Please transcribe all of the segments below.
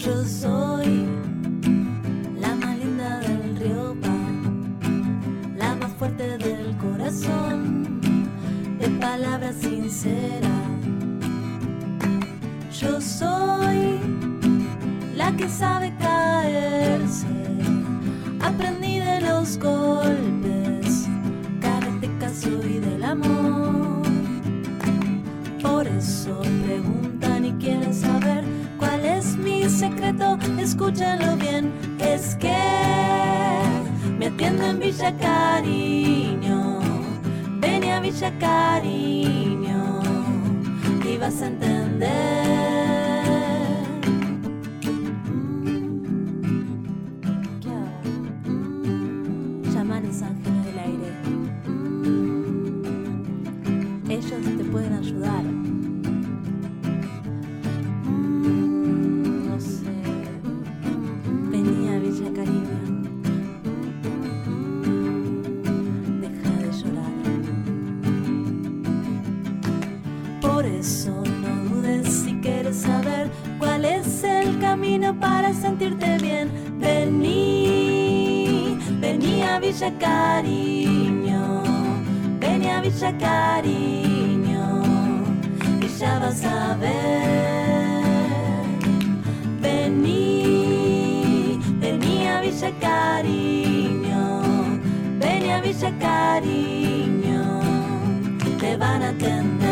Yo soy la más linda del río Pan, la más fuerte del corazón, de palabras sinceras. Yo soy la que sabe caerse, aprendí de los golpes, karateca soy del amor. Por eso preguntan y quieren saber cuál es mi secreto, escúchenlo bien, es que me atiendo en Villa Cariño, ven a Villa Cariño y vas a entender. ¿Qué hago? Llama a los ángeles del aire. Ellos te pueden ayudar. No sé. Vení a Villa Cariño. Deja de llorar. Por eso no dudes si quieres saber cuál es el camino para sentirte bien. Vení a Villa Cariño. Vení a Villa Cariño y ya vas a ver. Vení a Villa Cariño. Vení a Villa Cariño, te van a atender.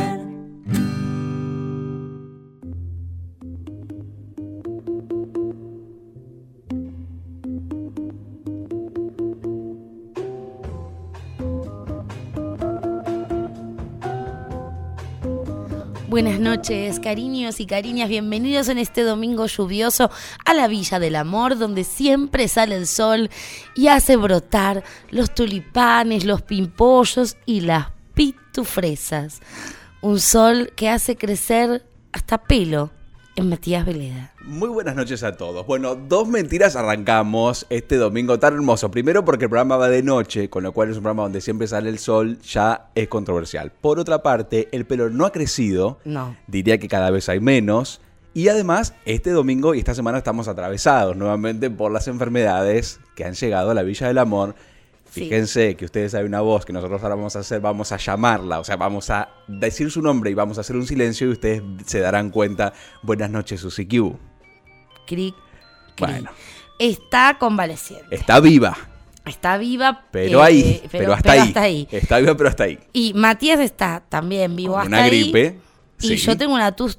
Buenas noches, cariños y cariñas, bienvenidos en este domingo lluvioso a la Villa del Amor, donde siempre sale el sol y hace brotar los tulipanes, los pimpollos y las pitufresas. Un sol que hace crecer hasta pelo en Matías Veleda. Muy buenas noches a todos. Bueno, 2 mentiras arrancamos este domingo tan hermoso. Primero porque el programa va de noche, con lo cual es un programa donde siempre sale el sol, ya es controversial. Por otra parte, el pelo no ha crecido. No. Diría que cada vez hay menos. Y además, este domingo y esta semana estamos atravesados nuevamente por las enfermedades que han llegado a la Villa del Amor. Fíjense que ustedes saben una voz que nosotros ahora vamos a llamarla, o sea, vamos a decir su nombre y vamos a hacer un silencio y ustedes se darán cuenta. Buenas noches, Susi Q. Cric. Bueno. Está convaleciente. Está viva. Está viva, pero hasta ahí. Está viva, pero hasta ahí. Y Matías está también vivo hasta una ahí. Gripe. Y sí. Yo tengo una tos,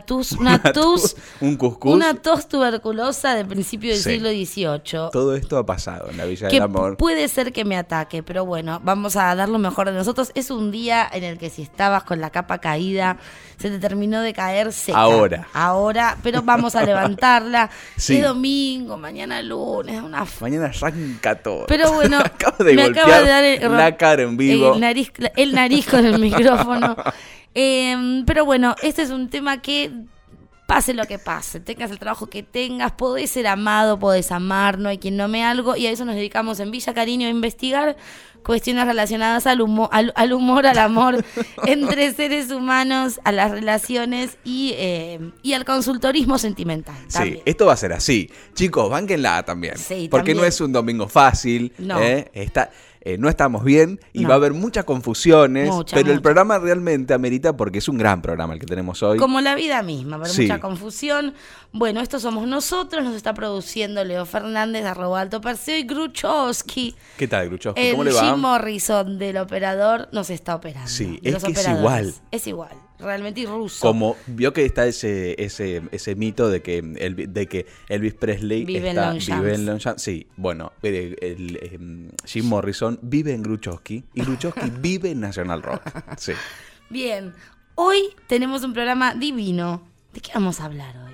un cuscús. Una tos tuberculosa de principio del siglo XVIII. Todo esto ha pasado en la Villa del Amor. Puede ser que me ataque, pero bueno, vamos a dar lo mejor de nosotros. Es un día en el que si estabas con la capa caída, se te terminó de caer seca. Ahora, pero vamos a levantarla. Sí. Es domingo, mañana lunes. Mañana arranca todo. Pero bueno, acaba de dar la cara en vivo. El nariz con el micrófono. Pero bueno, este es un tema que pase lo que pase, tengas el trabajo que tengas, podés ser amado, podés amar, no hay quien no ame algo, y a eso nos dedicamos en Villa Cariño a investigar cuestiones relacionadas al humor, al amor entre seres humanos, a las relaciones y al consultorismo sentimental. También. Sí, esto va a ser así. Chicos, bánquenla también. Sí, porque también. No es un domingo fácil. No. No estamos bien y va a haber muchas confusiones, pero el programa realmente amerita porque es un gran programa el que tenemos hoy. Como la vida misma, pero mucha confusión. Bueno, estos somos nosotros, nos está produciendo Leo Fernández, @altoperseo y Gruchowski. ¿Qué tal, Gruchowski? ¿Cómo le va? Jim Morrison del operador nos está operando. Sí, es que es igual. Es igual, realmente, y ruso. Como vio que está ese mito de que Elvis Presley vive en Longchamp. Sí, bueno, Jim Morrison vive en Gruchowski y Gruchowski vive en National Rock. Sí. Bien, hoy tenemos un programa divino. ¿De qué vamos a hablar hoy?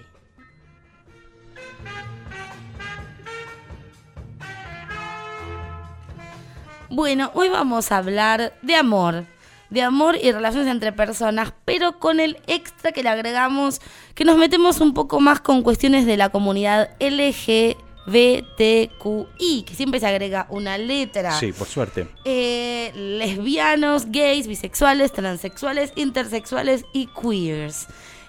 Bueno, hoy vamos a hablar de amor y relaciones entre personas, pero con el extra que le agregamos, que nos metemos un poco más con cuestiones de la comunidad LGBTQI, que siempre se agrega una letra. Sí, por suerte. Lesbianos, gays, bisexuales, transexuales, intersexuales y queers.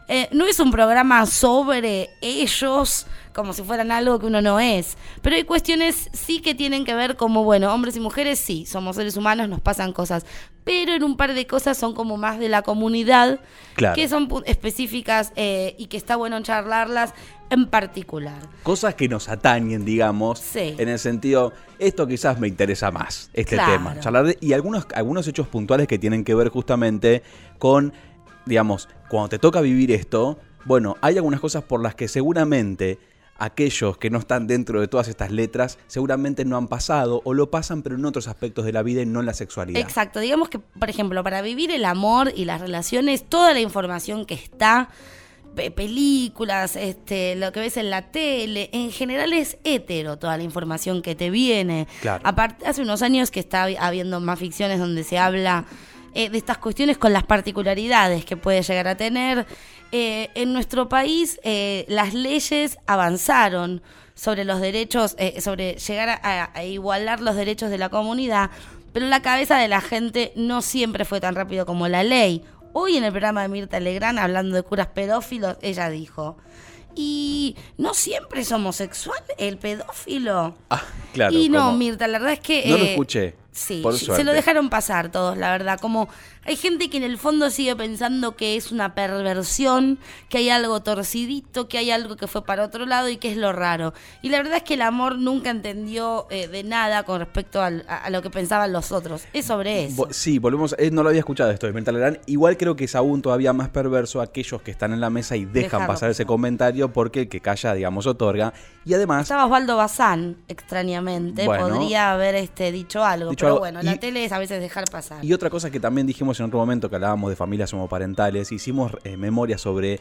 no es un programa sobre ellos como si fueran algo que uno no es, pero hay cuestiones sí que tienen que ver como, bueno, hombres y mujeres sí, somos seres humanos, nos pasan cosas, pero en un par de cosas son como más de la comunidad, Claro. que son específicas y que está bueno charlarlas en particular. Cosas que nos atañen, digamos, Sí. en el sentido, esto quizás me interesa más, este Claro. tema. Charlar y algunos hechos puntuales que tienen que ver justamente con, digamos, cuando te toca vivir esto, bueno, hay algunas cosas por las que seguramente aquellos que no están dentro de todas estas letras seguramente no han pasado o lo pasan pero en otros aspectos de la vida y no en la sexualidad. Exacto, digamos que, por ejemplo, para vivir el amor y las relaciones, toda la información que está, películas, lo que ves en la tele, en general es hétero toda la información que te viene. Claro. Aparte, hace unos años que está habiendo más ficciones donde se habla de estas cuestiones con las particularidades que puede llegar a tener. En nuestro país las leyes avanzaron sobre los derechos, sobre llegar a igualar los derechos de la comunidad, pero la cabeza de la gente no siempre fue tan rápido como la ley. Hoy en el programa de Mirta Legrand, hablando de curas pedófilos, ella dijo, y no siempre es homosexual el pedófilo. Ah, claro. Y no, como- Mirta, la verdad es que... No lo escuché. Sí, por se suerte. lo dejaron pasar todos, la verdad. Como hay gente que en el fondo sigue pensando que es una perversión, que hay algo torcidito, que hay algo que fue para otro lado y que es lo raro. Y la verdad es que el amor nunca entendió de nada con respecto a lo que pensaban los otros. Es sobre eso. Sí, volvemos, no lo había escuchado esto de Mirta Legrand. Igual creo que es aún todavía más perverso aquellos que están en la mesa y dejan Dejarlo pasar ese pasar. comentario porque el que calla, digamos, otorga. Y además, Estaba Osvaldo Bazán, extrañamente, Bueno. podría haber dicho algo, Dicho pero algo, bueno, y- la tele es a veces dejar pasar. y otra cosa que también dijimos en otro momento que hablábamos de familias homoparentales, hicimos memoria sobre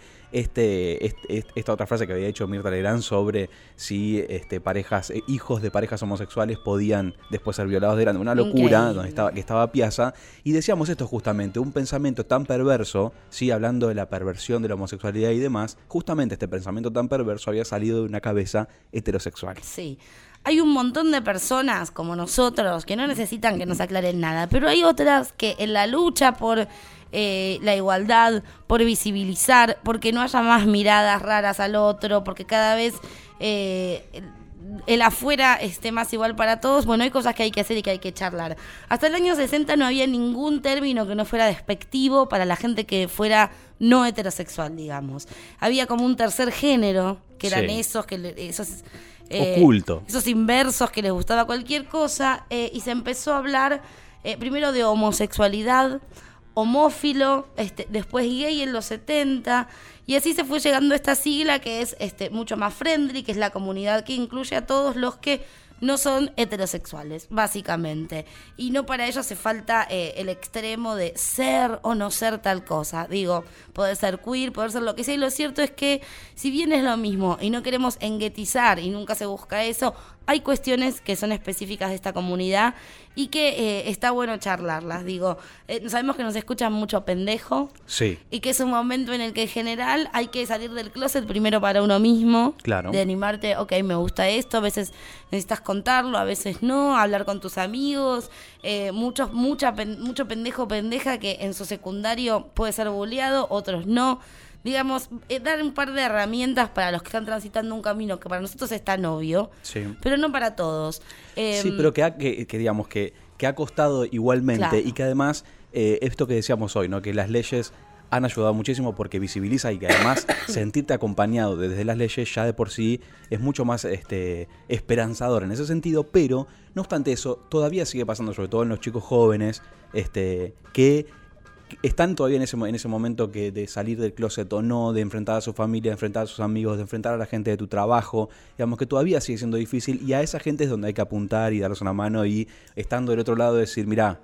esta otra frase que había dicho Mirta Legrand sobre si hijos de parejas homosexuales podían después ser violados de grande. Una locura Increíble. donde estaba Piazza. Y decíamos esto justamente, un pensamiento tan perverso, ¿sí? Hablando de la perversión de la homosexualidad y demás, justamente este pensamiento tan perverso había salido de una cabeza heterosexual. Sí. Hay un montón de personas como nosotros que no necesitan que nos aclaren nada, pero hay otras que en la lucha por la igualdad, por visibilizar, porque no haya más miradas raras al otro, porque cada vez el afuera esté más igual para todos, bueno, hay cosas que hay que hacer y que hay que charlar. Hasta el año 60 no había ningún término que no fuera despectivo para la gente que fuera no heterosexual, digamos. Había como un tercer género, que eran Sí. esos Oculto. esos inversos que les gustaba cualquier cosa, y se empezó a hablar primero de homosexualidad, homófilo, después gay en los 70, y así se fue llegando a esta sigla que es mucho más friendly, que es la comunidad que incluye a todos los que no son heterosexuales, básicamente. Y no para ello hace falta el extremo de ser o no ser tal cosa. Digo, poder ser queer, poder ser lo que sea. Y lo cierto es que, si bien es lo mismo y no queremos enguetizar y nunca se busca eso, hay cuestiones que son específicas de esta comunidad y que está bueno charlarlas. Digo, sabemos que nos escuchan mucho pendejo. Sí. Y que es un momento en el que en general hay que salir del closet primero para uno mismo. Claro. De animarte, ok, me gusta esto, a veces necesitas contarlo, a veces no, hablar con tus amigos. Mucho pendejo, pendeja que en su secundario puede ser bulleado, otros no. Digamos, dar un par de herramientas para los que están transitando un camino que para nosotros es tan obvio, Sí. pero no para todos. Sí, pero digamos que ha costado igualmente Claro. y que además, esto que decíamos hoy, ¿no? Que las leyes han ayudado muchísimo porque visibiliza y que además sentirte acompañado desde las leyes ya de por sí es mucho más esperanzador en ese sentido, pero no obstante eso, todavía sigue pasando, sobre todo en los chicos jóvenes, que están todavía en ese momento que de salir del closet o no, de enfrentar a su familia, de enfrentar a sus amigos, de enfrentar a la gente de tu trabajo, digamos que todavía sigue siendo difícil y a esa gente es donde hay que apuntar y darles una mano y estando del otro lado decir, mirá,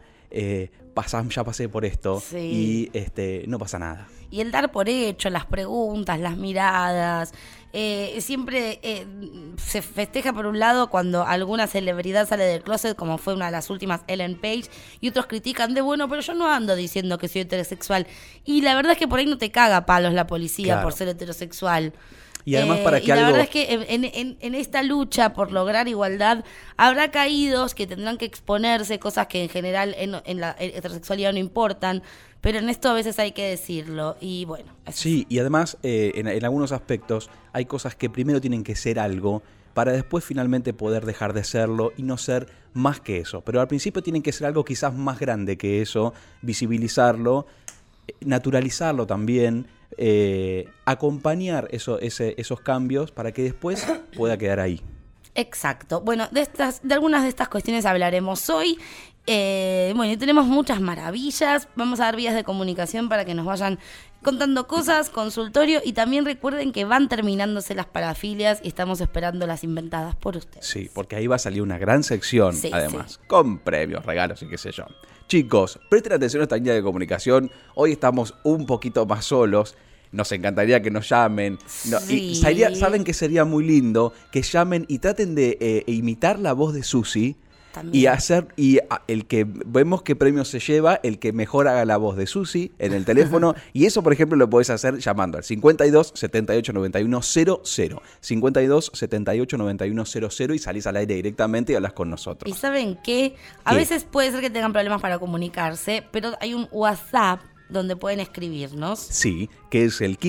ya pasé por esto Sí. y no pasa nada. Y el dar por hecho, las preguntas, las miradas. Siempre se festeja por un lado cuando alguna celebridad sale del closet, como fue una de las últimas, Ellen Page, y otros critican de, bueno, pero yo no ando diciendo que soy heterosexual. Y la verdad es que por ahí no te caga a palos la policía Claro. por ser heterosexual. Y además para que y la algo... verdad es que en esta lucha por lograr igualdad habrá caídos que tendrán que exponerse, cosas que en general en la heterosexualidad no importan, pero en esto a veces hay que decirlo. Y bueno, eso. Sí, y además en algunos aspectos hay cosas que primero tienen que ser algo para después finalmente poder dejar de serlo y no ser más que eso. Pero al principio tienen que ser algo quizás más grande que eso, visibilizarlo, naturalizarlo también, acompañar esos cambios para que después pueda quedar ahí. Exacto. Bueno, de algunas de estas cuestiones hablaremos hoy. Bueno, y tenemos muchas maravillas. Vamos a dar vías de comunicación para que nos vayan contando cosas, consultorio, y también recuerden que van terminándose las parafilias y estamos esperando las inventadas por ustedes. Sí, porque ahí va a salir una gran sección, Sí, además, sí. con premios, regalos y qué sé yo. Chicos, presten atención a esta línea de comunicación. Hoy estamos un poquito más solos. Nos encantaría que nos llamen. No, Sí. saben que sería muy lindo que llamen y traten de imitar la voz de Susi. También. El que vemos qué premio se lleva, el que mejor haga la voz de Susi en el teléfono. Y eso, por ejemplo, lo podés hacer llamando al 52 78 91 00. 52 78 91 00 y salís al aire directamente y hablas con nosotros. ¿Y saben qué? A veces puede ser que tengan problemas para comunicarse, pero hay un WhatsApp donde pueden escribirnos. Sí, que es el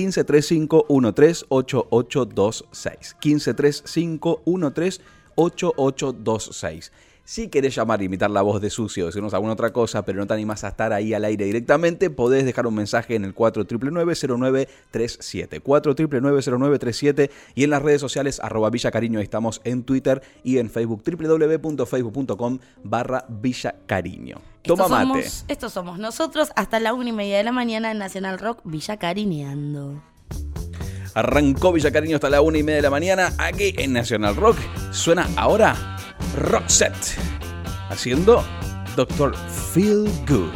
1535-138826. 1535-138826. Si querés llamar e imitar la voz de Susi o decirnos alguna otra cosa, pero no te animás a estar ahí al aire directamente, podés dejar un mensaje en el 4999-0937. 4999-0937 y en las redes sociales @VillaCariño. Estamos en Twitter y en Facebook, www.facebook.com/VillaCariño. Toma mate. Estos somos nosotros hasta la 1:30 de la mañana en Nacional Rock Villa Carineando. Arrancó Villa Cariño hasta la 1:30 de la mañana aquí en Nacional Rock. Suena ahora Roxette haciendo Dr. Feel Good.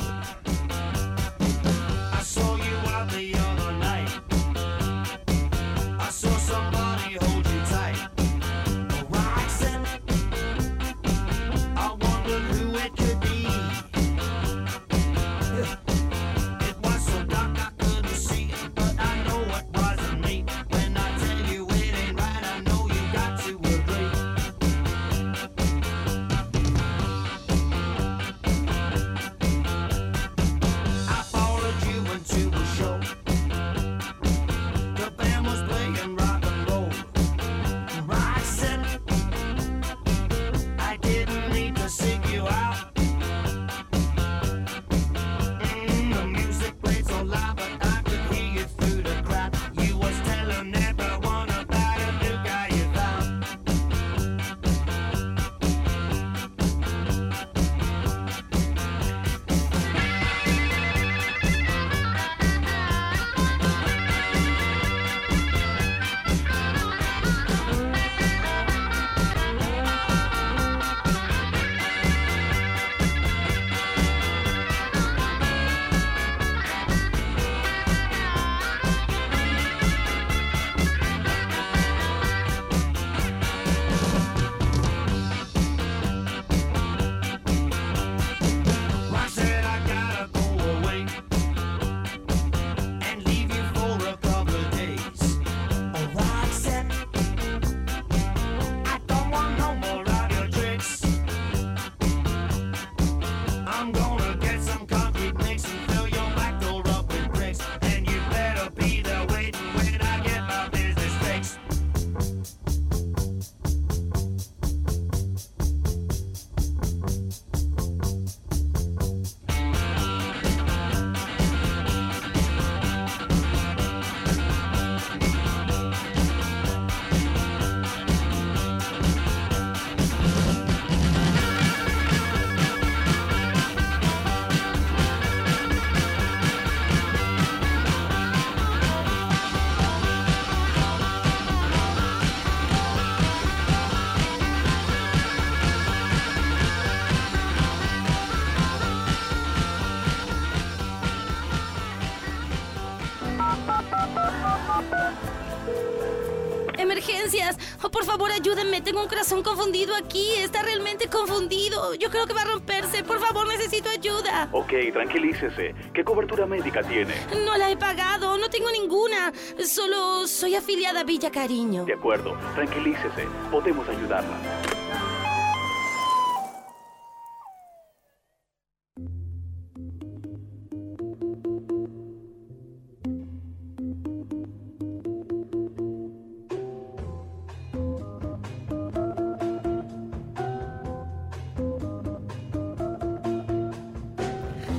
Emergencias. Oh, por favor, ayúdenme. Tengo un corazón confundido aquí. Está realmente confundido. Yo creo que va a romperse. Por favor, necesito ayuda. Ok, tranquilícese. ¿Qué cobertura médica tiene? No la he pagado. No tengo ninguna. Solo soy afiliada a Villa Cariño. De acuerdo, tranquilícese. Podemos ayudarla.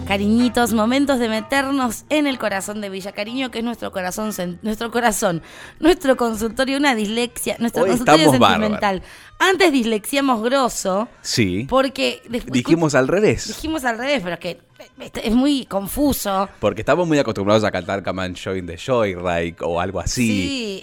cariñitos, momentos de meternos en el corazón de Villa Cariño, que es nuestro corazón, nuestro consultorio, una dislexia, nuestro Hoy consultorio estamos sentimental. Antes dislexiamos grosso, Sí. porque Dijimos al revés. dijimos al revés, pero es que es muy confuso. Porque estamos muy acostumbrados a cantar Come and Join the Joyride o algo así. Sí,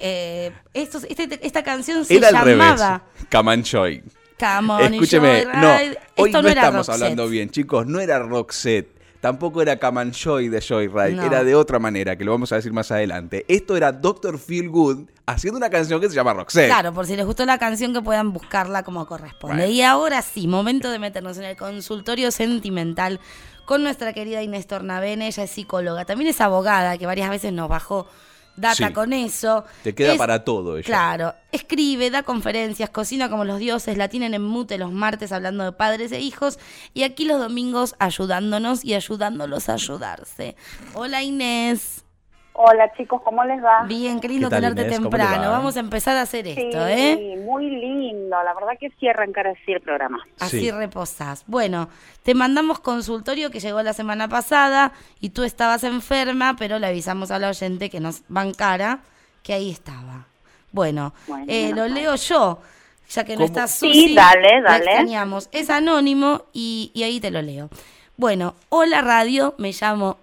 esta canción se Era al revés. llamaba Come and Join. Come on, Escúcheme, Joyride. no, hoy Esto no era estamos Roxette. hablando bien, chicos, no era Roxette, tampoco era Come and Joy de Joyride, No. era de otra manera, que lo vamos a decir más adelante. Esto era Dr. Feelgood haciendo una canción que se llama Roxette. Claro, por si les gustó la canción, que puedan buscarla como corresponde. Right. Y ahora sí, momento de meternos en el consultorio sentimental con nuestra querida Inés Tornavene. Ella es psicóloga, también es abogada, que varias veces nos bajó data Sí. con eso. Te queda para todo ella. Claro, escribe, da conferencias, cocina como los dioses, la tienen en mute los martes hablando de padres e hijos, y aquí los domingos ayudándonos y ayudándolos a ayudarse. Hola Inés. Hola chicos, ¿cómo les va? Bien, qué lindo ¿Qué tal, tenerte Inés? ¿Cómo te temprano. va? Vamos a empezar a hacer Sí, esto, muy lindo. La verdad que sí arrancar así el programa. Así Sí. reposás. Bueno, te mandamos consultorio que llegó la semana pasada y tú estabas enferma, pero le avisamos a la oyente que nos bancara que ahí estaba. Bueno, Bueno, lo menos leo yo, ya que no ¿Cómo? está Sí, Susi. dale, la dale. extrañamos. Es anónimo y ahí te lo leo. Bueno, hola radio, me llamo...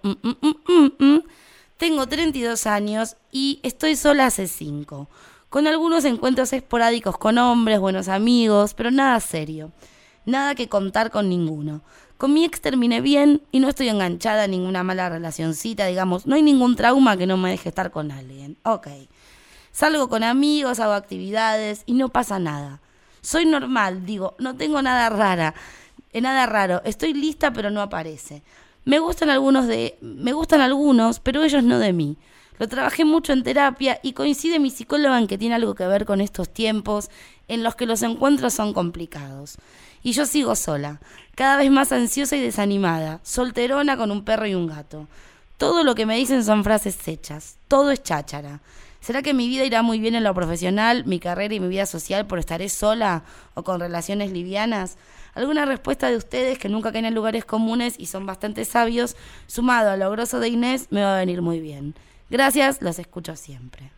Tengo 32 años y estoy sola hace 5. Con algunos encuentros esporádicos con hombres, buenos amigos, pero nada serio. Nada que contar con ninguno. Con mi ex terminé bien y no estoy enganchada en ninguna mala relacioncita, digamos. No hay ningún trauma que no me deje estar con alguien. Ok. Salgo con amigos, hago actividades y no pasa nada. Soy normal, digo, no tengo nada raro. Estoy lista, pero no aparece. Me gustan algunos, pero ellos no de mí. Lo trabajé mucho en terapia y coincide mi psicóloga en que tiene algo que ver con estos tiempos en los que los encuentros son complicados. Y yo sigo sola, cada vez más ansiosa y desanimada, solterona con un perro y un gato. Todo lo que me dicen son frases hechas, todo es cháchara. ¿Será que mi vida irá muy bien en lo profesional, mi carrera y mi vida social, por estaré sola o con relaciones livianas? ¿Alguna respuesta de ustedes, que nunca caen en lugares comunes y son bastante sabios, sumado a lo grosso de Inés, me va a venir muy bien? Gracias, los escucho siempre.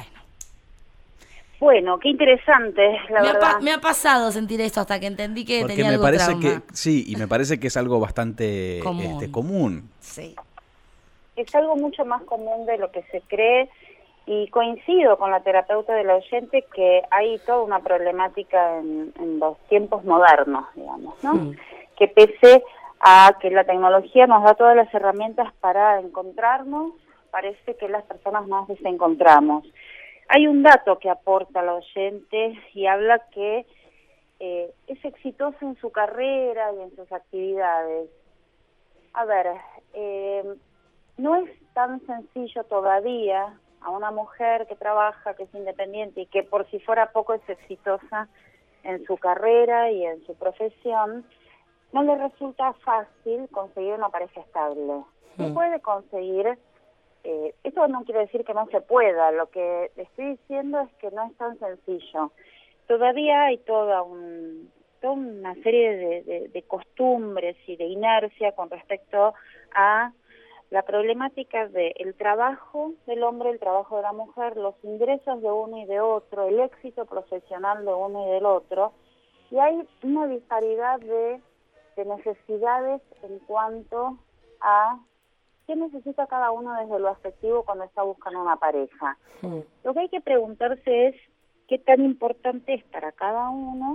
Bueno, qué interesante, la verdad. Me ha pasado sentir esto hasta que entendí que Porque tenía me algo parece trauma. que, sí, y me parece que es algo bastante Común. común. Sí. Es algo mucho más común de lo que se cree y coincido con la terapeuta del oyente que hay toda una problemática en los tiempos modernos, digamos, ¿no? Que pese a que la tecnología nos da todas las herramientas para encontrarnos, parece que las personas nos desencontramos. Hay un dato que aporta el oyente y habla que es exitoso en su carrera y en sus actividades. A ver, no es tan sencillo todavía a una mujer que trabaja, que es independiente y que por si fuera poco es exitosa en su carrera y en su profesión, no le resulta fácil conseguir una pareja estable. Se puede conseguir, esto no quiere decir que no se pueda, lo que estoy diciendo es que no es tan sencillo. Todavía hay toda una serie de costumbres y de inercia con respecto a la problemática del trabajo del hombre, el trabajo de la mujer, los ingresos de uno y de otro, el éxito profesional de uno y del otro, y hay una disparidad de necesidades en cuanto a qué necesita cada uno desde lo afectivo cuando está buscando una pareja. Lo que hay que preguntarse es qué tan importante es para cada uno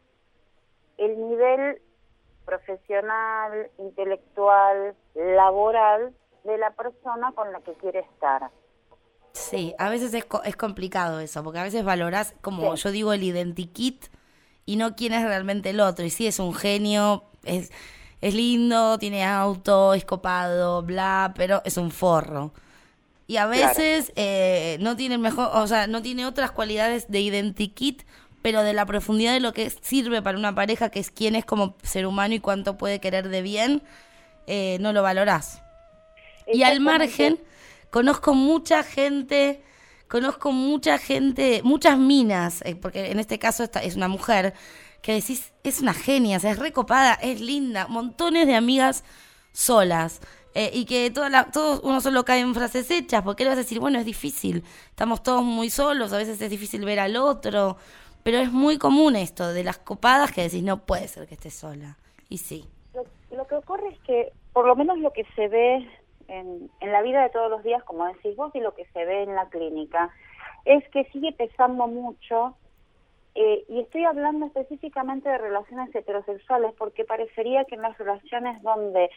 el nivel profesional, intelectual, laboral de la persona con la que quiere estar. Sí, a veces es complicado eso, porque a veces valorás, como yo digo, el identikit y no quién es realmente el otro. Y sí, es un genio, es lindo, tiene auto, es copado, bla, pero es un forro. Y a veces no tiene no tiene otras cualidades de identikit, pero de la profundidad de lo que sirve para una pareja, que es quién es como ser humano y cuánto puede querer de bien, no lo valorás. Y al margen, conozco mucha gente, muchas minas, porque en este caso esta es una mujer, que decís, es una genia, o sea, es recopada, es linda, montones de amigas solas. Y que todos uno solo cae en frases hechas, porque le vas a decir, bueno, es difícil, estamos todos muy solos, a veces es difícil ver al otro, pero es muy común esto de las copadas que decís, no puede ser que estés sola. Y sí. Lo que ocurre es que, por lo menos lo que se ve en la vida de todos los días, como decís vos, y lo que se ve en la clínica, es que sigue pesando mucho, y estoy hablando específicamente de relaciones heterosexuales, porque parecería que en las relaciones donde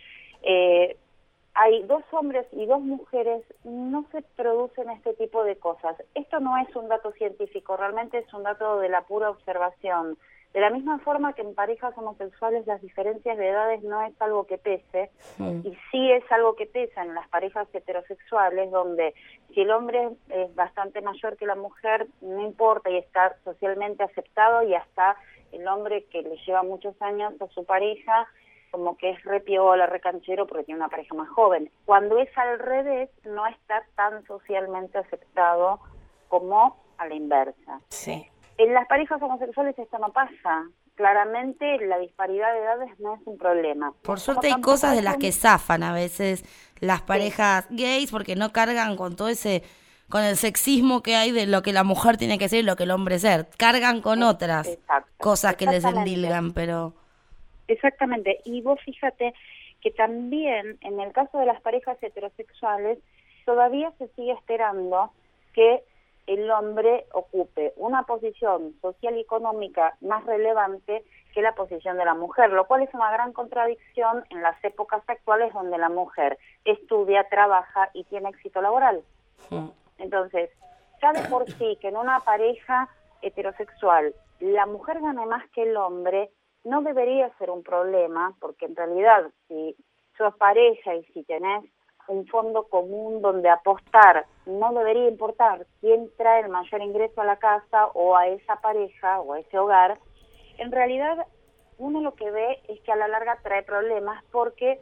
hay 2 hombres y 2 mujeres no se producen este tipo de cosas. Esto no es un dato científico, realmente es un dato de la pura observación. De la misma forma que en parejas homosexuales las diferencias de edades no es algo que pese, y sí es algo que pesa en las parejas heterosexuales, donde si el hombre es bastante mayor que la mujer, no importa y está socialmente aceptado, y hasta el hombre que le lleva muchos años a su pareja, como que es re piola, re canchero porque tiene una pareja más joven. Cuando es al revés, no está tan socialmente aceptado como a la inversa. Sí. En las parejas homosexuales esto no pasa. Claramente la disparidad de edades no es un problema. Por suerte hay cosas de las que zafan a veces las parejas gays, porque no cargan con todo con el sexismo que hay de lo que la mujer tiene que ser y lo que el hombre ser. Cargan con otras cosas que les endilgan, pero... Exactamente, y vos fíjate que también en el caso de las parejas heterosexuales todavía se sigue esperando que el hombre ocupe una posición social y económica más relevante que la posición de la mujer, lo cual es una gran contradicción en las épocas actuales donde la mujer estudia, trabaja y tiene éxito laboral. Entonces, ya de por sí que en una pareja heterosexual la mujer gane más que el hombre, no debería ser un problema, porque en realidad si sos pareja y si tenés un fondo común donde apostar, no debería importar quién trae el mayor ingreso a la casa o a esa pareja o a ese hogar. En realidad uno lo que ve es que a la larga trae problemas, porque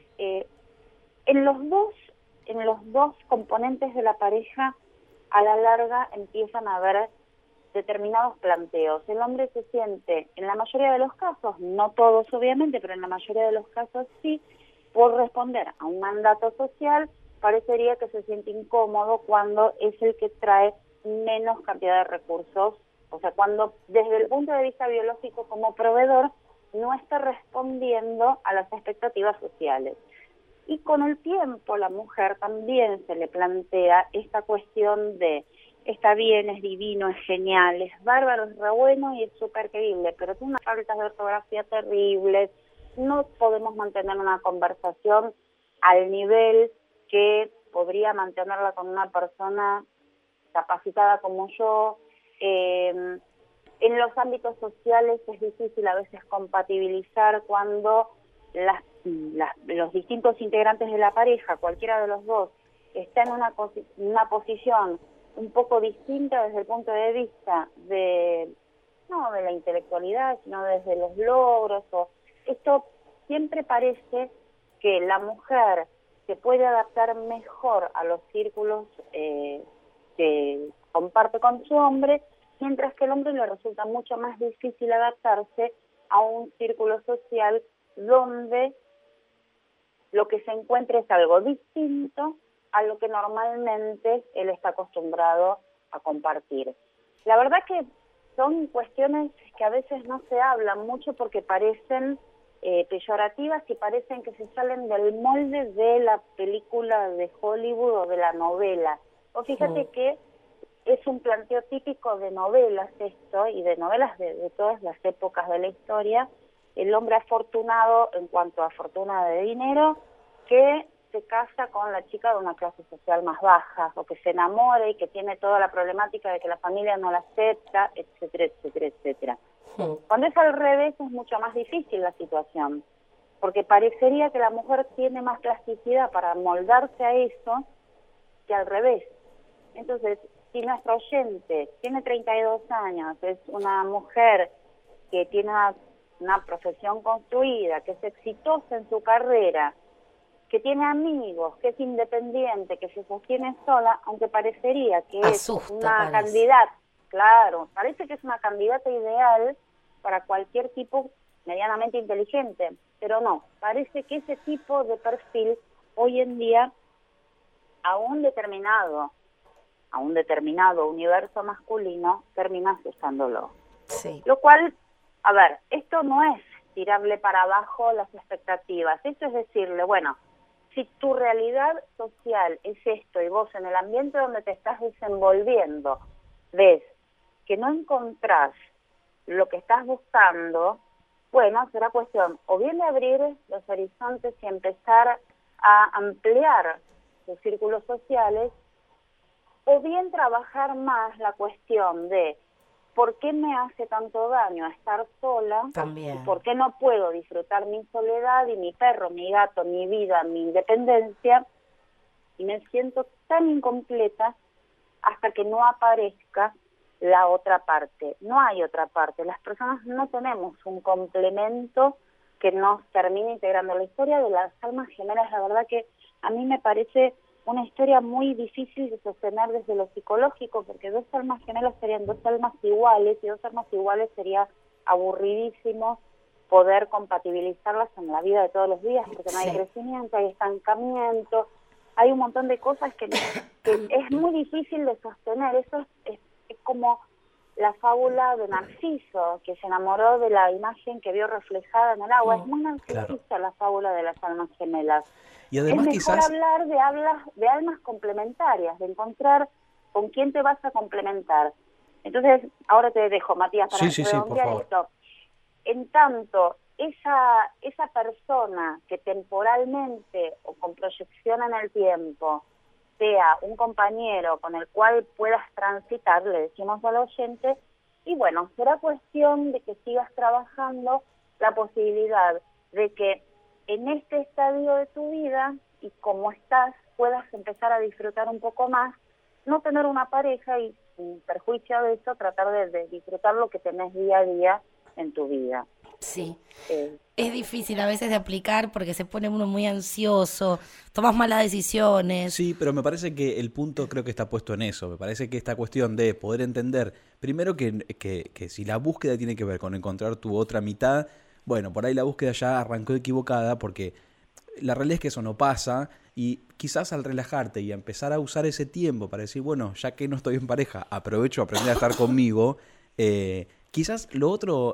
en los dos componentes de la pareja a la larga empiezan a haber determinados planteos. El hombre se siente, en la mayoría de los casos, no todos obviamente, pero en la mayoría de los casos sí, por responder a un mandato social, parecería que se siente incómodo cuando es el que trae menos cantidad de recursos, o sea, cuando desde el punto de vista biológico como proveedor no está respondiendo a las expectativas sociales. Y con el tiempo la mujer también se le plantea esta cuestión de está bien, es divino, es genial, es bárbaro, es re bueno y es súper querible, pero tiene unas faltas de ortografía terribles, no podemos mantener una conversación al nivel que podría mantenerla con una persona capacitada como yo. En los ámbitos sociales es difícil a veces compatibilizar cuando los distintos integrantes de la pareja, cualquiera de los dos, está en una posición un poco distinta desde el punto de vista no de la intelectualidad, sino desde los logros. Esto siempre parece que la mujer se puede adaptar mejor a los círculos que comparte con su hombre, mientras que al hombre le resulta mucho más difícil adaptarse a un círculo social donde lo que se encuentra es algo distinto a lo que normalmente él está acostumbrado a compartir. La verdad que son cuestiones que a veces no se hablan mucho porque parecen peyorativas y parecen que se salen del molde de la película de Hollywood o de la novela. O fíjate que es un planteo típico de novelas esto, y de novelas de todas las épocas de la historia. El hombre afortunado en cuanto a fortuna de dinero que se casa con la chica de una clase social más baja, o que se enamora y que tiene toda la problemática de que la familia no la acepta, etcétera, etcétera, etcétera. Cuando es al revés es mucho más difícil la situación, porque parecería que la mujer tiene más plasticidad para moldarse a eso que al revés. Entonces, si nuestra oyente tiene 32 años, es una mujer que tiene una profesión construida, que es exitosa en su carrera, que tiene amigos, que es independiente, que se sostiene sola, aunque parecería que es una candidata, claro, parece que es una candidata ideal para cualquier tipo medianamente inteligente. pero no, parece que ese tipo de perfil hoy en día a un determinado universo masculino terminas usándolo. Sí. Lo cual, a ver, esto no es tirarle para abajo las expectativas, esto es decirle, bueno, si tu realidad social es esto y vos en el ambiente donde te estás desenvolviendo ves que no encontrás lo que estás buscando, bueno, será cuestión o bien de abrir los horizontes y empezar a ampliar tus círculos sociales, o bien trabajar más la cuestión de ¿por qué me hace tanto daño estar sola? También. ¿Por qué no puedo disfrutar mi soledad y mi perro, mi gato, mi vida, mi independencia? Y me siento tan incompleta hasta que no aparezca la otra parte. No hay otra parte. Las personas no tenemos un complemento que nos termine integrando. La historia de las almas gemelas, la verdad que a mí me parece una historia muy difícil de sostener desde lo psicológico, porque dos almas gemelas serían dos almas iguales, y dos almas iguales sería aburridísimo poder compatibilizarlas en la vida de todos los días, porque no hay crecimiento, hay estancamiento, hay un montón de cosas que es muy difícil de sostener. Eso es como la fábula de Narciso, que se enamoró de la imagen que vio reflejada en el agua. Es muy narcisista la fábula de las almas gemelas. Y además es mejor hablar de almas complementarias, de encontrar con quién te vas a complementar. Entonces, ahora te dejo, Matías, para redondear esto. En tanto, esa persona que temporalmente o con proyección en el tiempo sea un compañero con el cual puedas transitar, le decimos al oyente, y bueno, será cuestión de que sigas trabajando la posibilidad de que en este estadio de tu vida y como estás, puedas empezar a disfrutar un poco más, no tener una pareja y sin perjuicio de eso, tratar de disfrutar lo que tenés día a día en tu vida. Sí, es difícil a veces de aplicar porque se pone uno muy ansioso, tomas malas decisiones. Sí, pero me parece que el punto creo que está puesto en eso. Me parece que esta cuestión de poder entender, primero que si la búsqueda tiene que ver con encontrar tu otra mitad, bueno, por ahí la búsqueda ya arrancó equivocada porque la realidad es que eso no pasa y quizás al relajarte y a empezar a usar ese tiempo para decir, bueno, ya que no estoy en pareja, aprovecho a aprender a estar conmigo, quizás lo otro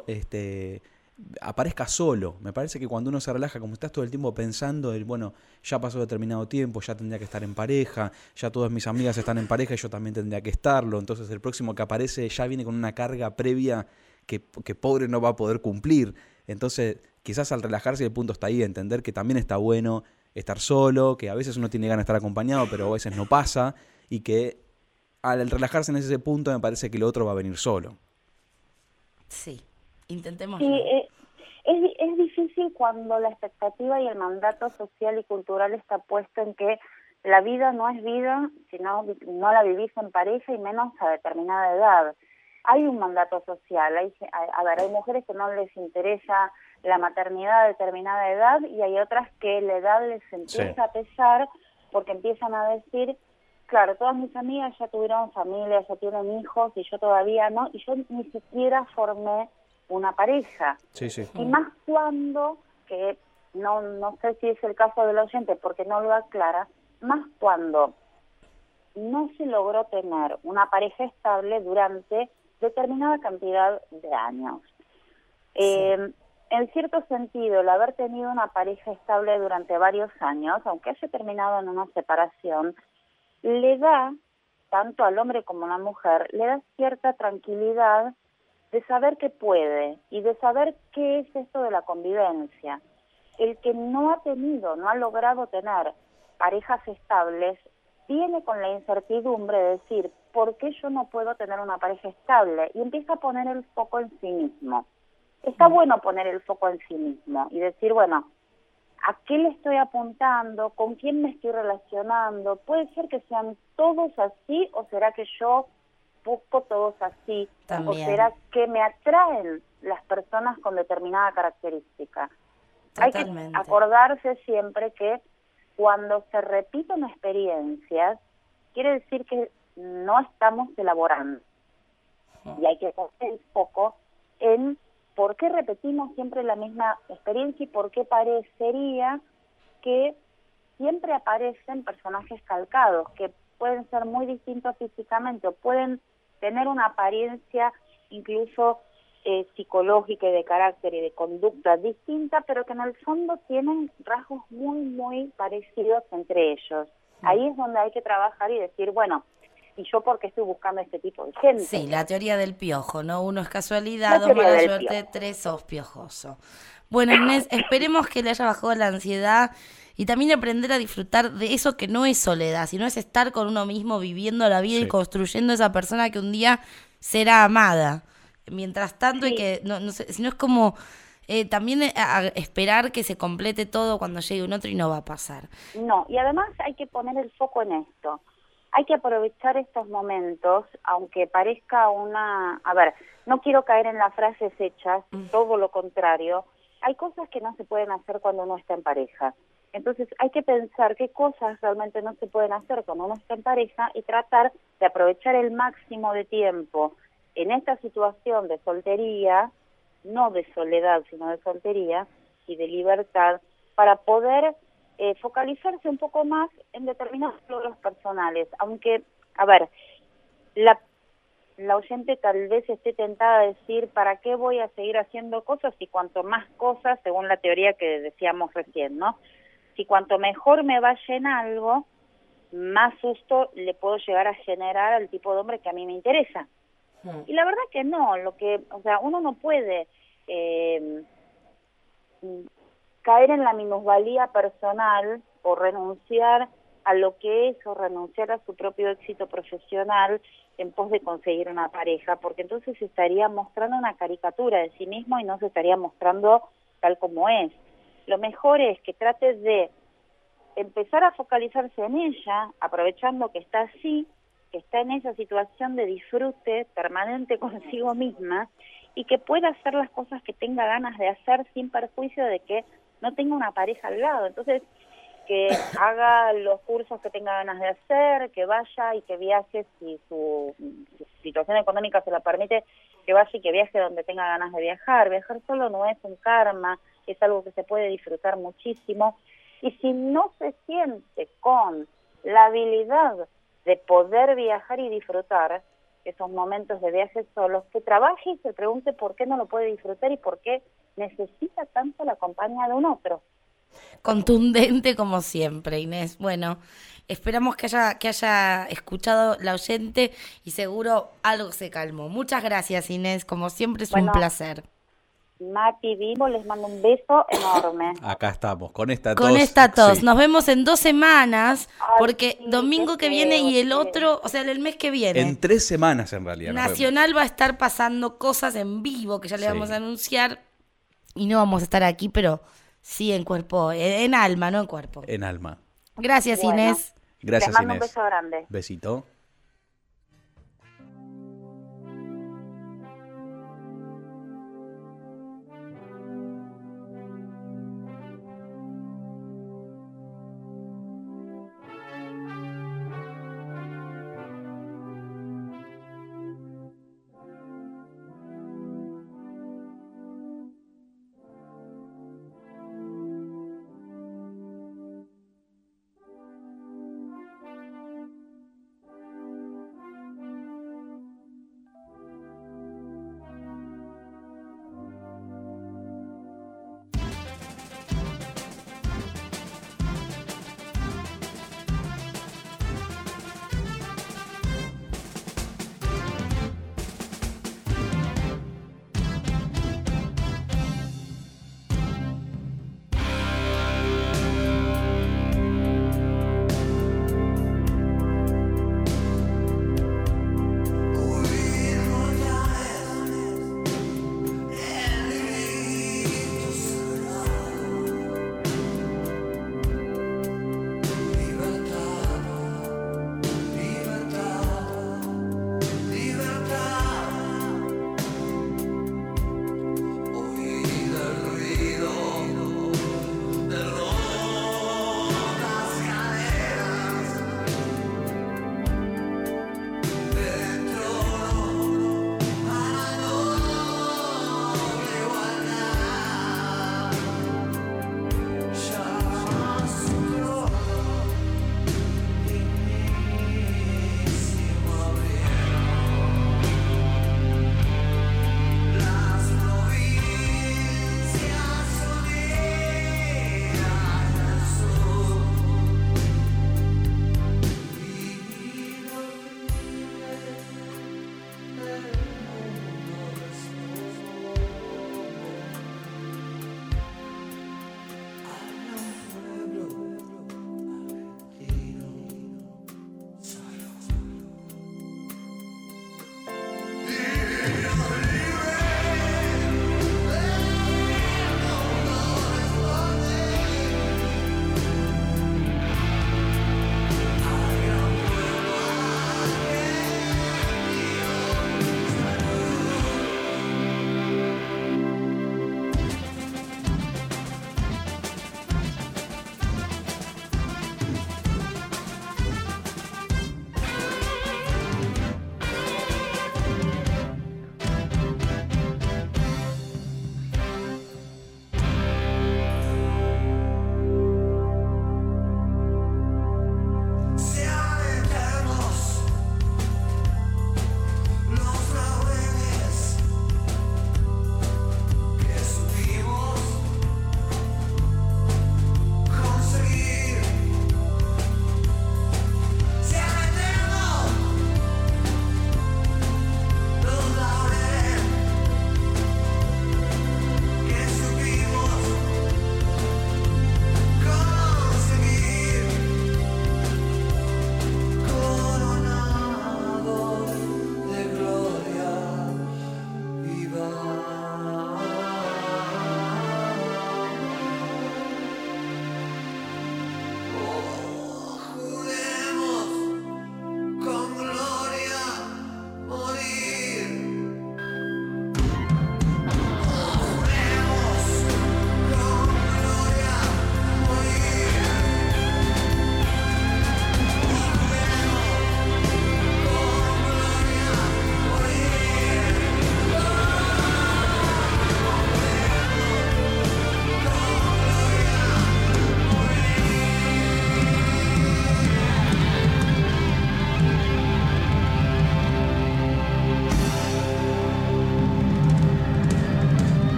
aparezca solo. Me parece que cuando uno se relaja, como estás todo el tiempo pensando, bueno, ya pasó determinado tiempo, ya tendría que estar en pareja, ya todas mis amigas están en pareja y yo también tendría que estarlo, entonces el próximo que aparece ya viene con una carga previa que pobre no va a poder cumplir. Entonces, quizás al relajarse el punto está ahí, entender que también está bueno estar solo, que a veces uno tiene ganas de estar acompañado, pero a veces no pasa, y que al relajarse en ese punto me parece que el otro va a venir solo. Sí, intentemos. Sí, es difícil cuando la expectativa y el mandato social y cultural está puesto en que la vida no es vida, sino no la vivís en pareja y menos a determinada edad. Hay un mandato social, hay mujeres que no les interesa la maternidad a determinada edad y hay otras que la edad les empieza a pesar porque empiezan a decir, claro, todas mis amigas ya tuvieron familia, ya tienen hijos y yo todavía no, y yo ni siquiera formé una pareja. Y más cuando, que no sé si es el caso del oyente porque no lo aclara, más cuando no se logró tener una pareja estable durante determinada cantidad de años. En cierto sentido, el haber tenido una pareja estable durante varios años, aunque haya terminado en una separación, le da, tanto al hombre como a la mujer, le da cierta tranquilidad de saber que puede y de saber qué es esto de la convivencia. El que no ha logrado tener parejas estables, viene con la incertidumbre de decir, ¿por qué yo no puedo tener una pareja estable? Y empieza a poner el foco en sí mismo. Está bueno poner el foco en sí mismo y decir, bueno, ¿a qué le estoy apuntando? ¿Con quién me estoy relacionando? ¿Puede ser que sean todos así o será que yo busco todos así? También. ¿O será que me atraen las personas con determinada característica? Totalmente. Hay que acordarse siempre que cuando se repiten experiencias, quiere decir que no estamos elaborando. Y hay que poner el foco en por qué repetimos siempre la misma experiencia y por qué parecería que siempre aparecen personajes calcados, que pueden ser muy distintos físicamente o pueden tener una apariencia incluso psicológica y de carácter y de conducta distinta, pero que en el fondo tienen rasgos muy, muy parecidos entre ellos. Ahí es donde hay que trabajar y decir, bueno, ¿y yo por qué estoy buscando este tipo de gente? Sí, la teoría del piojo, ¿no? Uno es La casualidad, dos teoría mala del suerte, piojo. 3 sos piojoso. Bueno, Inés, esperemos que le haya bajado la ansiedad y también aprender a disfrutar de eso que no es soledad, sino es estar con uno mismo, viviendo la vida y Sí. construyendo esa persona que un día será amada. Mientras tanto, y Sí. que, no sé, si no es como también a esperar que se complete todo cuando llegue un otro y no va a pasar. No, y además hay que poner el foco en esto. Hay que aprovechar estos momentos, aunque parezca una... A ver, no quiero caer en las frases hechas, todo lo contrario. Hay cosas que no se pueden hacer cuando uno está en pareja. Entonces hay que pensar qué cosas realmente no se pueden hacer cuando uno está en pareja y tratar de aprovechar el máximo de tiempo en esta situación de soltería, no de soledad, sino de soltería y de libertad, para poder focalizarse un poco más en determinados logros personales. Aunque, a ver, la oyente tal vez esté tentada a decir, ¿para qué voy a seguir haciendo cosas si cuanto más cosas, según la teoría que decíamos recién, ¿no? Si cuanto mejor me vaya en algo, más susto le puedo llegar a generar al tipo de hombre que a mí me interesa. Y la verdad que no, o sea, uno no puede caer en la minusvalía personal o renunciar a lo que es o renunciar a su propio éxito profesional en pos de conseguir una pareja, porque entonces se estaría mostrando una caricatura de sí mismo y no se estaría mostrando tal como es. Lo mejor es que trate de empezar a focalizarse en ella, aprovechando que está así, que está en esa situación de disfrute permanente consigo misma y que pueda hacer las cosas que tenga ganas de hacer sin perjuicio de que no tenga una pareja al lado. Entonces, que haga los cursos que tenga ganas de hacer, que vaya y que viaje si su situación económica se lo permite, que vaya y que viaje donde tenga ganas de viajar. Viajar solo no es un karma, es algo que se puede disfrutar muchísimo. Y si no se siente con la habilidad de poder viajar y disfrutar esos momentos de viaje solos, que trabaje y se pregunte por qué no lo puede disfrutar y por qué necesita tanto la compañía de un otro. Contundente como siempre, Inés. Bueno, esperamos que haya escuchado la oyente y seguro algo se calmó. Muchas gracias, Inés. Como siempre es un Bueno, placer. Mati, Vivo, les mando un beso enorme. Acá estamos, con esta tos. Con esta tos. Sí. Nos vemos en 2 semanas, Ay, porque sí, domingo qué que viene feo, y el sí. otro, o sea, el mes que viene. En 3 semanas en realidad. nos vemos. Nacional va a estar pasando cosas en vivo que ya le Sí. vamos a anunciar y no vamos a estar aquí, pero sí en cuerpo, en alma, no en cuerpo. En alma. Gracias, Bueno, Inés. Gracias, les mando Inés. un beso grande. Besito.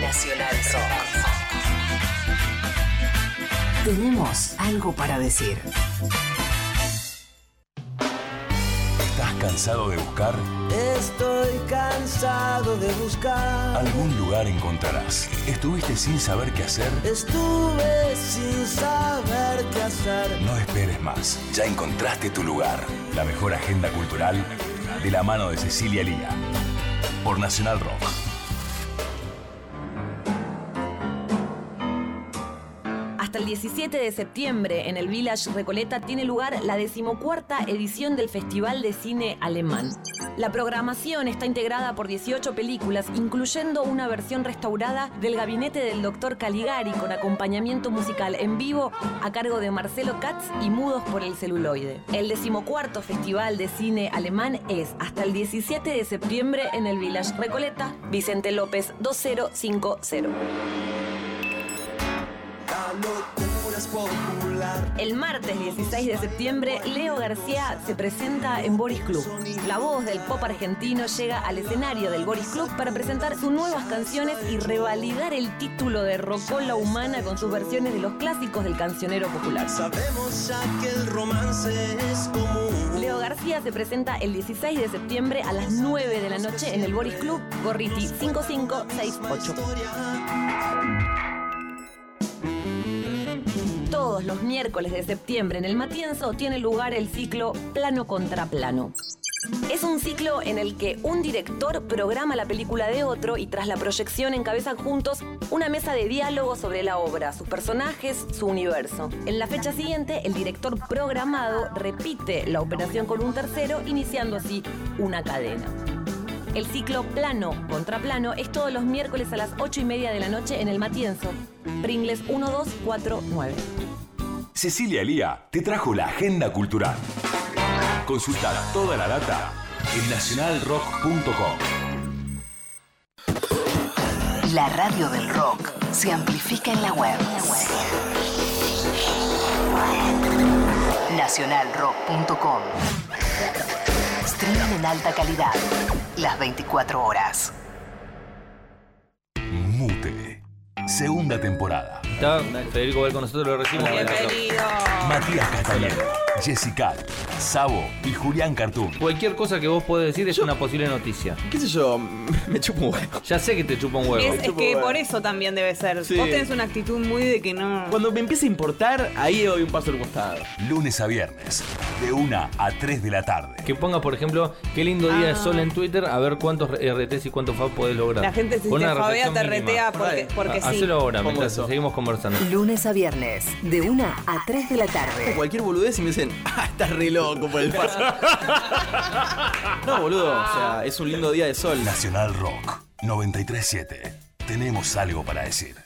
Nacional Rock. Tenemos algo para decir. ¿Estás cansado de buscar? Estoy cansado de buscar. Algún lugar encontrarás. ¿Estuviste sin saber qué hacer? Estuve sin saber qué hacer. No esperes más. Ya encontraste tu lugar. La mejor agenda cultural de la mano de Cecilia Lía. Por Nacional Rock. Hasta el 17 de septiembre en el Village Recoleta tiene lugar la 14ª edición del Festival de Cine Alemán. La programación está integrada por 18 películas, incluyendo una versión restaurada del Gabinete del Dr. Caligari con acompañamiento musical en vivo a cargo de Marcelo Katz y Mudos por el Celuloide. El 14º Festival de Cine Alemán es hasta el 17 de septiembre en el Village Recoleta, Vicente López 2050. El martes 16 de septiembre, Leo García se presenta en Boris Club. La voz del pop argentino llega al escenario del Boris Club para presentar sus nuevas canciones y revalidar el título de Rocola Humana con sus versiones de los clásicos del cancionero popular. Sabemos ya que el romance es común. Leo García se presenta el 16 de septiembre a las 9 de la noche en el Boris Club, Gorriti 5568. Todos los miércoles de septiembre en el Matienzo tiene lugar el ciclo Plano contra Plano. Es un ciclo en el que un director programa la película de otro y tras la proyección encabezan juntos una mesa de diálogo sobre la obra, sus personajes, su universo. En la fecha siguiente, el director programado repite la operación con un tercero, iniciando así una cadena. El ciclo Plano contra Plano es todos los miércoles a las 8:30 de la noche en el Matienzo. Pringles 1249. Cecilia Lía te trajo la agenda cultural. Consulta toda la data en nacionalrock.com. La radio del rock se amplifica en la web. Nacionalrock.com. Streaming en alta calidad, las 24 horas. Mute, segunda temporada. Está Federico Val con nosotros, lo recibimos. Bienvenido. Matías Castañeda, Jessica, Sabo y Julián Cartoon. Cualquier cosa que vos podés decir es una posible noticia. ¿Qué sé yo? Me chupo un huevo. Ya sé que te chupa un huevo. Es que por eso también debe ser. Sí. Vos tenés una actitud muy de que no... Cuando me empieza a importar, ahí doy un paso al costado. Lunes a viernes, de 1 a 3 de la tarde. Que ponga, por ejemplo, qué lindo día de sol en Twitter, a ver cuántos RTs y cuántos FAB podés lograr. La gente si te fabea te retea porque sí. Hacelo ahora, mientras seguimos conversando. Lunes a viernes, de 1 a 3 de la tarde. Cualquier boludez y me dicen, estás re loco por el paso. No, boludo, o sea, es un lindo día de sol. Nacional Rock 93.7. Tenemos algo para decir.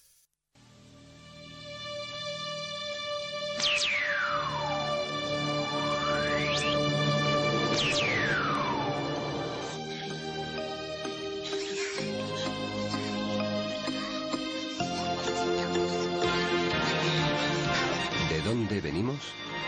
¿De dónde venimos?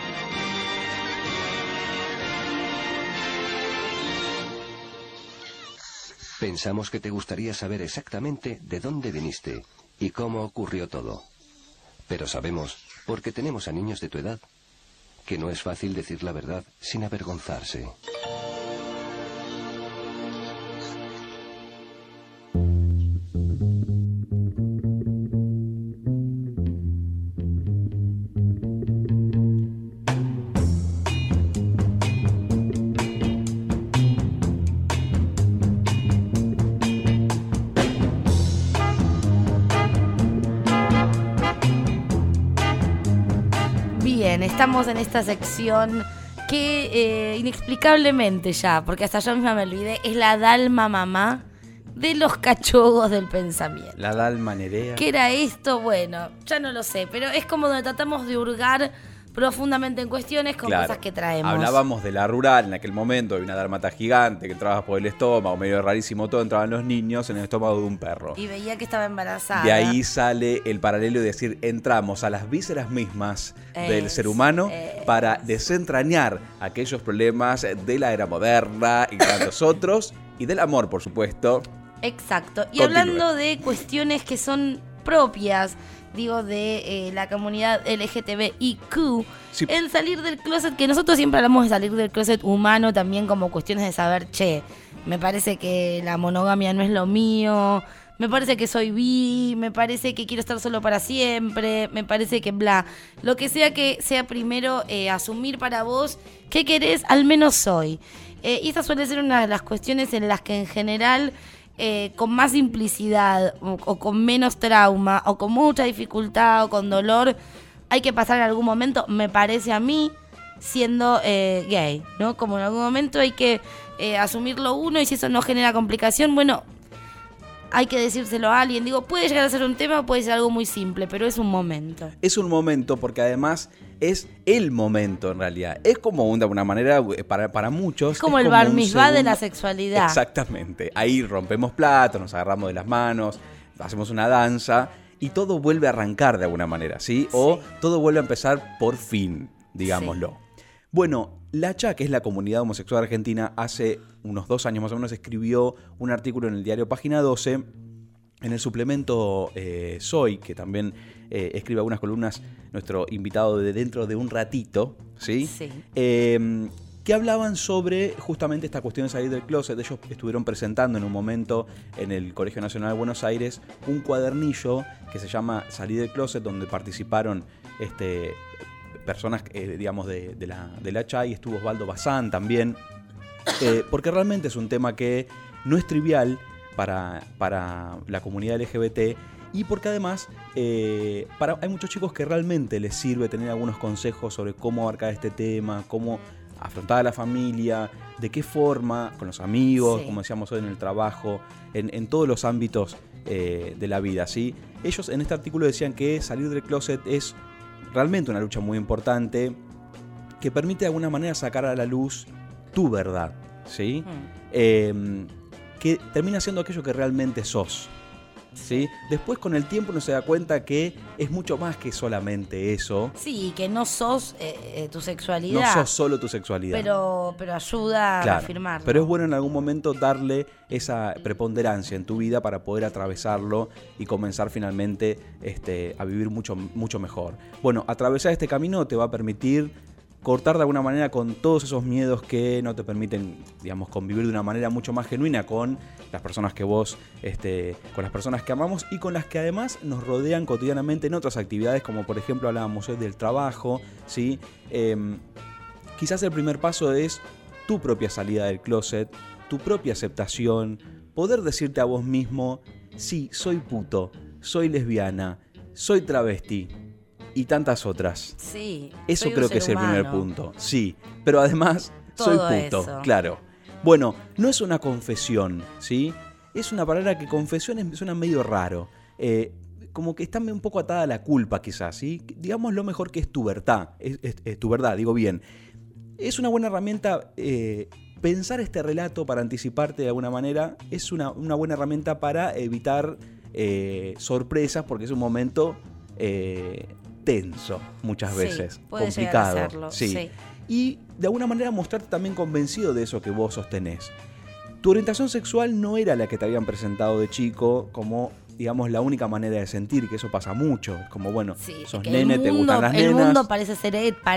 Pensamos que te gustaría saber exactamente de dónde viniste y cómo ocurrió todo. Pero sabemos, porque tenemos a niños de tu edad, que no es fácil decir la verdad sin avergonzarse. Bien, estamos en esta sección que inexplicablemente ya, porque hasta yo misma me olvidé, es la Dalma Mamá de los cachogos del pensamiento. La Dalma Nerea. ¿Qué era esto? Bueno, ya no lo sé, pero es como donde tratamos de hurgar profundamente en cuestiones con cosas que traemos. Hablábamos de la rural en aquel momento, de una dálmata gigante que entraba por el estómago, medio rarísimo todo, entraban los niños en el estómago de un perro. Y veía que estaba embarazada. De ahí sale el paralelo de decir, entramos a las vísceras mismas del ser humano para desentrañar aquellos problemas de la era moderna y tantos otros, y del amor, por supuesto, Exacto. Y Continúe. hablando de cuestiones que son propias, digo, de la comunidad LGTBIQ, Sí. el salir del closet, que nosotros siempre hablamos de salir del closet humano también como cuestiones de saber, che, me parece que la monogamia no es lo mío, me parece que soy bi, me parece que quiero estar solo para siempre, me parece que bla. Lo que sea primero asumir para vos qué querés, al menos soy. Y esta suele ser una de las cuestiones en las que en general, con más simplicidad o con menos trauma o con mucha dificultad o con dolor, hay que pasar en algún momento, me parece a mí, siendo gay, ¿no? Como en algún momento hay que asumirlo uno, y si eso no genera complicación, bueno, hay que decírselo a alguien. Digo, puede llegar a ser un tema, puede ser algo muy simple, pero es un momento. Es un momento porque además es el momento en realidad. Es como de alguna manera para muchos. Es como el bar mitzvah de la sexualidad. Exactamente. Ahí rompemos platos, nos agarramos de las manos, hacemos una danza y todo vuelve a arrancar de alguna manera, ¿sí? O todo vuelve a empezar por fin, digámoslo. Sí. Bueno, la CHA, que es la comunidad homosexual argentina, hace unos 2 años más o menos escribió un artículo en el diario Página 12, en el suplemento Soy, que también escribe algunas columnas, nuestro invitado de dentro de un ratito, ¿sí? Sí. Que hablaban sobre justamente esta cuestión de salir del closet. Ellos estuvieron presentando en un momento en el Colegio Nacional de Buenos Aires un cuadernillo que se llama Salir del closet, donde participaron personas, digamos, de la CHA, y estuvo Osvaldo Bazán también, porque realmente es un tema que no es trivial para la comunidad LGBT, y porque además hay muchos chicos que realmente les sirve tener algunos consejos sobre cómo abarcar este tema, cómo afrontar a la familia, de qué forma, con los amigos, como decíamos hoy, en el trabajo, en todos los ámbitos de la vida, ¿sí? Ellos en este artículo decían que salir del closet es realmente una lucha muy importante que permite de alguna manera sacar a la luz tu verdad, ¿sí? Que termina siendo aquello que realmente sos, ¿sí? Después, con el tiempo, uno se da cuenta que es mucho más que solamente eso. Sí, que no sos tu sexualidad. No sos solo tu sexualidad. Pero ayuda a afirmarlo. Pero es bueno en algún momento darle esa preponderancia en tu vida para poder atravesarlo y comenzar finalmente a vivir mucho, mucho mejor. Bueno, atravesar este camino te va a permitir cortar de alguna manera con todos esos miedos que no te permiten, digamos, convivir de una manera mucho más genuina con las personas que vos, con las personas que amamos y con las que además nos rodean cotidianamente en otras actividades, como por ejemplo hablábamos hoy del trabajo, ¿sí? Quizás el primer paso es tu propia salida del closet, tu propia aceptación, poder decirte a vos mismo, sí, soy puto, soy lesbiana, soy travesti, y tantas otras. Sí. Eso creo que es el primer punto. Sí, pero además todo soy puto, eso. Claro. Bueno, no es una confesión, ¿sí? Es una palabra que confesión suena medio raro. Como que está un poco atada a la culpa, quizás, ¿sí? Digamos lo mejor que es tu verdad. Es tu verdad, digo bien. Es una buena herramienta. Pensar este relato para anticiparte de alguna manera es una buena herramienta para evitar sorpresas, porque es un momento tenso muchas veces, puede complicado. Llegar a serlo, sí. Y de alguna manera mostrarte también convencido de eso que vos sostenés. Tu orientación sexual no era la que te habían presentado de chico como, digamos, la única manera de sentir, que eso pasa mucho. Es como, bueno, sos nene, te gustan las nenas. El mundo parece ser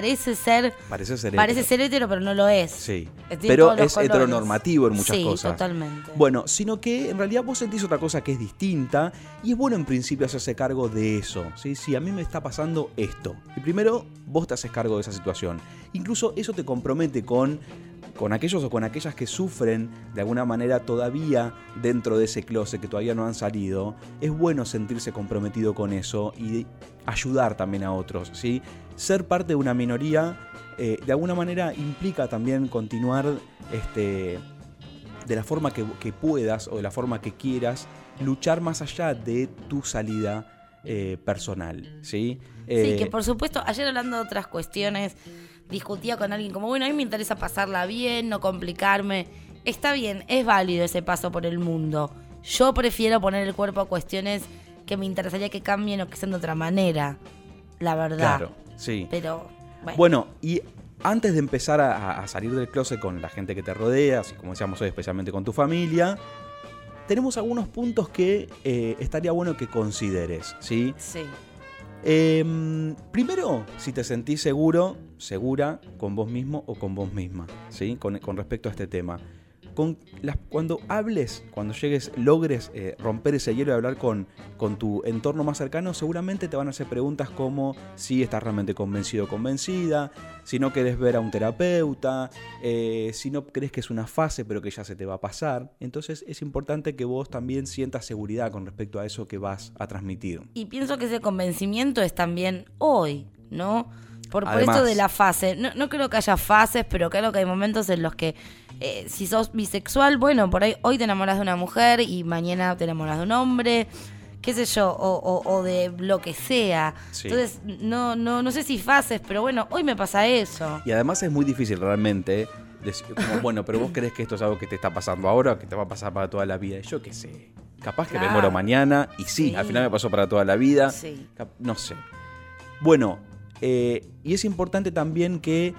hetero, pero no lo es. Sí, pero es heteronormativo en muchas cosas. Sí, totalmente. Bueno, sino que en realidad vos sentís otra cosa que es distinta, y es bueno en principio hacerse cargo de eso, ¿sí? Si a mí me está pasando esto, y primero vos te haces cargo de esa situación. Incluso eso te compromete con aquellos o con aquellas que sufren de alguna manera todavía dentro de ese closet, que todavía no han salido. Es bueno sentirse comprometido con eso y ayudar también a otros, ¿sí? Ser parte de una minoría de alguna manera implica también continuar de la forma que puedas o de la forma que quieras, luchar más allá de tu salida personal, ¿sí? Sí, que por supuesto, ayer hablando de otras cuestiones, discutía con alguien como, bueno, a mí me interesa pasarla bien, no complicarme. Está bien, es válido ese paso por el mundo. Yo prefiero poner el cuerpo a cuestiones que me interesaría que cambien o que sean de otra manera, la verdad. Claro, sí. Pero, bueno, y antes de empezar a salir del closet con la gente que te rodea, así como decíamos hoy, especialmente con tu familia, tenemos algunos puntos que estaría bueno que consideres, ¿sí? Sí. Primero, si te sentís segura con vos mismo o con vos misma, ¿sí? Con respecto a este tema. Cuando logres romper ese hielo y hablar con tu entorno más cercano, seguramente te van a hacer preguntas como si estás realmente convencido o convencida, si no querés ver a un terapeuta, si no crees que es una fase pero que ya se te va a pasar. Entonces es importante que vos también sientas seguridad con respecto a eso que vas a transmitir. Y pienso que ese convencimiento es también hoy, ¿no? Por Además, esto de la fase. No creo que haya fases, pero creo que hay momentos en los que si sos bisexual, bueno, por ahí hoy te enamoras de una mujer y mañana te enamoras de un hombre, qué sé yo, o de lo que sea. Sí. Entonces, no sé si fases, pero bueno, hoy me pasa eso. Y además es muy difícil realmente decir, como, bueno, pero vos crees que esto es algo que te está pasando ahora o que te va a pasar para toda la vida. Y yo qué sé, capaz que me muero mañana y sí, al final me pasó para toda la vida. Sí. No sé. Bueno, y es importante también que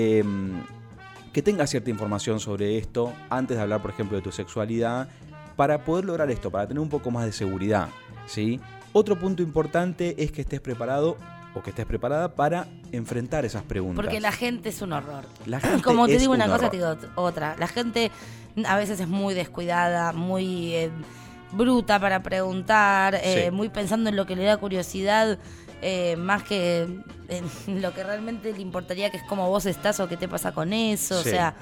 tengas cierta información sobre esto antes de hablar, por ejemplo, de tu sexualidad, para poder lograr esto, para tener un poco más de seguridad, ¿sí? Otro punto importante es que estés preparado o que estés preparada para enfrentar esas preguntas. Porque la gente es un horror. La gente Como te es digo una un cosa, horror. te digo otra. La gente a veces es muy descuidada, muy bruta para preguntar, Sí. muy pensando en lo que le da curiosidad, más que en lo que realmente le importaría, que es cómo vos estás o qué te pasa con eso. Sí. O sea,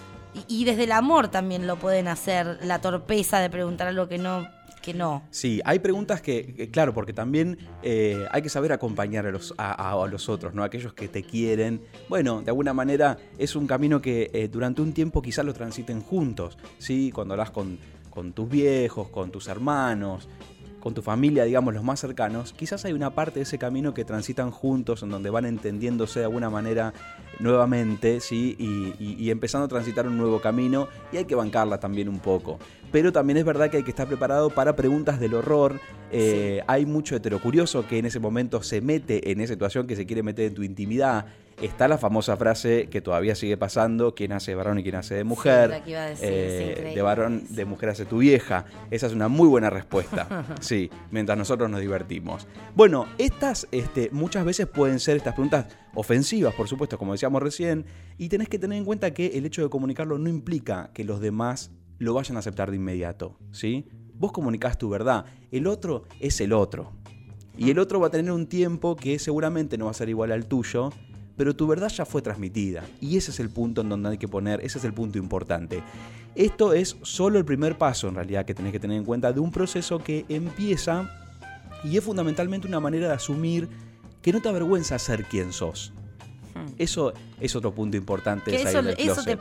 y desde el amor también lo pueden hacer, la torpeza de preguntar algo que no. Sí, hay preguntas que claro, porque también hay que saber acompañar a los otros, ¿no? Aquellos que te quieren. Bueno, de alguna manera es un camino que durante un tiempo quizás lo transiten juntos, ¿sí? Cuando hablas con tus viejos, con tus hermanos, con tu familia, digamos, los más cercanos, quizás hay una parte de ese camino que transitan juntos, en donde van entendiéndose de alguna manera nuevamente, ¿sí? Y empezando a transitar un nuevo camino, y hay que bancarla también un poco. Pero también es verdad que hay que estar preparado para preguntas del horror. Sí. Hay mucho heterocurioso que en ese momento se mete en esa situación, que se quiere meter en tu intimidad. Está la famosa frase que todavía sigue pasando: quién hace de varón y quién hace de mujer. Sí, la que iba a decir, de varón, de mujer hace tu vieja. Esa es una muy buena respuesta. Sí, mientras nosotros nos divertimos. Bueno, estas muchas veces pueden ser estas preguntas ofensivas, por supuesto, como decíamos recién, y tenés que tener en cuenta que el hecho de comunicarlo no implica que los demás lo vayan a aceptar de inmediato, ¿sí? Vos comunicás tu verdad, el otro es el otro. Y el otro va a tener un tiempo que seguramente no va a ser igual al tuyo, pero tu verdad ya fue transmitida. Y ese es el punto en donde hay que poner, ese es el punto importante. Esto es solo el primer paso, en realidad, que tenés que tener en cuenta de un proceso que empieza y es fundamentalmente una manera de asumir que no te avergüenza ser quien sos. Eso es otro punto importante de salir del closet.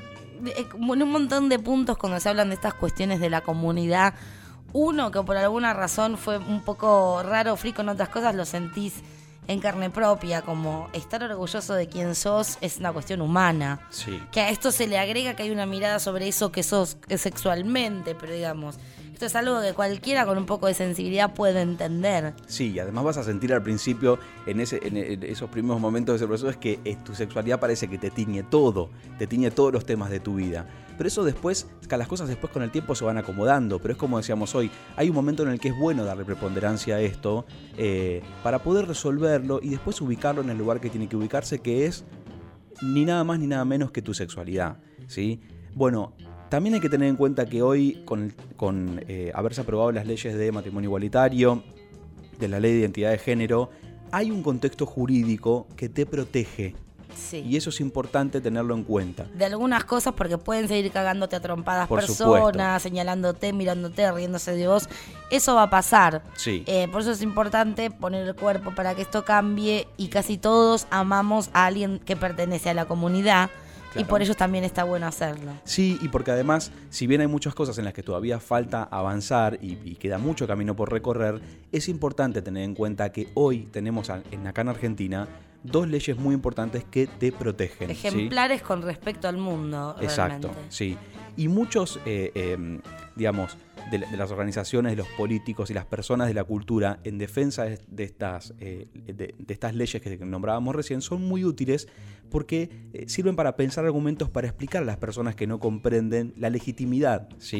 En un montón de puntos cuando se hablan de estas cuestiones de la comunidad, uno que por alguna razón fue un poco raro, frico en otras cosas, lo sentís en carne propia, como estar orgulloso de quién sos es una cuestión humana. Sí. Que a esto se le agrega que hay una mirada sobre eso que sos sexualmente, pero digamos, esto es algo que cualquiera con un poco de sensibilidad puede entender. Sí, y además vas a sentir al principio, en esos primeros momentos de ese proceso, es que tu sexualidad parece que te tiñe todos los temas de tu vida. Pero eso después, las cosas después con el tiempo se van acomodando, pero es como decíamos hoy, hay un momento en el que es bueno darle preponderancia a esto para poder resolverlo y después ubicarlo en el lugar que tiene que ubicarse, que es ni nada más ni nada menos que tu sexualidad, ¿sí? Bueno, también hay que tener en cuenta que hoy, con haberse aprobado las leyes de matrimonio igualitario, de la ley de identidad de género, hay un contexto jurídico que te protege. Sí. Y eso es importante tenerlo en cuenta. De algunas cosas, porque pueden seguir cagándote a trompadas Por personas, supuesto. señalándote, mirándote, riéndose de vos. Eso va a pasar. Sí. Por eso es importante poner el cuerpo para que esto cambie, y casi todos amamos a alguien que pertenece a la comunidad. Claro. Y por ello también está bueno hacerlo. Sí, y porque además, si bien hay muchas cosas en las que todavía falta avanzar y queda mucho camino por recorrer, es importante tener en cuenta que hoy tenemos acá en Argentina 2 leyes muy importantes que te protegen. Ejemplares, ¿sí? ¿Sí? Con respecto al mundo. Exacto, realmente. sí. Y muchos, digamos, de las organizaciones, de los políticos y las personas de la cultura en defensa de estas leyes que nombrábamos recién son muy útiles porque sirven para pensar argumentos para explicar a las personas que no comprenden la legitimidad, ¿sí?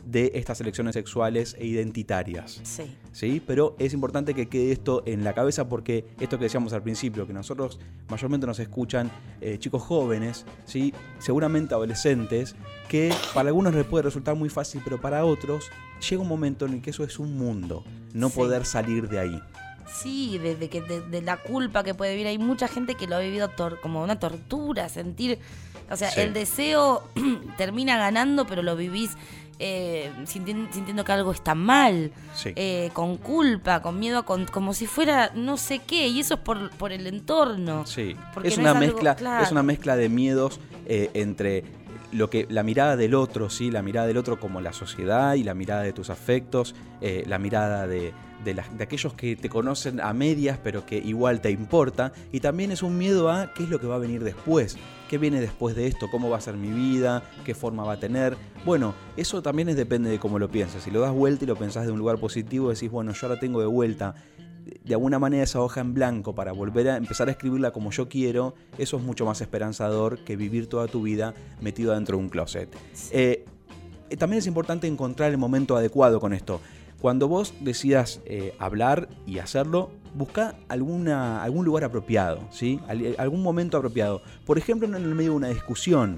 de estas elecciones sexuales e identitarias. Sí. ¿Sí? Pero es importante que quede esto en la cabeza porque esto que decíamos al principio, que nosotros mayormente nos escuchan chicos jóvenes, ¿sí? Seguramente adolescentes, que para algunos les puede resultar muy fácil, pero para otros llega un momento en el que eso es un mundo, no poder salir de ahí. Sí, de la culpa que puede vivir. Hay mucha gente que lo ha vivido como una tortura, sentir... O sea, el deseo termina ganando, pero lo vivís sintiendo que algo está mal, con culpa, con miedo, como si fuera no sé qué, y eso es por el entorno. Sí, es una mezcla, claro. Es una mezcla de miedos entre la mirada del otro, ¿sí? La mirada del otro como la sociedad y la mirada de tus afectos, la mirada de aquellos que te conocen a medias pero que igual te importa, y también es un miedo a qué es lo que va a venir después, qué viene después de esto, cómo va a ser mi vida, qué forma va a tener. Bueno, eso también depende de cómo lo pienses. Si lo das vuelta y lo pensás de un lugar positivo, decís, bueno, yo ahora tengo de vuelta de alguna manera esa hoja en blanco para volver a empezar a escribirla como yo quiero, eso es mucho más esperanzador que vivir toda tu vida metido dentro de un closet. También es importante encontrar el momento adecuado con esto. Cuando vos decidas hablar y hacerlo, busca algún lugar apropiado, ¿sí? Algún momento apropiado. Por ejemplo, en el medio de una discusión,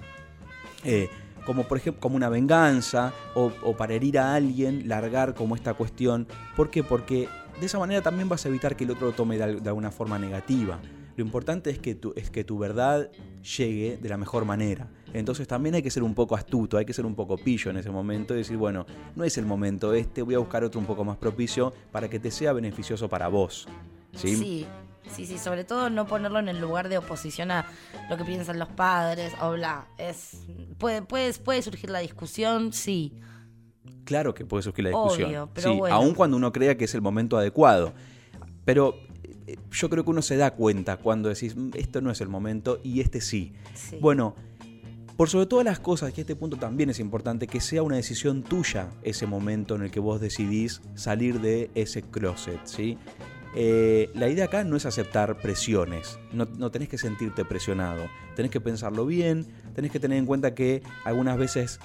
como por ejemplo como una venganza o para herir a alguien, largar como esta cuestión. ¿Por qué? Porque de esa manera también vas a evitar que el otro lo tome de alguna forma negativa. Lo importante es que tu verdad llegue de la mejor manera. Entonces también hay que ser un poco astuto, hay que ser un poco pillo en ese momento y decir, bueno, no es el momento voy a buscar otro un poco más propicio para que te sea beneficioso para vos. ¿Sí? Sí, sobre todo no ponerlo en el lugar de oposición a lo que piensan los padres o bla. Puede surgir la discusión, sí. Claro que puede surgir la discusión. Obvio, pero sí, bueno. Aun cuando uno crea que es el momento adecuado. Pero yo creo que uno se da cuenta cuando decís, esto no es el momento y este sí. Bueno, por sobre todas las cosas, que este punto también es importante, que sea una decisión tuya ese momento en el que vos decidís salir de ese closet, ¿sí? La idea acá no es aceptar presiones, no tenés que sentirte presionado, tenés que pensarlo bien, tenés que tener en cuenta que algunas veces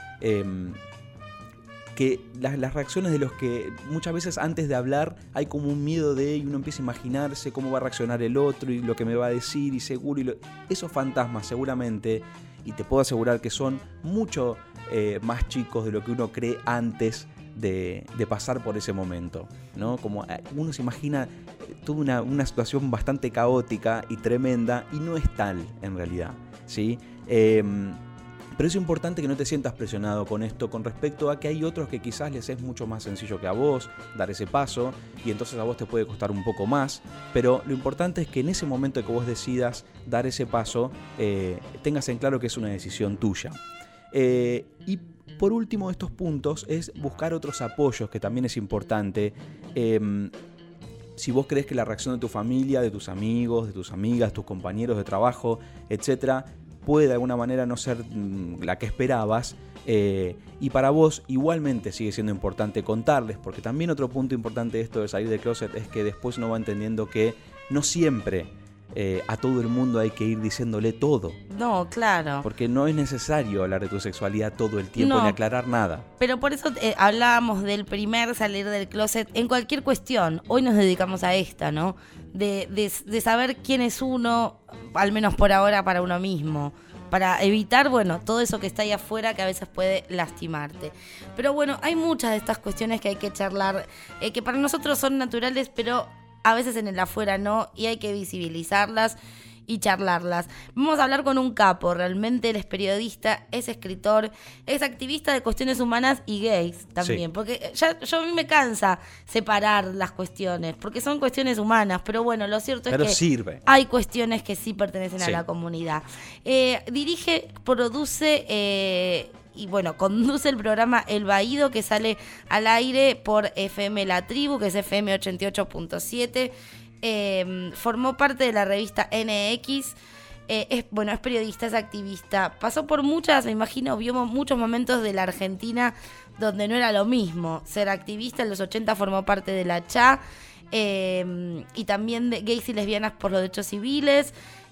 que las reacciones de los que muchas veces antes de hablar hay como un miedo y uno empieza a imaginarse cómo va a reaccionar el otro y lo que me va a decir y seguro, esos fantasmas seguramente, y te puedo asegurar que son mucho más chicos de lo que uno cree antes de pasar por ese momento, ¿no? Como uno se imagina toda una situación bastante caótica y tremenda y no es tal en realidad, ¿sí? Pero es importante que no te sientas presionado con esto con respecto a que hay otros que quizás les es mucho más sencillo que a vos dar ese paso y entonces a vos te puede costar un poco más, pero lo importante es que en ese momento que vos decidas dar ese paso tengas en claro que es una decisión tuya. Y por último de estos puntos es buscar otros apoyos, que también es importante. Si vos crees que la reacción de tu familia, de tus amigos, de tus amigas, tus compañeros de trabajo, etcétera, puede de alguna manera no ser la que esperabas, y para vos igualmente sigue siendo importante contarles, porque también otro punto importante de esto de salir del closet es que después uno va entendiendo que no siempre a todo el mundo hay que ir diciéndole todo. No, claro. Porque no es necesario hablar de tu sexualidad todo el tiempo ni aclarar nada. Pero por eso hablábamos del primer salir del closet en cualquier cuestión. Hoy nos dedicamos a esta, ¿no? De saber quién es uno, al menos por ahora, para uno mismo. Para evitar, bueno, todo eso que está ahí afuera que a veces puede lastimarte. Pero bueno, hay muchas de estas cuestiones que hay que charlar, que para nosotros son naturales, pero a veces en el afuera no, y hay que visibilizarlas y charlarlas. Vamos a hablar con un capo, realmente él es periodista, es escritor, es activista de cuestiones humanas y gays también, sí. Porque a mí me cansa separar las cuestiones, porque son cuestiones humanas, pero bueno, lo cierto es que sirve. Hay cuestiones que sí pertenecen a la comunidad. Dirige, produce y bueno, conduce el programa El Baído, que sale al aire por FM La Tribu, que es FM 88.7. Formó parte de la revista NX. Es periodista, es activista. Pasó por me imagino, vio muchos momentos de la Argentina donde no era lo mismo. Ser activista en los 80 formó parte de la CHA, y también de Gays y Lesbianas por los Derechos Civiles.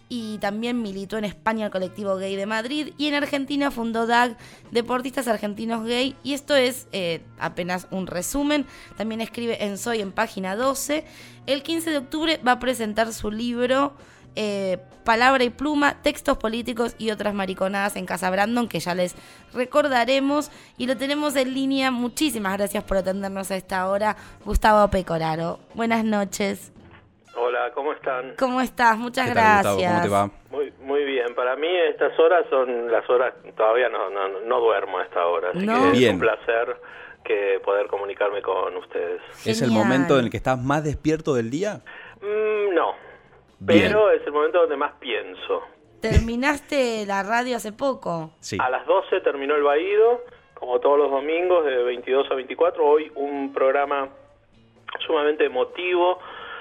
y también militó en España el colectivo gay de Madrid, y en Argentina fundó DAG, Deportistas Argentinos Gay, y esto es apenas un resumen. También escribe en Soy en página 12. El 15 de octubre va a presentar su libro Palabra y Pluma, Textos Políticos y otras mariconadas en Casa Brandon, que ya les recordaremos, y lo tenemos en línea. Muchísimas gracias por atendernos a esta hora, Gustavo Pecoraro. Buenas noches. Hola, ¿cómo están? ¿Cómo estás? Muchas gracias. Gustavo, ¿cómo te va? Muy bien. Para mí estas horas son las horas, todavía no duermo a esta hora, así que Bien. es un placer que poder comunicarme con ustedes. ¿Es el momento en el que estás más despierto del día? No, Bien. pero es el momento donde más pienso. ¿Terminaste la radio hace poco? Sí. A las 12 terminó el Baído, como todos los domingos, de 22 a 24. Hoy un programa sumamente emotivo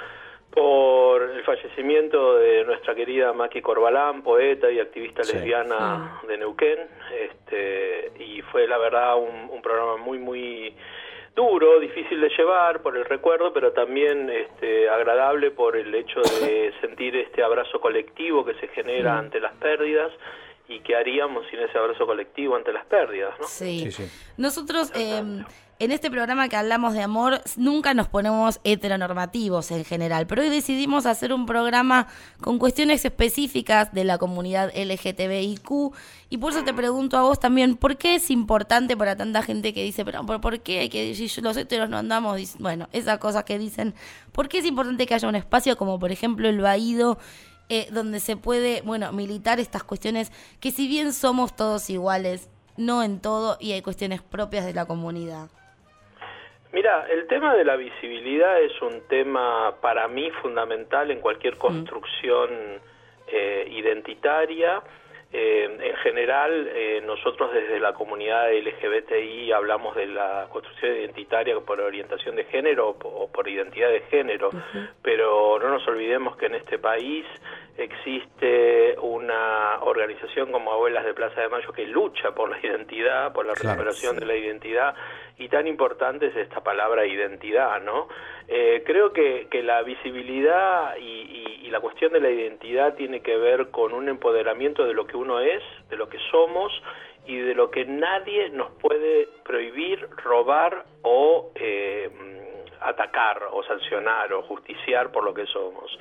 por el fallecimiento de nuestra querida Maki Corbalán, poeta y activista lesbiana de Neuquén. Y fue, la verdad, un programa muy duro, difícil de llevar por el recuerdo, pero también agradable por el hecho de sentir este abrazo colectivo que se genera ante las pérdidas, y qué haríamos sin ese abrazo colectivo ante las pérdidas, ¿no? Sí. Nosotros en este programa que hablamos de amor nunca nos ponemos heteronormativos en general, pero hoy decidimos hacer un programa con cuestiones específicas de la comunidad LGTBIQ, y por eso te pregunto a vos también, ¿por qué es importante para tanta gente que dice, pero ¿por qué que si los heteros no andamos? Bueno, esas cosas que dicen, ¿por qué es importante que haya un espacio como por ejemplo el Baído, donde se puede, militar estas cuestiones que, si bien somos todos iguales, no en todo, y hay cuestiones propias de la comunidad? Mira, el tema de la visibilidad es un tema para mí fundamental en cualquier construcción identitaria. En general, nosotros desde la comunidad LGBTI hablamos de la construcción identitaria por orientación de género o por identidad de género, pero no nos olvidemos que en este país existe una organización como Abuelas de Plaza de Mayo que lucha por la identidad, por la recuperación de la identidad, y tan importante es esta palabra identidad, ¿no? Creo que la visibilidad y la cuestión de la identidad tiene que ver con un empoderamiento de lo que uno es, de lo que somos, y de lo que nadie nos puede prohibir, robar o atacar o sancionar o justiciar por lo que somos.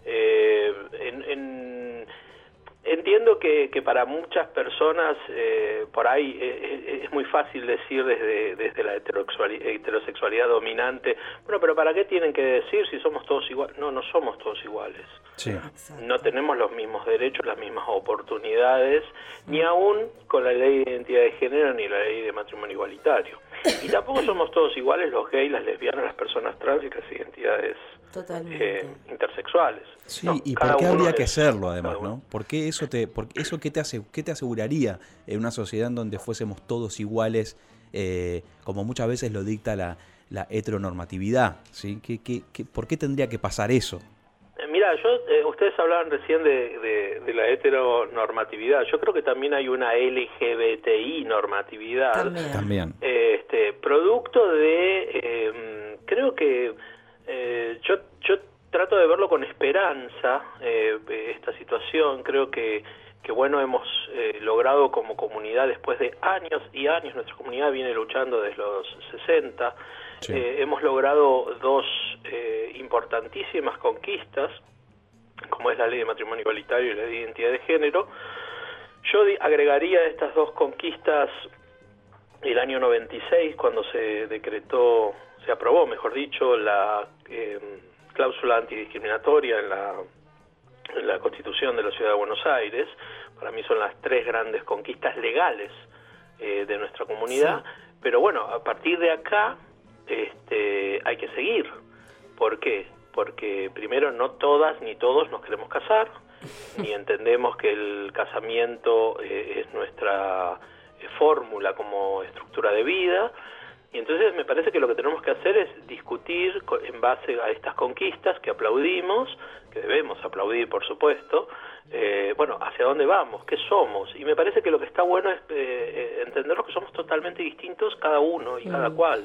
Entiendo que para muchas personas por ahí es muy fácil decir desde la heterosexualidad dominante, bueno, pero ¿para qué tienen que decir si somos todos iguales? No somos todos iguales. Sí. No tenemos los mismos derechos, las mismas oportunidades, ni aún con la ley de identidad de género ni la ley de matrimonio igualitario. Y tampoco somos todos iguales los gays, las lesbianas, las personas trans y las identidades intersexuales. Sí, ¿y por qué habría que serlo además, no? ¿Por qué eso qué te aseguraría en una sociedad en donde fuésemos todos iguales, como muchas veces lo dicta la heteronormatividad, ¿sí? ¿Por qué tendría que pasar eso? Mira, ustedes hablaban recién de la heteronormatividad. Yo creo que también hay una LGBTI normatividad. También. Producto de, creo que yo trato de verlo con esperanza, esta situación. Creo que bueno, hemos logrado como comunidad, después de años y años, nuestra comunidad viene luchando desde los 60, hemos logrado dos importantísimas conquistas, como es la ley de matrimonio igualitario y la ley de identidad de género. Yo agregaría a estas dos conquistas el año 96, cuando se aprobó, mejor dicho, la cláusula antidiscriminatoria en la Constitución de la Ciudad de Buenos Aires. Para mí son las tres grandes conquistas legales de nuestra comunidad, pero bueno, a partir de acá hay que seguir. ¿Por qué? Porque primero no todas ni todos nos queremos casar, ni entendemos que el casamiento es nuestra fórmula como estructura de vida. Y entonces me parece que lo que tenemos que hacer es discutir en base a estas conquistas que aplaudimos, que debemos aplaudir, por supuesto, hacia dónde vamos, qué somos. Y me parece que lo que está bueno es entendernos que somos totalmente distintos cada uno y cada cual.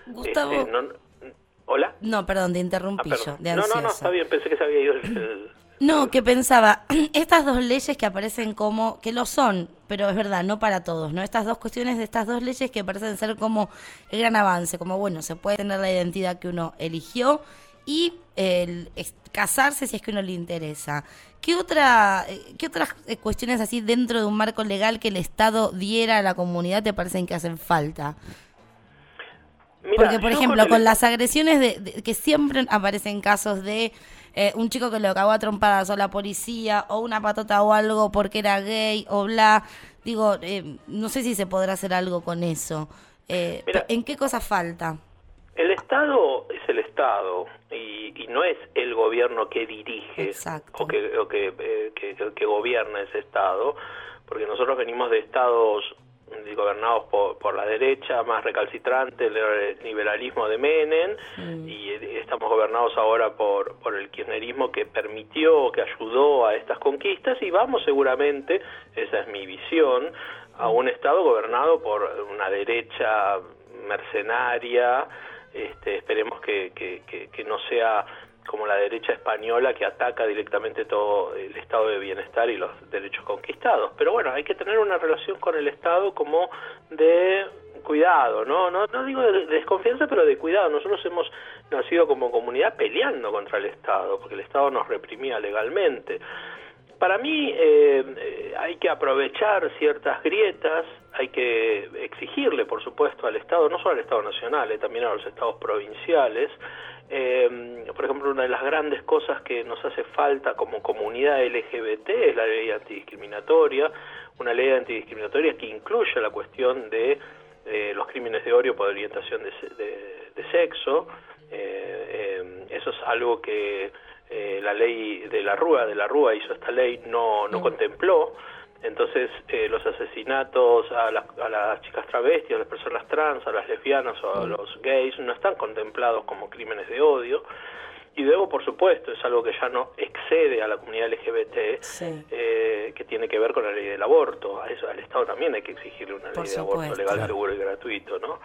Gustavo. ¿Hola? No, perdón, te interrumpí yo, de No, ansiosa. está bien, pensé que se había ido No, que pensaba, estas dos leyes que aparecen como, que lo son, pero es verdad, no para todos, ¿no? Estas dos cuestiones de estas dos leyes que parecen ser como el gran avance, como bueno, se puede tener la identidad que uno eligió y casarse si es que uno le interesa. ¿Qué otras cuestiones así dentro de un marco legal que el Estado diera a la comunidad te parecen que hacen falta? Mira, porque, por ejemplo, con las agresiones de que siempre aparecen casos de un chico que lo cagó a trompadas o la policía o una patota o algo porque era gay o bla, digo, no sé si se podrá hacer algo con eso. Mira, ¿en qué cosa falta? El Estado es el Estado y no es el gobierno que dirige o que gobierna ese Estado, porque nosotros venimos de estados gobernados por la derecha más recalcitrante, el liberalismo de Menem, y estamos gobernados ahora por el kirchnerismo que permitió, que ayudó a estas conquistas, y vamos seguramente, esa es mi visión, a un Estado gobernado por una derecha mercenaria. Esperemos que no sea como la derecha española que ataca directamente todo el estado de bienestar y los derechos conquistados. Pero bueno, hay que tener una relación con el Estado como de cuidado, no digo de desconfianza, pero de cuidado. Nosotros hemos nacido como comunidad peleando contra el Estado, porque el Estado nos reprimía legalmente. Para mí hay que aprovechar ciertas grietas, hay que exigirle, por supuesto, al Estado, no solo al Estado nacional, también a los estados provinciales. Por ejemplo, una de las grandes cosas que nos hace falta como comunidad LGBT es la ley antidiscriminatoria, una ley antidiscriminatoria que incluye la cuestión de los crímenes de odio por orientación de sexo. Eso es algo que la ley de la Rúa hizo esta ley, no contempló. Entonces los asesinatos a las chicas travestis, a las personas trans, a las lesbianas o a los gays no están contemplados como crímenes de odio. Y luego, por supuesto, es algo que ya no excede a la comunidad LGBT, que tiene que ver con la ley del aborto. A eso al Estado también hay que exigirle una ley de aborto legal, seguro y gratuito, ¿no?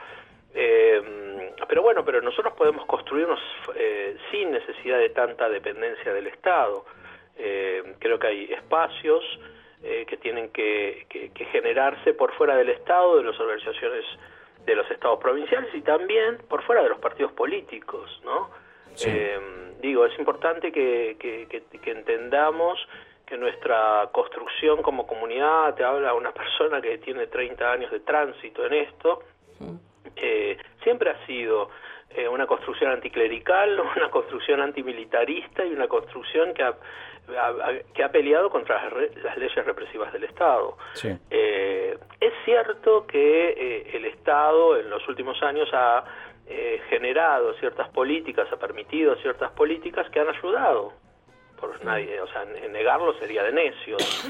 Pero nosotros podemos construirnos sin necesidad de tanta dependencia del Estado. Creo que hay espacios que tienen que generarse por fuera del Estado, de las organizaciones de los estados provinciales y también por fuera de los partidos políticos, ¿no? Sí. Es importante que entendamos que nuestra construcción como comunidad, te habla una persona que tiene 30 años de tránsito en esto, siempre ha sido una construcción anticlerical, una construcción antimilitarista y una construcción que ha peleado contra las leyes represivas del Estado. Sí. Es cierto que el Estado en los últimos años ha generado ciertas políticas, ha permitido ciertas políticas que han ayudado. Por nadie, o sea, negarlo sería de necios.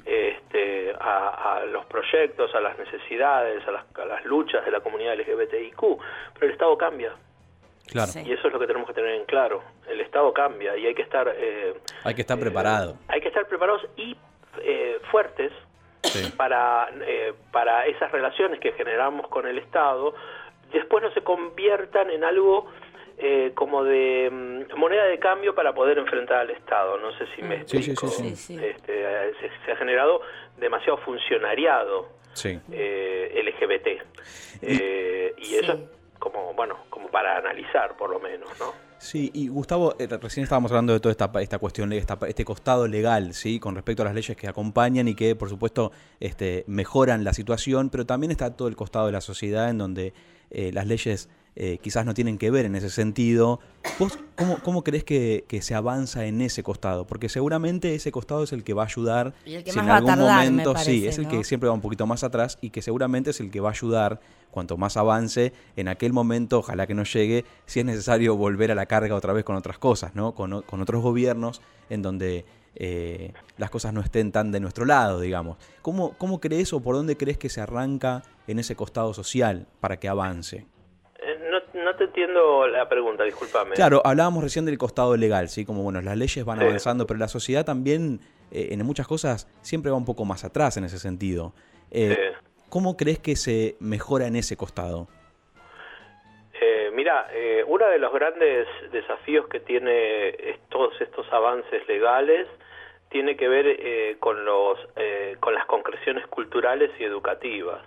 A los proyectos, a las necesidades, a las luchas de la comunidad LGBTIQ, pero el Estado cambia. Claro. Sí. Y eso es lo que tenemos que tener en claro. El Estado cambia y hay que estar preparado. Hay que estar preparados y fuertes para esas relaciones que generamos con el Estado después no se conviertan en algo como de moneda de cambio para poder enfrentar al Estado. No sé si me explico. Sí. Se ha generado demasiado funcionariado LGBT. Y eso es como para analizar, por lo menos, ¿no? Sí, y Gustavo, recién estábamos hablando de toda esta cuestión, este costado legal, ¿sí? Con respecto a las leyes que acompañan y que, por supuesto, mejoran la situación, pero también está todo el costado de la sociedad en donde las leyes quizás no tienen que ver en ese sentido. ¿Vos cómo crees que se avanza en ese costado? Porque seguramente ese costado es el que va a ayudar, y el que si más en algún va a tardar, momento, me parece, sí, es el que siempre va un poquito más atrás y que seguramente es el que va a ayudar, cuanto más avance, en aquel momento, ojalá que no llegue, si es necesario volver a la carga otra vez con otras cosas, ¿no? Con otros gobiernos en donde las cosas no estén tan de nuestro lado, digamos. ¿Cómo crees o por dónde crees que se arranca en ese costado social para que avance? No te entiendo la pregunta, discúlpame. Claro, hablábamos recién del costado legal, ¿sí? Como, las leyes van avanzando, pero la sociedad también, en muchas cosas, siempre va un poco más atrás en ese sentido. ¿Cómo crees que se mejora en ese costado? Mira, uno de los grandes desafíos que tiene todos estos avances legales tiene que ver con las concreciones culturales y educativas.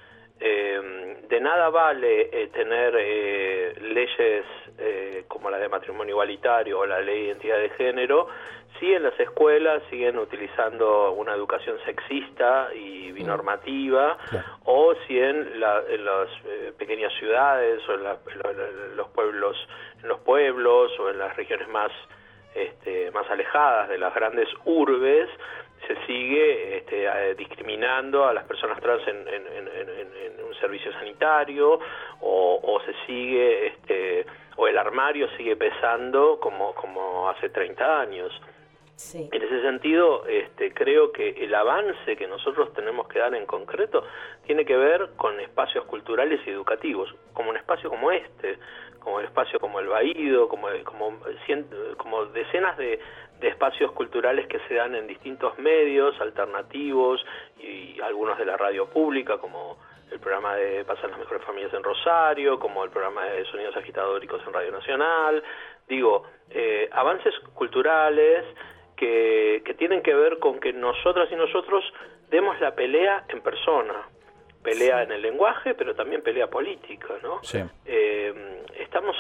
De nada vale tener leyes como la de matrimonio igualitario o la ley de identidad de género si en las escuelas siguen utilizando una educación sexista y binormativa, o si en las pequeñas ciudades o en los pueblos o en las regiones más alejadas de las grandes urbes se sigue discriminando a las personas trans en un servicio sanitario, o se sigue o el armario sigue pesando como hace 30 años. Sí. En ese sentido, creo que el avance que nosotros tenemos que dar en concreto tiene que ver con espacios culturales y educativos, como un espacio como como un espacio como el Baído, como decenas de espacios culturales que se dan en distintos medios alternativos y algunos de la radio pública, como el programa de Pasan las Mejores Familias en Rosario, como el programa de Sonidos Agitadóricos en Radio Nacional. Digo, avances culturales que tienen que ver con que nosotras y nosotros demos la pelea en persona, pelea en el lenguaje, pero también pelea política, ¿no? Sí. Estamos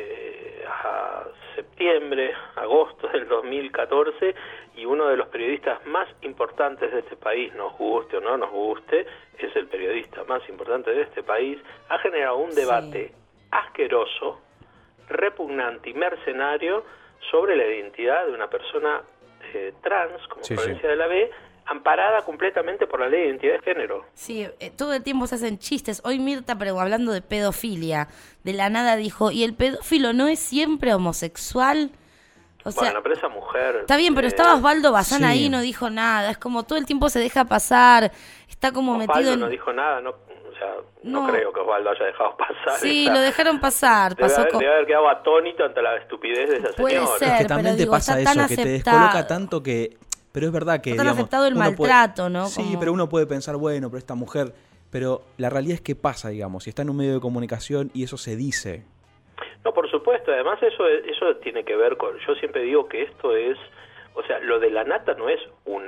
a septiembre, agosto del 2014, y uno de los periodistas más importantes de este país, nos guste o no nos guste, es el periodista más importante de este país, ha generado un debate asqueroso, repugnante y mercenario sobre la identidad de una persona trans, como Florencia de la B, amparada completamente por la ley de identidad de género. Sí, todo el tiempo se hacen chistes. Hoy Mirta, pero hablando de pedofilia, de la nada dijo, ¿y el pedófilo no es siempre homosexual? O sea, bueno, pero esa mujer... Está bien, pero estaba Osvaldo Bazán ahí y no dijo nada. Es como todo el tiempo se deja pasar, está como Osvaldo metido en... no dijo nada, no creo que Osvaldo haya dejado pasar. Sí, lo dejaron pasar. Debe haber quedado atónito ante la estupidez de esa Puede señora. ser, es que también te pasa eso, que te descoloca tanto que... Pero es verdad que, digamos, aceptado el maltrato, ¿no? Sí, como... pero uno puede pensar, bueno, pero esta mujer... Pero la realidad es que pasa, digamos, si está en un medio de comunicación y eso se dice. No, por supuesto, además eso tiene que ver con... Yo siempre digo que esto es... O sea, lo de la nata no es un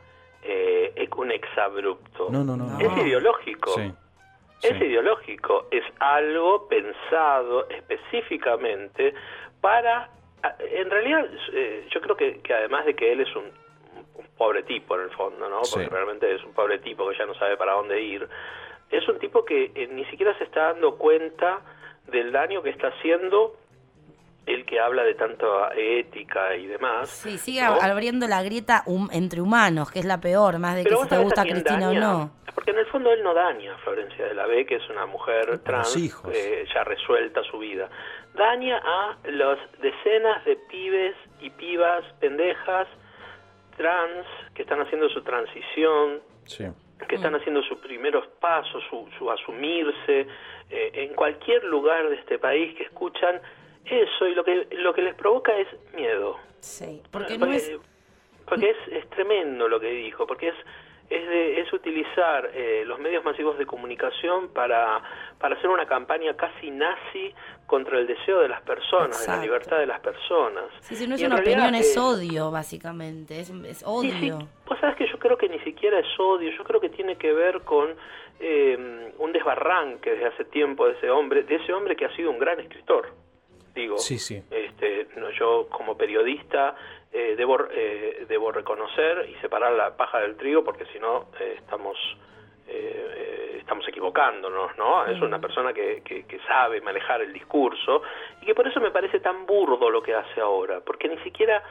exabrupto. No. Es ideológico. Sí. Es ideológico. Es algo pensado específicamente para... En realidad, yo creo que además de que él es un pobre tipo en el fondo, ¿no? Porque realmente es un pobre tipo que ya no sabe para dónde ir. Es un tipo que ni siquiera se está dando cuenta del daño que está haciendo el que habla de tanta ética y demás. Sí, sigue abriendo la grieta entre humanos, que es la peor, más de que si te gusta Cristina o no. Porque en el fondo él no daña a Florencia de la B, que es una mujer trans, ya resuelta su vida. Daña a las decenas de pibes y pibas pendejas trans que están haciendo su transición, que están haciendo sus primeros pasos, su asumirse en cualquier lugar de este país, que escuchan eso y lo que les provoca es miedo. Sí, porque es tremendo lo que dijo, porque es utilizar los medios masivos de comunicación para hacer una campaña casi nazi contra el deseo de las personas, Exacto. de la libertad de las personas. Sí, no es una opinión, es odio, básicamente, es odio. Sí, vos sabés que yo creo que ni siquiera es odio, yo creo que tiene que ver con un desbarranque desde hace tiempo de ese hombre que ha sido un gran escritor. Digo, yo como periodista debo reconocer y separar la paja del trigo, porque si no estamos equivocándonos, ¿no? Es una persona que sabe manejar el discurso y que por eso me parece tan burdo lo que hace ahora, porque ni siquiera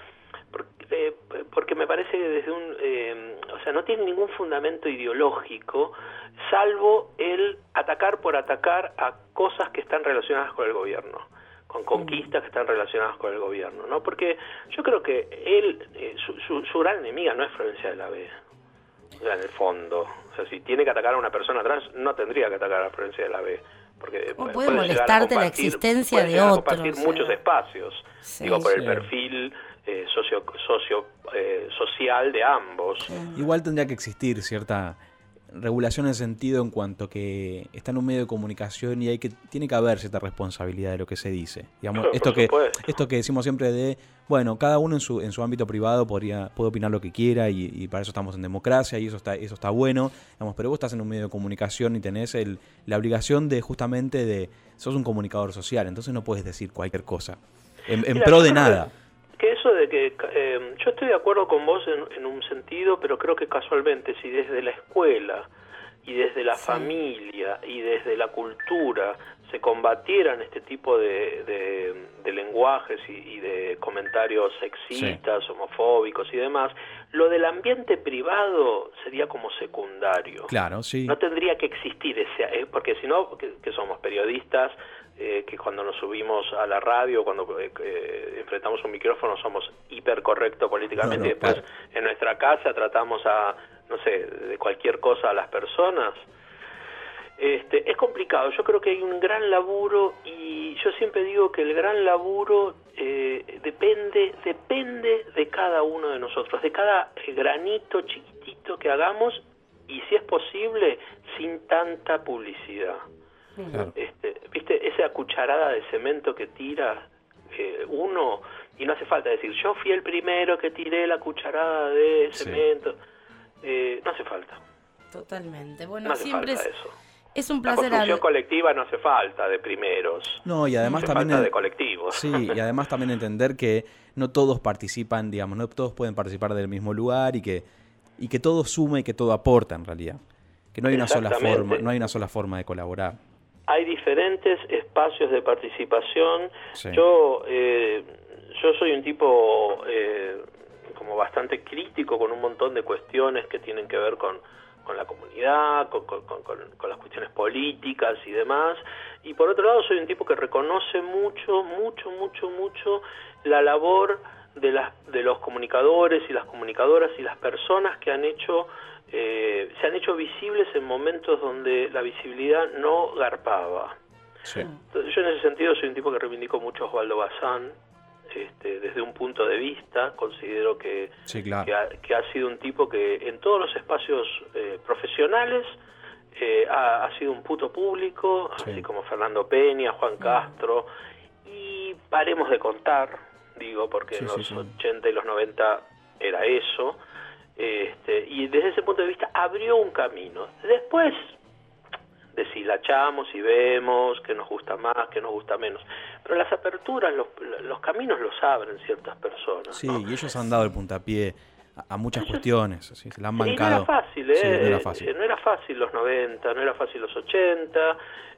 porque me parece desde no tiene ningún fundamento ideológico, salvo el atacar por atacar a cosas que están relacionadas con el gobierno, con conquistas que están relacionadas con el gobierno, ¿no? Porque yo creo que él, su gran enemiga no es Florencia de la B, o sea, en el fondo. O sea, si tiene que atacar a una persona trans, no tendría que atacar a Florencia de la B, porque puede molestarte la existencia de otro. Compartir muchos espacios, por el perfil social de ambos. Igual tendría que existir cierta regulación en sentido en cuanto que está en un medio de comunicación y tiene que haber cierta responsabilidad de lo que se dice. Digamos, esto que decimos siempre de, bueno, cada uno en su ámbito privado puede opinar lo que quiera y para eso estamos en democracia y eso está bueno, digamos, pero vos estás en un medio de comunicación y tenés la obligación de justamente sos un comunicador social, entonces no puedes decir cualquier cosa en pro de nada. Que eso de que yo estoy de acuerdo con vos en un sentido, pero creo que casualmente si desde la escuela y desde la familia y desde la cultura se combatieran este tipo de lenguajes y de comentarios sexistas, homofóbicos y demás, lo del ambiente privado sería como secundario. Claro, sí. No tendría que existir porque si no, que somos periodistas, que cuando nos subimos a la radio, cuando enfrentamos un micrófono somos hipercorrectos políticamente, y después en nuestra casa tratamos de cualquier cosa a las personas. Es complicado. Yo creo que hay un gran laburo y yo siempre digo que el gran laburo depende de cada uno de nosotros, de cada granito chiquitito que hagamos y, si es posible, sin tanta publicidad. Claro. ¿Viste? Esa cucharada de cemento que tira uno, y no hace falta decir, yo fui el primero que tiré la cucharada de cemento. No hace falta. Totalmente. Bueno, no hace siempre falta eso. Es un placer. La construcción colectiva no hace falta de primeros. No, y además hace también falta de colectivos. Sí, y además también entender que no todos participan, digamos, no todos pueden participar del mismo lugar y que todo suma y que todo aporta en realidad. Que no hay una sola forma de colaborar. Hay diferentes espacios de participación. Sí. Yo soy un tipo como bastante crítico con un montón de cuestiones que tienen que ver con la comunidad, con las cuestiones políticas y demás. Y por otro lado soy un tipo que reconoce mucho la labor de los comunicadores y las comunicadoras y las personas que se han hecho visibles en momentos donde la visibilidad no garpaba. Sí. Entonces, yo en ese sentido soy un tipo que reivindico mucho a Osvaldo Bazán, desde un punto de vista. Considero que ha sido un tipo que en todos los espacios profesionales ha sido un puto público, así como Fernando Peña, Juan Castro, y paremos de contar, porque en los 80 y los 90 era eso. Y desde ese punto de vista abrió un camino. Después deshilachamos y vemos que nos gusta más, que nos gusta menos. Pero las aperturas, los caminos los abren ciertas personas. Sí, ¿no? y ellos han dado el puntapié a muchas cuestiones. ¿Sí? Se la han bancado. Y no era fácil, Sí, no era fácil. No era fácil los 90, no era fácil los 80.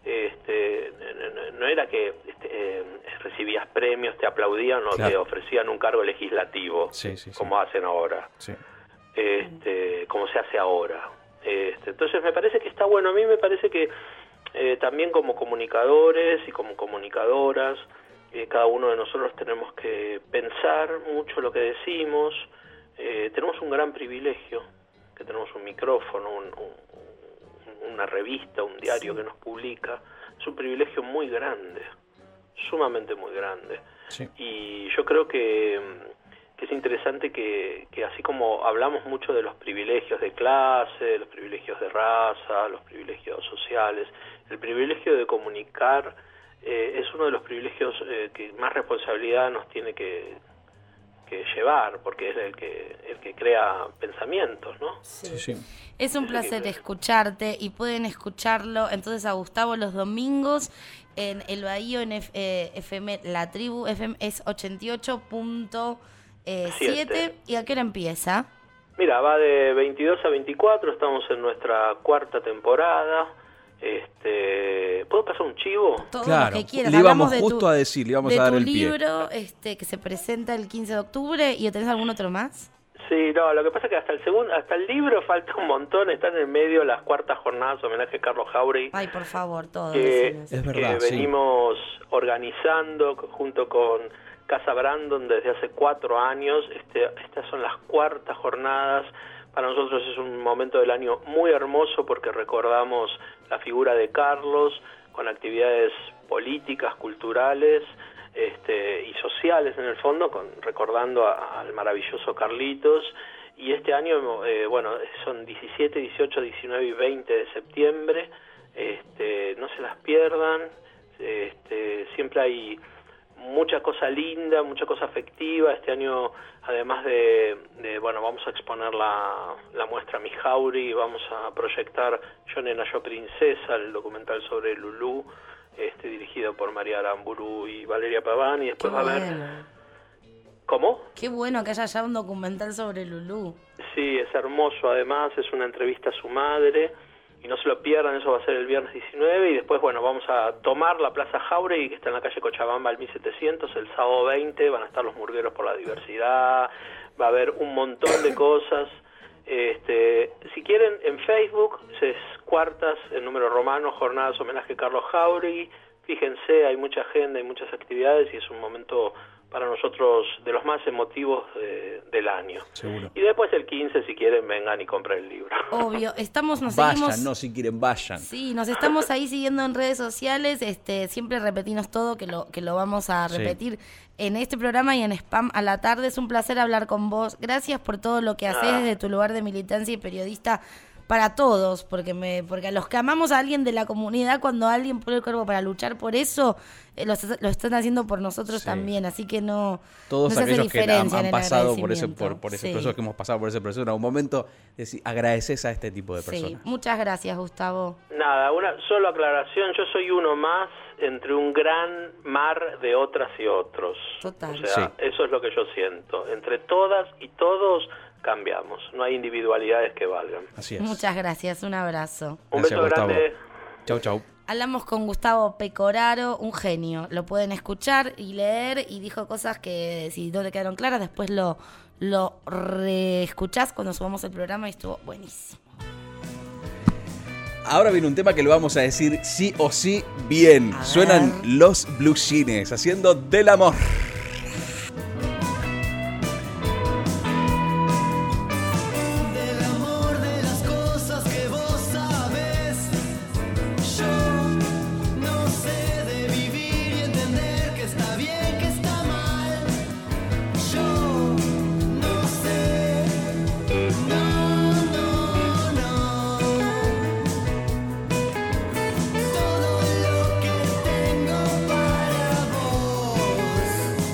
No era que recibías premios, te aplaudían o te ofrecían un cargo legislativo, como hacen ahora. Sí. Como se hace ahora. Entonces me parece que está bueno. A mí me parece que también como comunicadores y como comunicadoras, cada uno de nosotros tenemos que pensar mucho lo que decimos. Tenemos un gran privilegio, que tenemos un micrófono, una revista, un diario que nos publica. Es un privilegio muy grande, sumamente muy grande. Sí. Y yo creo que es interesante que así como hablamos mucho de los privilegios de clase, los privilegios de raza, los privilegios sociales, el privilegio de comunicar es uno de los privilegios que más responsabilidad nos tiene que llevar, porque es el que crea pensamientos, ¿no? Sí. Es un placer escucharte, y pueden escucharlo entonces a Gustavo los domingos en El Bahío, en FM, la tribu FM es 88.7. ¿Y a qué hora empieza? Mira, va de 22 a 24, estamos en nuestra 4ª temporada. ¿Puedo pasar un chivo? Todo lo que quieras. Le íbamos justo a decir, le íbamos a dar el pie. De tu libro que se presenta el 15 de octubre, ¿y tenés algún otro más? Sí, no, lo que pasa es que hasta el libro falta un montón. Están en medio las 4ª jornadas homenaje a Carlos Jauregui. Ay, por favor, todo. Es verdad, que venimos organizando junto con Casa Brandon desde hace 4 años. Estas son las 4ª jornadas. Para nosotros es un momento del año muy hermoso porque recordamos la figura de Carlos con actividades políticas, culturales y sociales en el fondo, recordando al maravilloso Carlitos, Y este año, son 17, 18, 19 y 20 de septiembre. No se las pierdan. Siempre hay mucha cosa linda, mucha cosa afectiva. Este año, además vamos a exponer la muestra Mijauri, vamos a proyectar Yo Nena, Yo Princesa, el documental sobre Lulú, dirigido por María Aramburu y Valeria Paván, y después va a haber... ¿Cómo? Qué bueno que haya ya un documental sobre Lulú. Sí, es hermoso, además es una entrevista a su madre, y no se lo pierdan, eso va a ser el viernes 19, y después, vamos a tomar la Plaza Jauregui, que está en la calle Cochabamba al 1700, el sábado 20, van a estar los murgueros por la diversidad, va a haber un montón de cosas. Si quieren, en Facebook, es Cuartas, el número romano, Jornadas Homenaje a Carlos Jauregui. Fíjense, hay mucha agenda, hay muchas actividades, y es un momento para nosotros de los más emotivos del año. Seguro. Y después el 15, si quieren, vengan y compren el libro. Obvio, seguimos... Vayan, si quieren, vayan. Sí, nos estamos ahí siguiendo en redes sociales, siempre repetimos todo, que lo vamos a repetir en este programa y en Spam a la tarde. Es un placer hablar con vos. Gracias por todo lo que haces desde tu lugar de militancia y periodista para todos, porque a los que amamos a alguien de la comunidad, cuando alguien pone el cuerpo para luchar por eso, lo están haciendo por nosotros también, así que todos no aquellos que han pasado por ese Sí. proceso, que hemos pasado por ese proceso en algún momento, agradeces a este tipo de personas. Sí, muchas gracias, Gustavo. Nada, una sola aclaración, yo soy uno más entre un gran mar de otras y otros. Total. O sea, eso es lo que yo siento. Entre todas y todos cambiamos, no hay individualidades que valgan. Así es. Muchas gracias, un abrazo. Un beso grande. Chau, chau. Hablamos con Gustavo Pecoraro, un genio. Lo pueden escuchar y leer, y dijo cosas que si no te quedaron claras, después lo reescuchás cuando subamos el programa, y estuvo buenísimo. Ahora viene un tema que lo vamos a decir sí o sí bien. Suenan los Blue Jeans haciendo Del Amor. Todo lo que tengo para vos.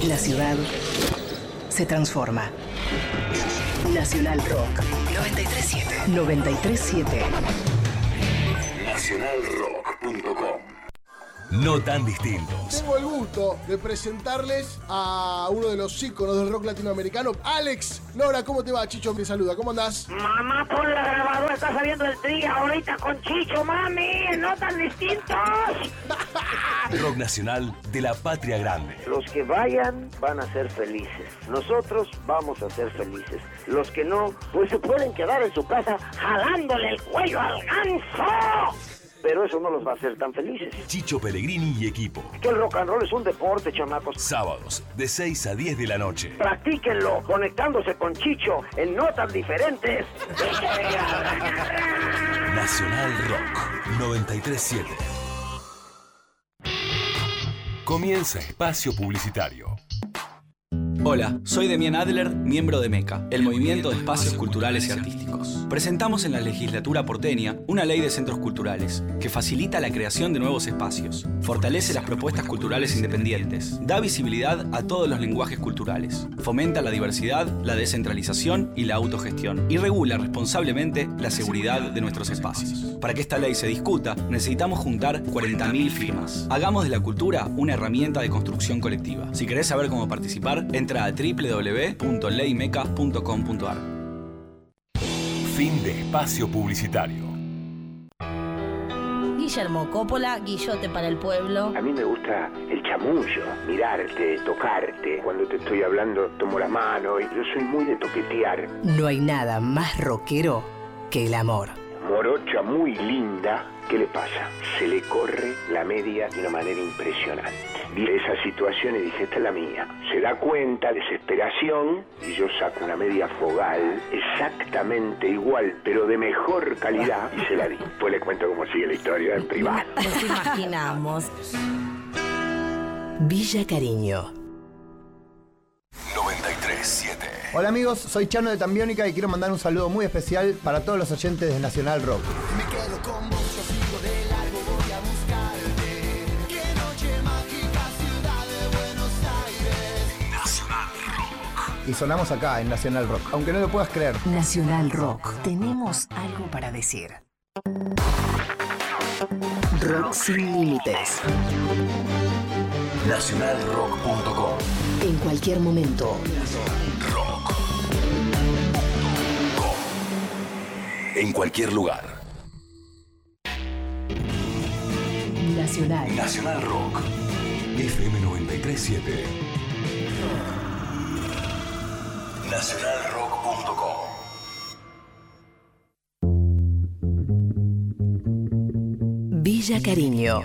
La ciudad se transforma. Nacional Rock 93.7. 93.7. Nacionalrock.com. No tan distintos. Tengo el gusto de presentarles a uno de los íconos del rock latinoamericano, Alex Lora. ¿Cómo te va, Chicho? Me saluda. ¿Cómo andás? Mamá, pon la grabadora, está saliendo el día ahorita con Chicho, mami. No tan distintos. Rock nacional de la patria grande. Los que vayan van a ser felices. Nosotros vamos a ser felices. Los que no, pues se pueden quedar en su casa jalándole el cuello al ganso. Pero eso no los va a hacer tan felices. Chicho Pellegrini y equipo. Que el rock and roll es un deporte, chamacos. Sábados, de 6 a 10 de la noche. Practíquenlo, conectándose con Chicho en notas diferentes. Nacional Rock 93.7. Comienza espacio publicitario. Hola, soy Demian Adler, miembro de MECA, el Movimiento de Espacios Culturales y Artísticos. Presentamos en la legislatura porteña una ley de centros culturales que facilita la creación de nuevos espacios, fortalece las propuestas culturales independientes, da visibilidad a todos los lenguajes culturales, fomenta la diversidad, la descentralización y la autogestión y regula responsablemente la seguridad de nuestros espacios. Para que esta ley se discuta, necesitamos juntar 40.000 firmas. Hagamos de la cultura una herramienta de construcción colectiva. Si querés saber cómo participar, entra a www.leymeca.com.ar. Fin de espacio publicitario. Guillermo Coppola, Guillote para el pueblo. A mí me gusta el chamullo, mirarte, tocarte. Cuando te estoy hablando, tomo la mano y yo soy muy de toquetear. No hay nada más rockero que el amor. Morocha muy linda, ¿qué le pasa? Se le corre la media de una manera impresionante. Vi esa situación y dije, esta es la mía. Se da cuenta, desesperación, y yo saco una media fogal exactamente igual, pero de mejor calidad, y se la di. Después le cuento cómo sigue la historia en privado. Nos imaginamos. Villa Cariño 93.7. Hola amigos, soy Chano de Tambiónica y quiero mandar un saludo muy especial para todos los oyentes de Nacional Rock. Me quedo con vos, yo sigo de largo, voy a buscarte. Qué noche mágica, ciudad de Buenos Aires. Nacional Rock. Y sonamos acá en Nacional Rock, aunque no lo puedas creer. Nacional Rock. Tenemos algo para decir. Rock sin límites. Nacionalrock.com. En cualquier momento. Rock. En cualquier lugar. Nacional Rock. FM 93.7. Nacionalrock.com. Villa Cariño.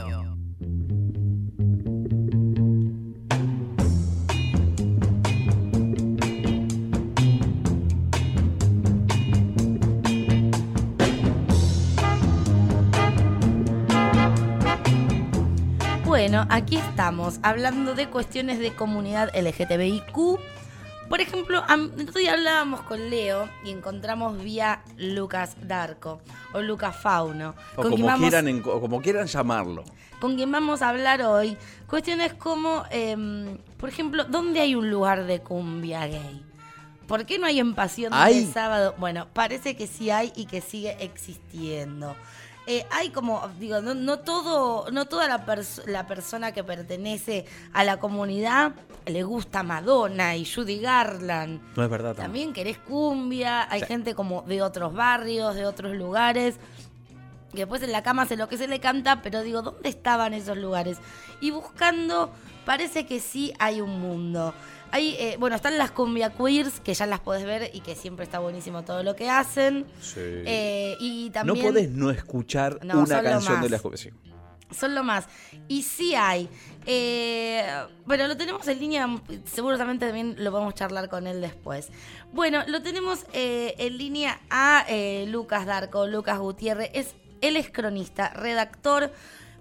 Bueno, aquí estamos hablando de cuestiones de comunidad LGTBIQ. Por ejemplo, el otro día hablábamos con Leo y encontramos vía Lucas Darko o Lucas Fauno. O como quieran llamarlo. Con quien vamos a hablar hoy. Cuestiones como, por ejemplo, ¿dónde hay un lugar de cumbia gay? ¿Por qué no hay en Pasión de Sábado? Bueno, parece que sí hay y que sigue existiendo. Hay como, digo, no toda la persona que pertenece a la comunidad le gusta Madonna y Judy Garland. No es verdad. También querés cumbia, hay gente como de otros barrios, de otros lugares, que después en la cama hace lo que se le canta, pero digo, ¿dónde estaban esos lugares? Y buscando, parece que sí hay un mundo. Hay, están las cumbia queers, que ya las podés ver y que siempre está buenísimo todo lo que hacen. Sí. Y también, no podés no escuchar una canción de las cumbias. Sí. Son lo más. Y sí hay. Bueno, lo tenemos en línea, seguramente también lo podemos charlar con él después. Bueno, lo tenemos en línea a Lucas Darko, Lucas Gutiérrez. Él es cronista, redactor,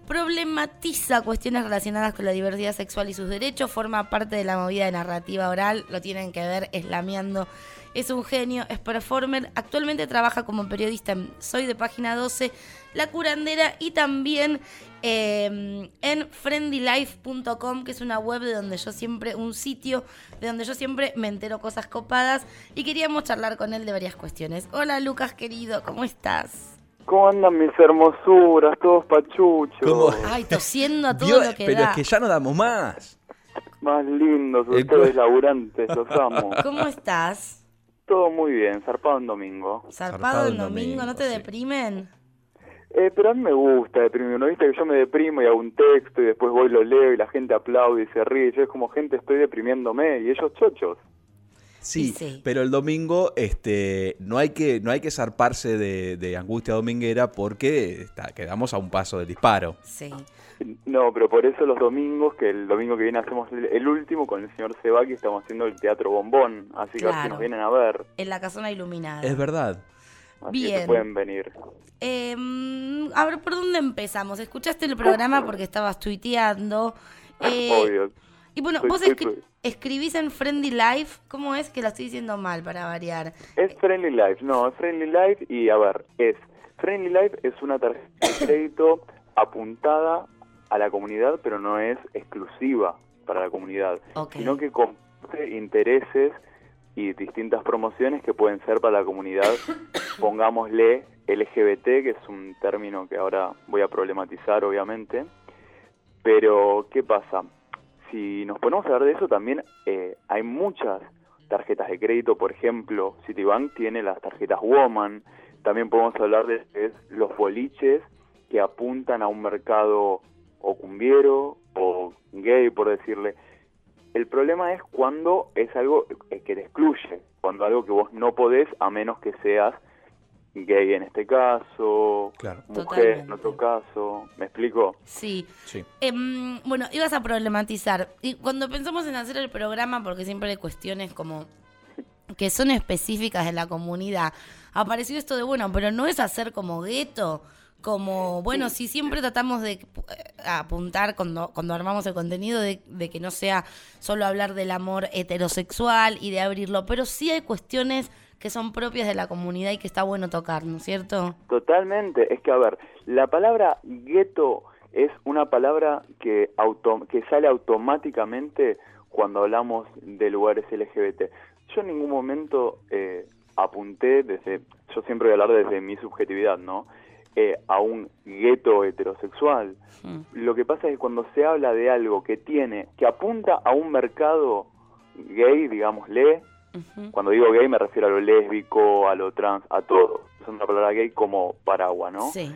problematiza cuestiones relacionadas con la diversidad sexual y sus derechos, forma parte de la movida de narrativa oral, lo tienen que ver, es lameando. Es un genio, es performer, actualmente trabaja como periodista en Soy de Página 12, La Curandera y también en friendlylife.com, que es una web de donde yo siempre, un sitio de donde yo siempre me entero cosas copadas y queríamos charlar con él de varias cuestiones. Hola Lucas querido, ¿cómo estás? ¿Cómo andan mis hermosuras, todos pachuchos? Ay, tosiendo a todo Dios, lo que pero da. es que ya no damos más. Más lindos ustedes laburantes, los amo. ¿Cómo estás? Todo muy bien, zarpado en domingo. ¿Zarpado en domingo? ¿No te deprimen? Pero a mí me gusta deprimirme, ¿no viste que yo me deprimo y hago un texto y después voy y lo leo y la gente aplaude y se ríe? Y yo es como, gente, estoy deprimiéndome y ellos chochos. Sí, pero el domingo no hay que zarparse de angustia dominguera porque quedamos a un paso del disparo. Sí. No, pero por eso los domingos, que el domingo que viene hacemos el último con el señor Sebaki, estamos haciendo el Teatro Bombón, así que así nos vienen a ver. En la casona iluminada. Es verdad. Así Bien. que se pueden venir. A ver, ¿por dónde empezamos? ¿Escuchaste el programa porque estabas tuiteando? Obvio. Y bueno, vos escribís en Friendly Life. ¿Cómo es que lo estoy diciendo mal para variar? Es Friendly Life, no, es Friendly Life y a ver, Friendly Life es una tarjeta de crédito apuntada a la comunidad, pero no es exclusiva para la comunidad, sino que comparte intereses y distintas promociones que pueden ser para la comunidad, pongámosle LGBT, que es un término que ahora voy a problematizar obviamente, pero ¿qué pasa? Si nos ponemos a hablar de eso también hay muchas tarjetas de crédito, por ejemplo, Citibank tiene las tarjetas Woman, también podemos hablar de los boliches que apuntan a un mercado o cumbiero o gay, por decirle. El problema es cuando es algo que te excluye, cuando algo que vos no podés a menos que seas gay en este caso, mujer Totalmente. en otro caso. ¿Me explico? Sí. Bueno, ibas a problematizar. Y cuando pensamos en hacer el programa, porque siempre hay cuestiones como que son específicas de la comunidad, apareció esto de, bueno, pero no es hacer como gueto, como, bueno, si siempre tratamos de apuntar cuando armamos el contenido de que no sea solo hablar del amor heterosexual y de abrirlo, pero sí hay cuestiones que son propias de la comunidad y que está bueno tocar, ¿no es cierto? Totalmente. Es que, a ver, la palabra gueto es una palabra que sale automáticamente cuando hablamos de lugares LGBT. Yo en ningún momento apunté yo siempre voy a hablar desde mi subjetividad, ¿no? A un gueto heterosexual. Lo que pasa es que cuando se habla de algo que apunta a un mercado gay, digámosle, cuando digo gay me refiero a lo lésbico, a lo trans, a todo. Es una palabra gay como paraguas, ¿no? Sí.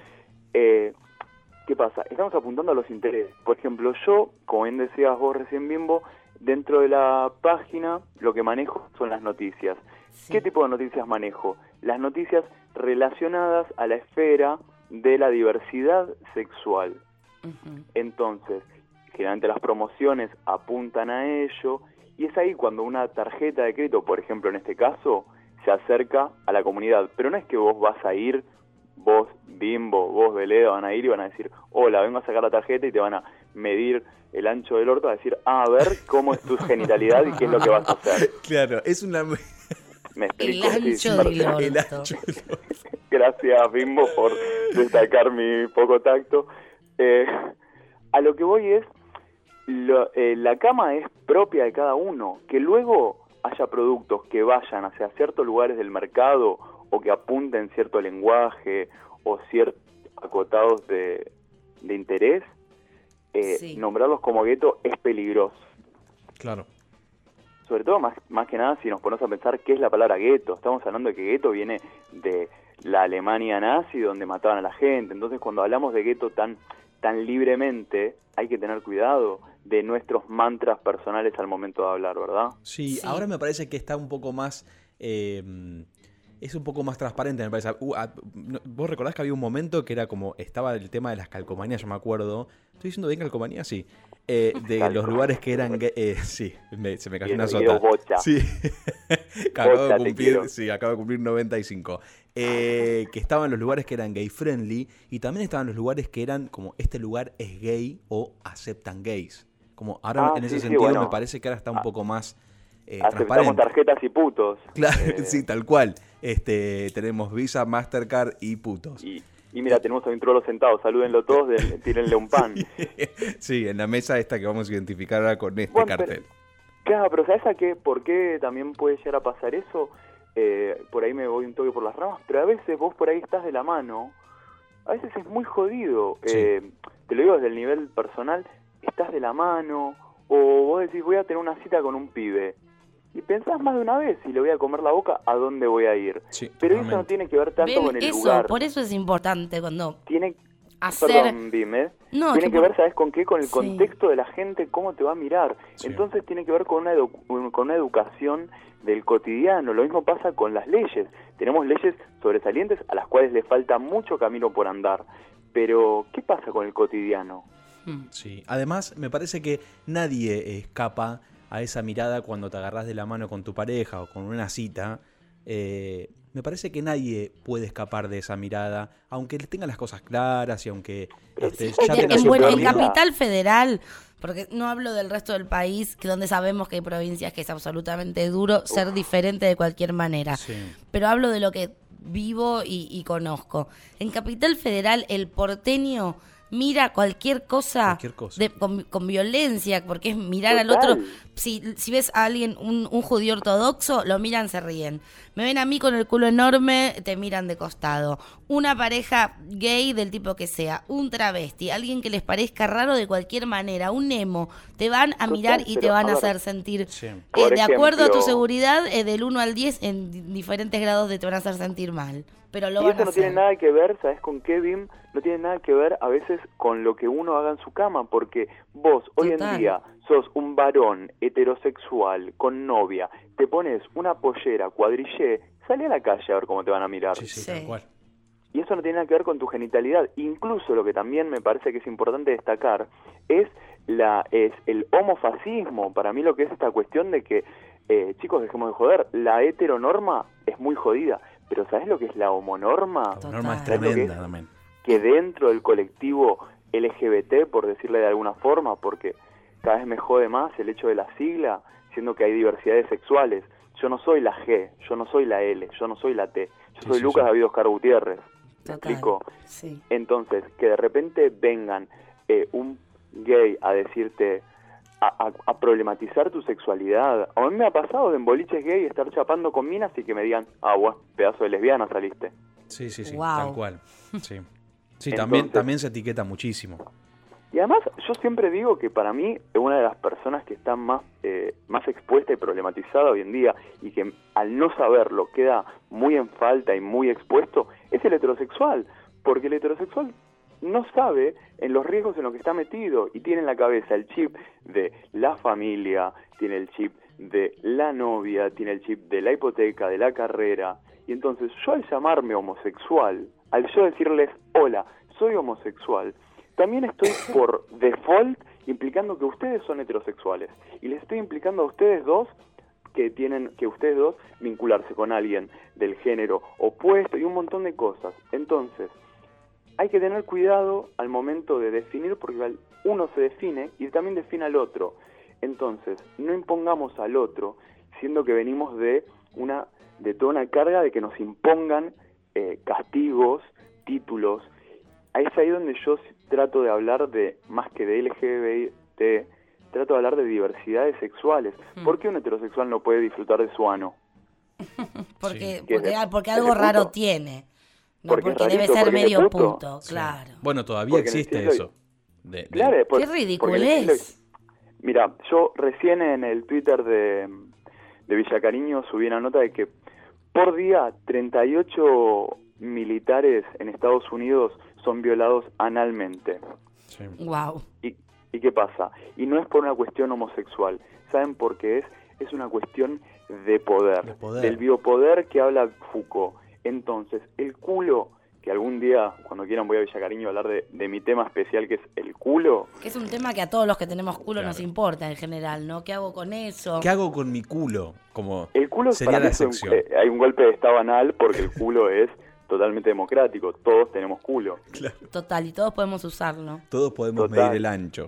¿Qué pasa? Estamos apuntando a los intereses. Por ejemplo, yo, como bien decías vos recién, Bimbo, dentro de la página lo que manejo son las noticias. ¿Qué tipo de noticias manejo? Las noticias relacionadas a la esfera de la diversidad sexual. Entonces, generalmente las promociones apuntan a ello, y es ahí cuando una tarjeta de crédito, por ejemplo en este caso, se acerca a la comunidad. Pero no es que vos vas a ir, vos Bimbo, vos Veleda, van a ir y van a decir, hola, vengo a sacar la tarjeta, y te van a medir el ancho del orto, a decir, a ver cómo es tu genitalidad y qué es lo que vas a hacer. Claro, es una... ¿Me explico? El ancho del orto. Gracias, Bimbo, por destacar mi poco tacto. A lo que voy es, la cama es propia de cada uno. Que luego haya productos que vayan hacia ciertos lugares del mercado o que apunten cierto lenguaje o ciertos acotados de interés, nombrarlos como gueto es peligroso. Claro. Sobre todo, más que nada, si nos ponemos a pensar qué es la palabra gueto. Estamos hablando de que gueto viene de la Alemania nazi, donde mataban a la gente. Entonces, cuando hablamos de gueto tan libremente, hay que tener cuidado de nuestros mantras personales al momento de hablar, ¿verdad? Sí, ahora me parece que está un poco más es un poco más transparente, me parece. ¿Vos recordás que había un momento que era como, estaba el tema de las calcomanías, yo me acuerdo? ¿Estoy diciendo bien calcomanía? Sí. De los lugares que eran sí, se me cayó una sota. Sí. Acabo de cumplir 95. Que estaban los lugares que eran gay friendly y también estaban los lugares que eran como este lugar es gay o aceptan gays. Como ahora en ese sentido me parece que ahora está un poco más aceptamos tarjetas y putos. Claro, sí, tal cual. Tenemos Visa, Mastercard y putos. Y mira, tenemos a un trolo sentado, salúdenlo todos, tírenle un pan. Sí, en la mesa esta que vamos a identificar ahora con este cartel. Claro, pero ¿sabes por qué también puede llegar a pasar eso? Por ahí me voy un toque por las ramas, pero a veces vos por ahí estás de la mano, a veces es muy jodido. Sí. Te lo digo desde el nivel personal, estás de la mano, o vos decís voy a tener una cita con un pibe. Y pensás más de una vez, si le voy a comer la boca, ¿a dónde voy a ir? Sí, pero totalmente. Eso no tiene que ver tanto con el lugar. Por eso es importante cuando tiene que ver, ¿sabes con qué? Con el contexto de la gente, cómo te va a mirar. Sí. Entonces tiene que ver con una educación del cotidiano. Lo mismo pasa con las leyes. Tenemos leyes sobresalientes a las cuales le falta mucho camino por andar. Pero, ¿qué pasa con el cotidiano? Sí, además me parece que nadie escapa a esa mirada cuando te agarrás de la mano con tu pareja o con una cita. Me parece que nadie puede escapar de esa mirada, aunque tenga las cosas claras y aunque en Capital Federal, porque no hablo del resto del país, que donde sabemos que hay provincias que es absolutamente duro ser diferente de cualquier manera. Sí. Pero hablo de lo que vivo y conozco. En Capital Federal, el porteño mira cualquier cosa con violencia, porque es mirar al otro. Si ves a alguien, un judío ortodoxo, lo miran, se ríen. Me ven a mí con el culo enorme, te miran de costado. Una pareja gay del tipo que sea, un travesti, alguien que les parezca raro de cualquier manera, un emo, te van a mirar y te van a hacer sentir, de acuerdo a tu seguridad, del 1 al 10, en diferentes grados te van a hacer sentir mal. Pero lo van a hacer. Y eso no tiene nada que ver, ¿sabes con qué, Bim? No tiene nada que ver a veces con lo que uno haga en su cama, porque vos hoy en día sos un varón heterosexual con novia, te pones una pollera cuadrillé, salí a la calle a ver cómo te van a mirar. Sí, tal cual. Y eso no tiene nada que ver con tu genitalidad. Incluso lo que también me parece que es importante destacar es el homofascismo. Para mí lo que es esta cuestión de que, chicos, dejemos de joder, la heteronorma es muy jodida, pero ¿sabés lo que es la homonorma? La norma es tremenda también. Que dentro del colectivo LGBT, por decirle de alguna forma, porque cada vez me jode más el hecho de la sigla, siendo que hay diversidades sexuales. Yo no soy la G, yo no soy la L, yo no soy la T, yo soy Lucas David Oscar Gutiérrez. ¿Me explico? Sí. Entonces, que de repente vengan un gay a decirte, a problematizar tu sexualidad. A mí me ha pasado en boliches gay estar chapando con minas y que me digan, bueno, pedazo de lesbiana saliste. Sí, wow. Tal cual. Sí, entonces, también se etiqueta muchísimo. Y además, yo siempre digo que para mí, una de las personas que está más expuesta y problematizada hoy en día, y que al no saberlo queda muy en falta y muy expuesto, es el heterosexual. Porque el heterosexual no sabe en los riesgos en los que está metido y tiene en la cabeza el chip de la familia, tiene el chip de la novia, tiene el chip de la hipoteca, de la carrera. Y entonces yo al llamarme homosexual, al yo decirles, hola, soy homosexual, también estoy por default implicando que ustedes son heterosexuales. Y les estoy implicando a ustedes dos que tienen que ustedes dos vincularse con alguien del género opuesto y un montón de cosas. Entonces, hay que tener cuidado al momento de definir, porque uno se define y también define al otro. Entonces, no impongamos al otro, siendo que venimos de toda una carga de que nos impongan castigos, títulos. Ahí es ahí donde yo trato de hablar de, más que de LGBT, trato de hablar de diversidades sexuales. ¿Por qué un heterosexual no puede disfrutar de su ano? Porque algo raro tiene. No, porque debe ser medio puto, claro. Bueno, todavía existe eso. Claro, qué ridículo es. Mira, yo recién en el Twitter de Villa Cariño subí una nota de que por día 38 militares en Estados Unidos son violados analmente. Wow. ¿Y qué pasa? Y no es por una cuestión homosexual. ¿Saben por qué es? es una cuestión de poder, poder. del biopoder que habla Foucault. Entonces, el culo, que algún día, cuando quieran voy a Villa Cariño a hablar de mi tema especial, que es el culo. Que es un tema que a todos los que tenemos culo nos importa en general, ¿no? ¿Qué hago con eso? ¿Qué hago con mi culo? Como El culo sería para mí la es sección. hay un golpe de estado anal porque el culo es totalmente democrático, todos tenemos culo. Total, y todos podemos usarlo. Todos podemos Total. medir el ancho.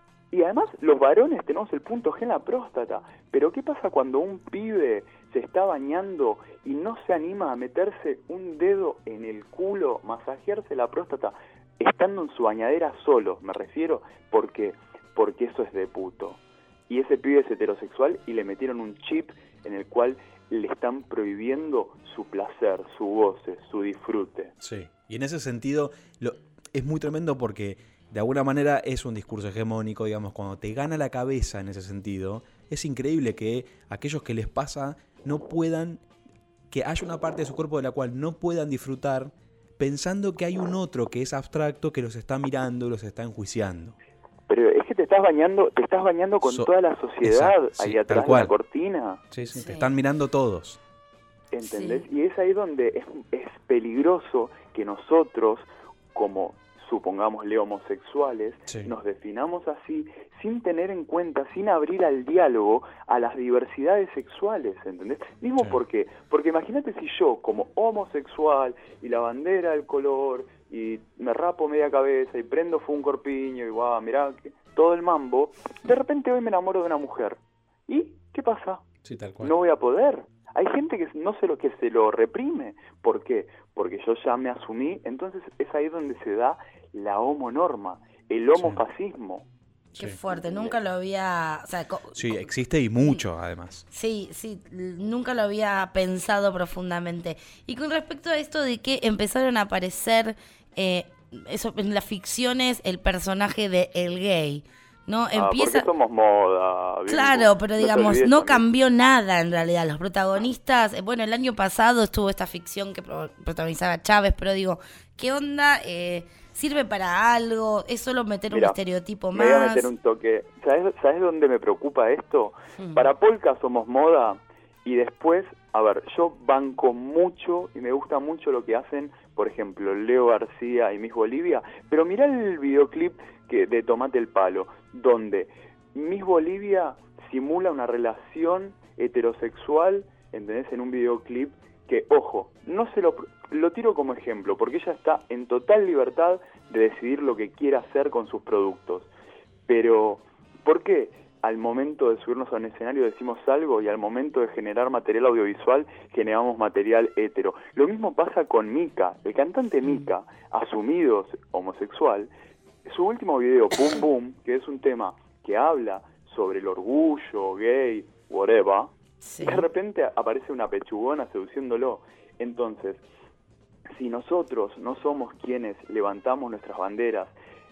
Y además los varones tenemos el punto G en la próstata, pero ¿qué pasa cuando un pibe se está bañando y no se anima a meterse un dedo en el culo, masajearse la próstata, estando en su bañadera solo? Me refiero porque eso es de puto. Y ese pibe es heterosexual y le metieron un chip en el cual le están prohibiendo su placer, su goce, su disfrute. Sí. Y en ese sentido es muy tremendo porque de alguna manera es un discurso hegemónico, digamos, cuando te gana la cabeza en ese sentido, es increíble que aquellos que les pasa no puedan, que haya una parte de su cuerpo de la cual no puedan disfrutar pensando que hay un otro que es abstracto que los está mirando y los está enjuiciando. Pero es que te estás bañando con toda la sociedad ahí atrás de la cortina. Sí, te están mirando todos. ¿Entendés? Y es ahí donde es peligroso que nosotros, como supongámosle homosexuales, nos definamos así sin tener en cuenta, sin abrir al diálogo a las diversidades sexuales, ¿entendés? Mismo porque imagínate si yo, como homosexual, y la bandera del color, y me rapo media cabeza, y prendo un corpiño, y guau, mirá, todo el mambo, de repente hoy me enamoro de una mujer. ¿Y qué pasa? Sí, tal cual. No voy a poder. Hay gente que se lo reprime. ¿Por qué? Porque yo ya me asumí. Entonces es ahí donde se da la homonorma, el homofascismo. Qué fuerte, nunca lo había... O sea, sí, existe y mucho, además. Sí, nunca lo había pensado profundamente. Y con respecto a esto de que empezaron a aparecer eso en las ficciones el personaje de el gay, ¿no? Porque somos moda. Claro, pero digamos, no cambió nada en realidad. Los protagonistas, bueno, el año pasado estuvo esta ficción que protagonizaba Chávez, pero digo, ¿qué onda? ¿Sirve para algo? ¿Es solo meter un estereotipo más? Me voy a meter un toque. ¿Sabes dónde me preocupa esto? Para Polka somos moda y después, a ver, yo banco mucho y me gusta mucho lo que hacen, por ejemplo, Leo García y Miss Bolivia, pero mirá el videoclip de Tomate el Palo, donde Miss Bolivia simula una relación heterosexual, ¿entendés? En un videoclip que, ojo, no se lo tiro como ejemplo, porque ella está en total libertad de decidir lo que quiera hacer con sus productos. Pero, ¿por qué al momento de subirnos a un escenario decimos algo y al momento de generar material audiovisual generamos material hetero? Lo mismo pasa con Mika, el cantante Mika, asumido homosexual. Su último video, Boom Boom, que es un tema que habla sobre el orgullo gay, whatever, de repente aparece una pechugona seduciéndolo. Entonces, si nosotros no somos quienes levantamos nuestras banderas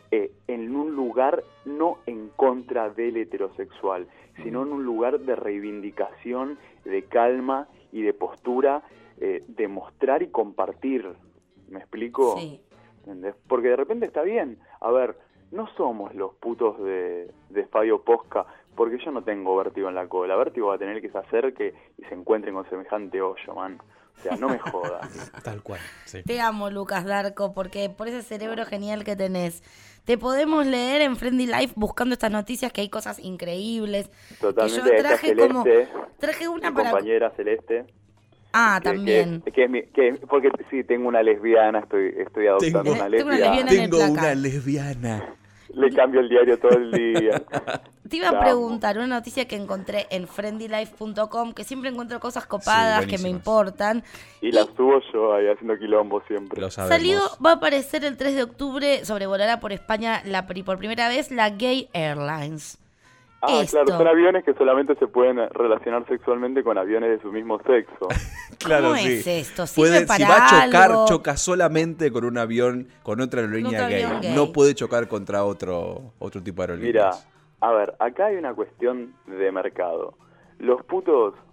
en un lugar no en contra del heterosexual, sino en un lugar de reivindicación, de calma y de postura, de mostrar y compartir, ¿me explico? Sí. ¿Entendés? Porque de repente está bien, a ver, no somos los putos de Fabio Posca, porque yo no tengo vértigo en la cola. Vértigo va a tener que se acerque y se encuentren con semejante hoyo, man. O sea, no me jodas. Tal cual, sí. Te amo, Lucas Darco, porque por ese cerebro genial que tenés. Te podemos leer en Friendly Life buscando estas noticias, que hay cosas increíbles. Totalmente. Que yo traje Celeste, traje una mi para... compañera Celeste. También. Porque sí, tengo una lesbiana, estoy adoptando una lesbiana. Tengo una lesbiana. Le cambio el diario todo el día. Te iba a preguntar una noticia que encontré en friendlylife.com, que siempre encuentro cosas copadas que me importan. Y las subo yo ahí haciendo quilombo siempre. Lo sabemos. Salió, va a aparecer el 3 de octubre, sobrevolará por España por primera vez la Gay Airlines. Claro, son aviones que solamente se pueden relacionar sexualmente con aviones de su mismo sexo. Claro, ¿Cómo sí. es esto? ¿Sirve para si va a chocar, algo? choca solamente con un avión, con otra aerolínea gay. No puede chocar contra otro tipo de aerolíneas. Mira, a ver, acá hay una cuestión de mercado. Los putos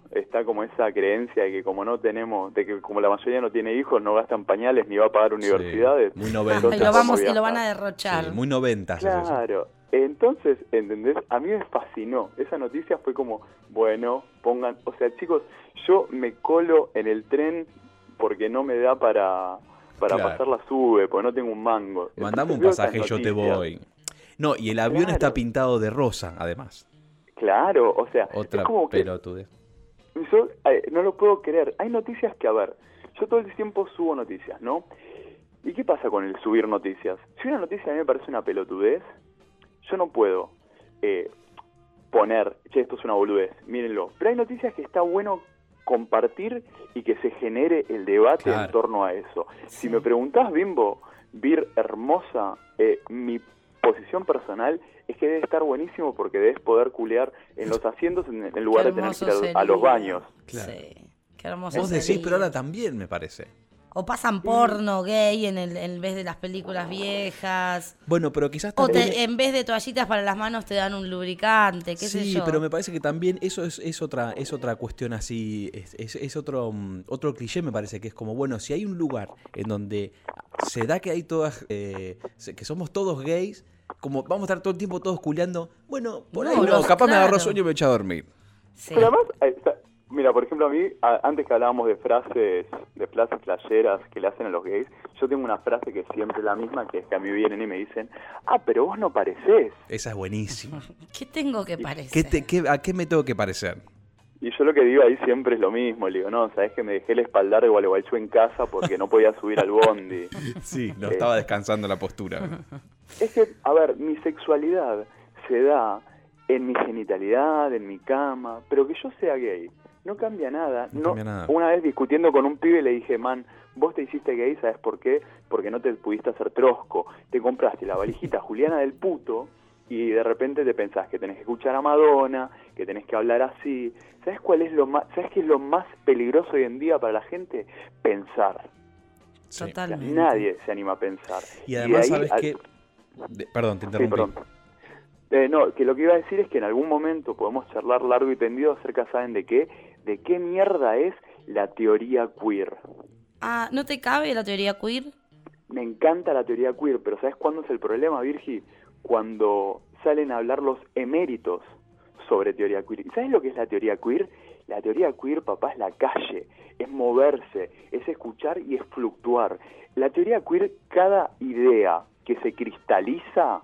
está como esa creencia de que como no tenemos, de que como la mayoría no tiene hijos, no gastan pañales ni va a pagar universidades. Muy 90. Y lo van a derrochar. Sí, muy 90. Claro. Entonces, ¿entendés? A mí me fascinó. Esa noticia fue como, bueno, pongan... O sea, chicos, yo me colo en el tren porque no me da para pasar la sube, porque no tengo un mango. Mandame un Entonces, pasaje, yo te voy. No, y el avión está pintado de rosa, además. Claro, o sea, Otra es como que pelotudez. yo no lo puedo creer. Hay noticias que, a ver, yo todo el tiempo subo noticias, ¿no? ¿Y qué pasa con el subir noticias? Si una noticia a mí me parece una pelotudez, yo no puedo poner, che, esto es una boludez, mírenlo. Pero hay noticias que está bueno compartir y que se genere el debate en torno a eso. Si me preguntás, Bimbo, Vir hermosa, mi posición personal es que debe estar buenísimo porque debes poder culear en los asientos en lugar de tener que ir a los baños. Claro. Sí, qué hermoso. Vos decís, pero ahora también me parece. O pasan porno gay en vez de las películas viejas. Bueno, pero quizás O también... en vez de toallitas para las manos te dan un lubricante, qué sé yo. Sí, pero me parece que también eso es otra cuestión así, es otro cliché, me parece, que es como, bueno, si hay un lugar en donde se da que hay todas, que somos todos gays, como vamos a estar todo el tiempo todos culeando, bueno, por ahí no, capaz me agarró sueño y me eché a dormir. Sí. Pero además, mira, por ejemplo, a mí, antes que hablábamos de frases flasheras que le hacen a los gays, yo tengo una frase que es siempre la misma, que es que a mí vienen y me dicen, pero vos no parecés. Esa es buenísima. ¿Qué tengo que parecer? ¿A qué me tengo que parecer? Y yo lo que digo ahí siempre es lo mismo, le digo, no, sabés que me dejé el espaldar de Gualeguaychú en casa porque no podía subir al bondi. Sí, no estaba descansando la postura. Es que, a ver, mi sexualidad se da en mi genitalidad, en mi cama, pero que yo sea gay no cambia nada. No cambia nada. Una vez discutiendo con un pibe le dije, man, vos te hiciste gay, ¿sabes por qué? Porque no te pudiste hacer trosco. Te compraste la valijita Juliana del puto y de repente te pensás que tenés que escuchar a Madonna, que tenés que hablar así. ¿Sabes sabes qué es lo más peligroso hoy en día para la gente? Pensar. Sí. Totalmente. Nadie se anima a pensar. Y además, de ahí, ¿sabes qué? Perdón, te interrumpí. Sí, perdón. No, que lo que iba a decir es que en algún momento podemos charlar largo y tendido acerca, ¿saben de qué? De qué mierda es la teoría queer. ¿No te cabe la teoría queer? Me encanta la teoría queer, pero ¿sabes cuándo es el problema, Virgi? Cuando salen a hablar los eméritos sobre teoría queer. ¿Y sabes lo que es la teoría queer? La teoría queer, papá, es la calle, es moverse, es escuchar y es fluctuar. La teoría queer, cada idea que se cristaliza,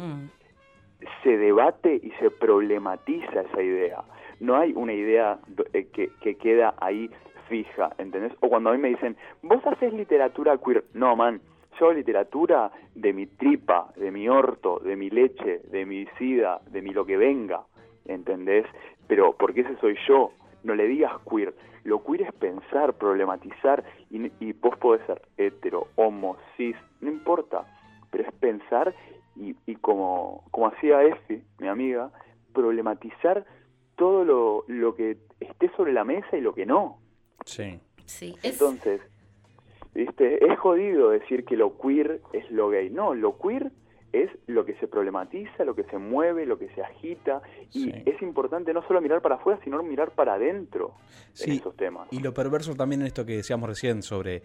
se debate y se problematiza esa idea. No hay una idea que queda ahí fija, ¿entendés? O cuando a mí me dicen, vos haces literatura queer. No, man, yo hago literatura de mi tripa, de mi orto, de mi leche, de mi sida, de mi lo que venga, ¿entendés? Pero porque ese soy yo. No le digas queer. Lo queer es pensar, problematizar, y vos podés ser hetero, homo, cis, no importa, pero es pensar y como hacía Efi, mi amiga, problematizar todo lo que esté sobre la mesa y lo que no. Sí. Entonces, ¿viste? Es jodido decir que lo queer es lo gay. No, lo queer es lo que se problematiza, lo que se mueve, lo que se agita, y es importante no solo mirar para afuera, sino mirar para adentro en esos temas. Y lo perverso también en esto que decíamos recién sobre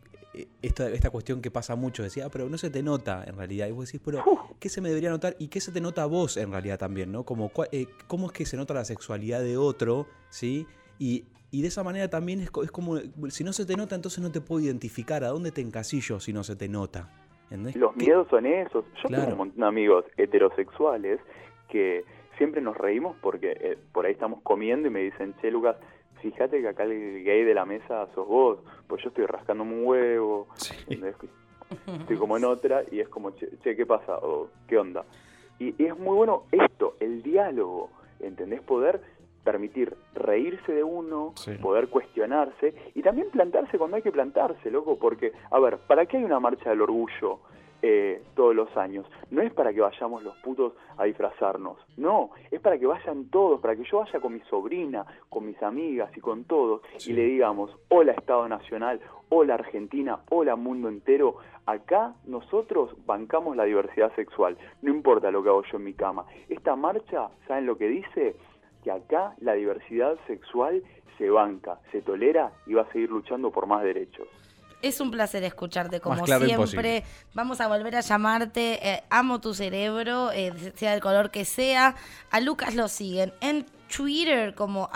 esta cuestión que pasa mucho, decía, pero no se te nota en realidad, y vos decís, pero ¿qué se me debería notar? ¿Y qué se te nota a vos en realidad también? ¿No? Como, ¿cómo es que se nota la sexualidad de otro? ¿Sí? Y de esa manera también es como, si no se te nota, entonces no te puedo identificar. ¿A dónde te encasillo si no se te nota? ¿Entendés? Los miedos son esos. Yo tengo un montón de amigos heterosexuales que siempre nos reímos porque por ahí estamos comiendo y me dicen, che, Lucas, fíjate que acá el gay de la mesa sos vos, pues yo estoy rascándome un huevo, estoy como en otra, y es como, che, ¿qué pasa? O, ¿qué onda? Y es muy bueno esto, el diálogo, ¿entendés? Poder permitir reírse de uno, poder cuestionarse y también plantarse cuando hay que plantarse, loco, porque, a ver, ¿para qué hay una marcha del orgullo todos los años? No es para que vayamos los putos a disfrazarnos, no, es para que vayan todos, para que yo vaya con mi sobrina, con mis amigas y con todos y le digamos, hola Estado Nacional, hola Argentina, hola mundo entero, acá nosotros bancamos la diversidad sexual, no importa lo que hago yo en mi cama. Esta marcha, ¿saben lo que dice? que acá la diversidad sexual se banca, se tolera y va a seguir luchando por más derechos. Es un placer escucharte, como Más claro siempre. imposible. Vamos a volver a llamarte. Amo tu cerebro, sea el color que sea. A Lucas lo siguen en Twitter como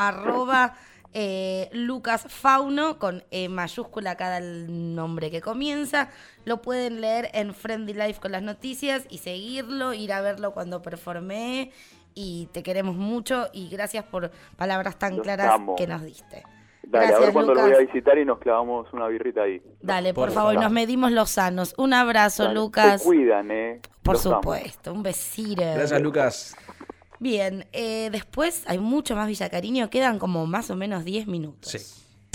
@LucasFauno, con mayúscula cada el nombre que comienza. Lo pueden leer en Friendly Life con las noticias y seguirlo, ir a verlo cuando performee. Y te queremos mucho y gracias por palabras tan Los claras amo. que nos diste. Dale, Gracias, a ver cuándo lo voy a Lucas. visitar y nos clavamos una birrita ahí. Dale, por favor, y nos medimos los sanos. Un abrazo, Dale, Lucas. Se cuidan, Por Los amo. supuesto, un besito. Gracias, Lucas. Bien, después hay mucho más Villa Cariño. Quedan como más o menos 10 minutos. Sí.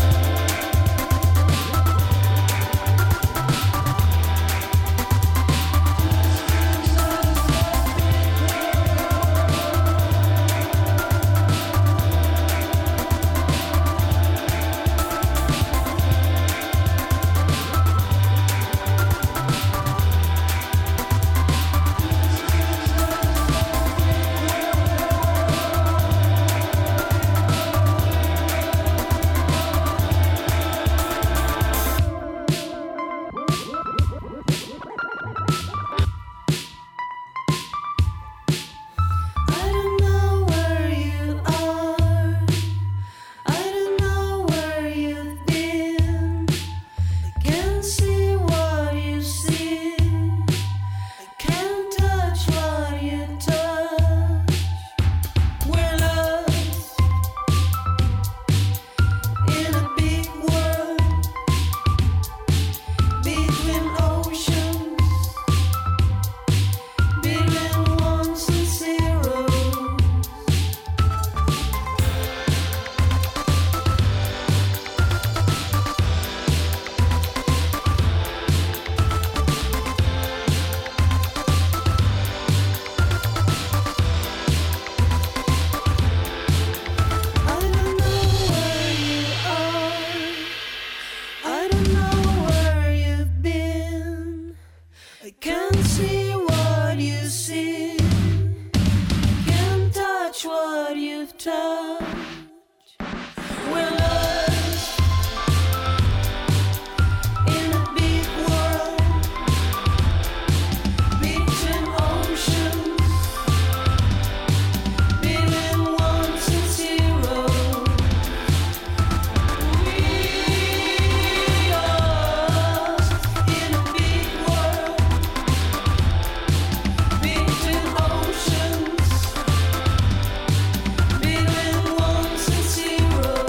I don't know where you are. I don't know where you've been. I can't see what you see. I can't touch what you touch. We're lost in a big world between oceans. Between ones and zeros. I don't know where you are. I don't know where you've been. I can't see what you see. Can't touch what you've touched. We're lost in a big world between oceans, between ones and zeros. We are in a big world between oceans, between ones and zeros.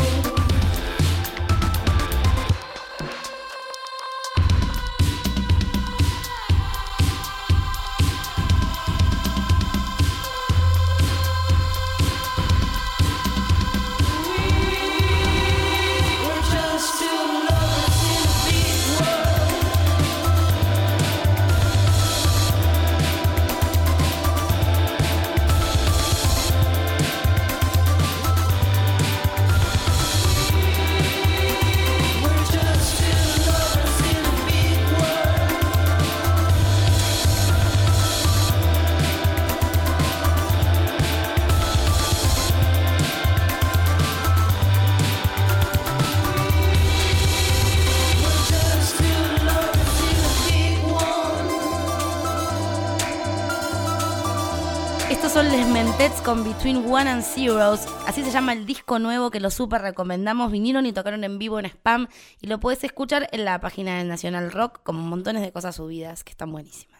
We're just two lovers in a big world. We're just two lovers in a big world. We're just two lovers in a big world. Estos son Les Mentets con Between One and Zeros. Así se llama el disco nuevo que lo súper recomendamos. Vinieron y tocaron en vivo en Spam. Y lo puedes escuchar en la página de Nacional Rock, como montones de cosas subidas que están buenísimas.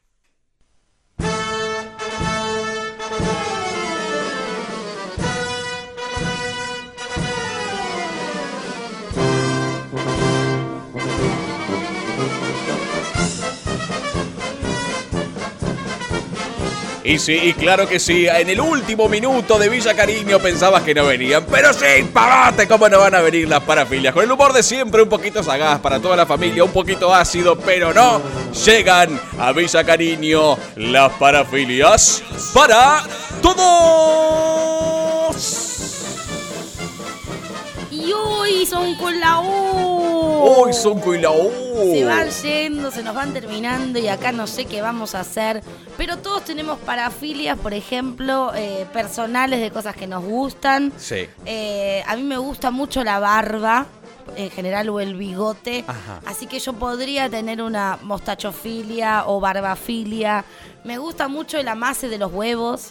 Y sí, y claro que sí, en el último minuto de Villa Cariño pensabas que no venían, pero sí, pagate, cómo no van a venir las parafilias. Con el humor de siempre, un poquito sagaz para toda la familia, un poquito ácido, pero no, llegan a Villa Cariño las parafilias para todos. Y hoy son con la U. Hoy son con la U. Se van yendo, se nos van terminando y acá no sé qué vamos a hacer. Pero todos tenemos parafilias, por ejemplo, personales de cosas que nos gustan. Sí. A mí me gusta mucho la barba, en general, o el bigote. Ajá. Así que yo podría tener una mostachofilia o barbafilia. Me gusta mucho el amase de los huevos.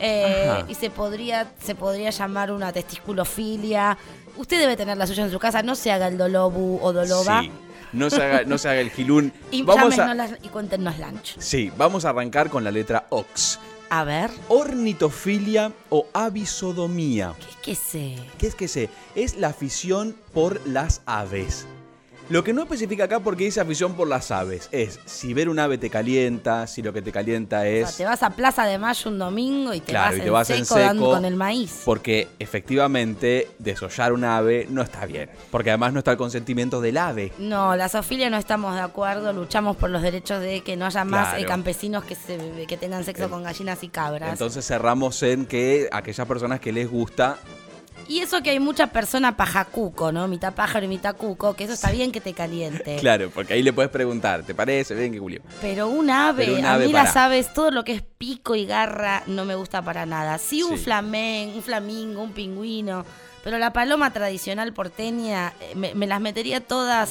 Y se podría llamar una testículofilia. Usted debe tener la suya en su casa. No se haga el dolobu o doloba. Sí. No se haga el gilún. Y y cuéntenos lunch. Sí, vamos a arrancar con la letra OX. A ver. Ornitofilia o avisodomía. ¿Qué es que sé? Es la afición por las aves. Lo que no especifica acá porque dice afición por las aves es si ver un ave te calienta, si lo que te calienta es... O sea, te vas a Plaza de Mayo un domingo y te vas en seco dando con el maíz. Porque efectivamente desollar un ave no está bien. Porque además no está el consentimiento del ave. No, la zoofilia no estamos de acuerdo. Luchamos por los derechos de que no haya más campesinos que tengan sexo con gallinas y cabras. Entonces cerramos en que aquellas personas que les gusta... Y eso que hay mucha persona pajacuco, ¿no? Mitad pájaro y mitad cuco, que eso está bien que te caliente. Claro, porque ahí le puedes preguntar, ¿te parece bien que Julio? Pero un ave, a mí las aves, todo lo que es pico y garra no me gusta para nada. Sí, un flamingo, un pingüino, pero la paloma tradicional porteña, me las metería todas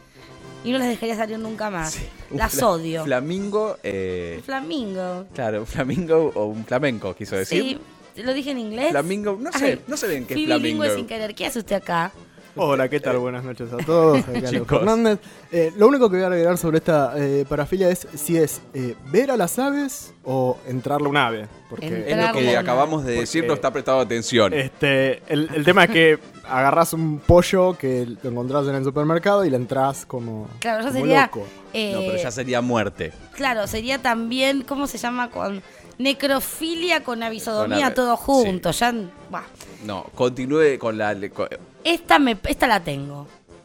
y no las dejaría salir nunca más. Sí, las odio. Flamingo. Flamingo. Claro, flamingo o un flamenco, quiso decir. Sí. ¿Lo dije en inglés? Flamingo, no sé bien qué es flamingo. Sin querer. ¿Qué hace usted acá? Hola, ¿qué tal? Buenas noches a todos. Acá Leo Fernández. Lo único que voy a agregar sobre esta parafilia es si es ver a las aves o entrarle a un ave. Porque es lo que acabamos de decir, no está prestado atención. El tema es que agarrás un pollo que lo encontrás en el supermercado y le entras como, claro, yo como sería, loco. No, pero ya sería muerte. Claro, sería también, ¿cómo se llama? Necrofilia con avisodomía, todo junto. Sí. Ya, no, continúe con la... Esta la tengo.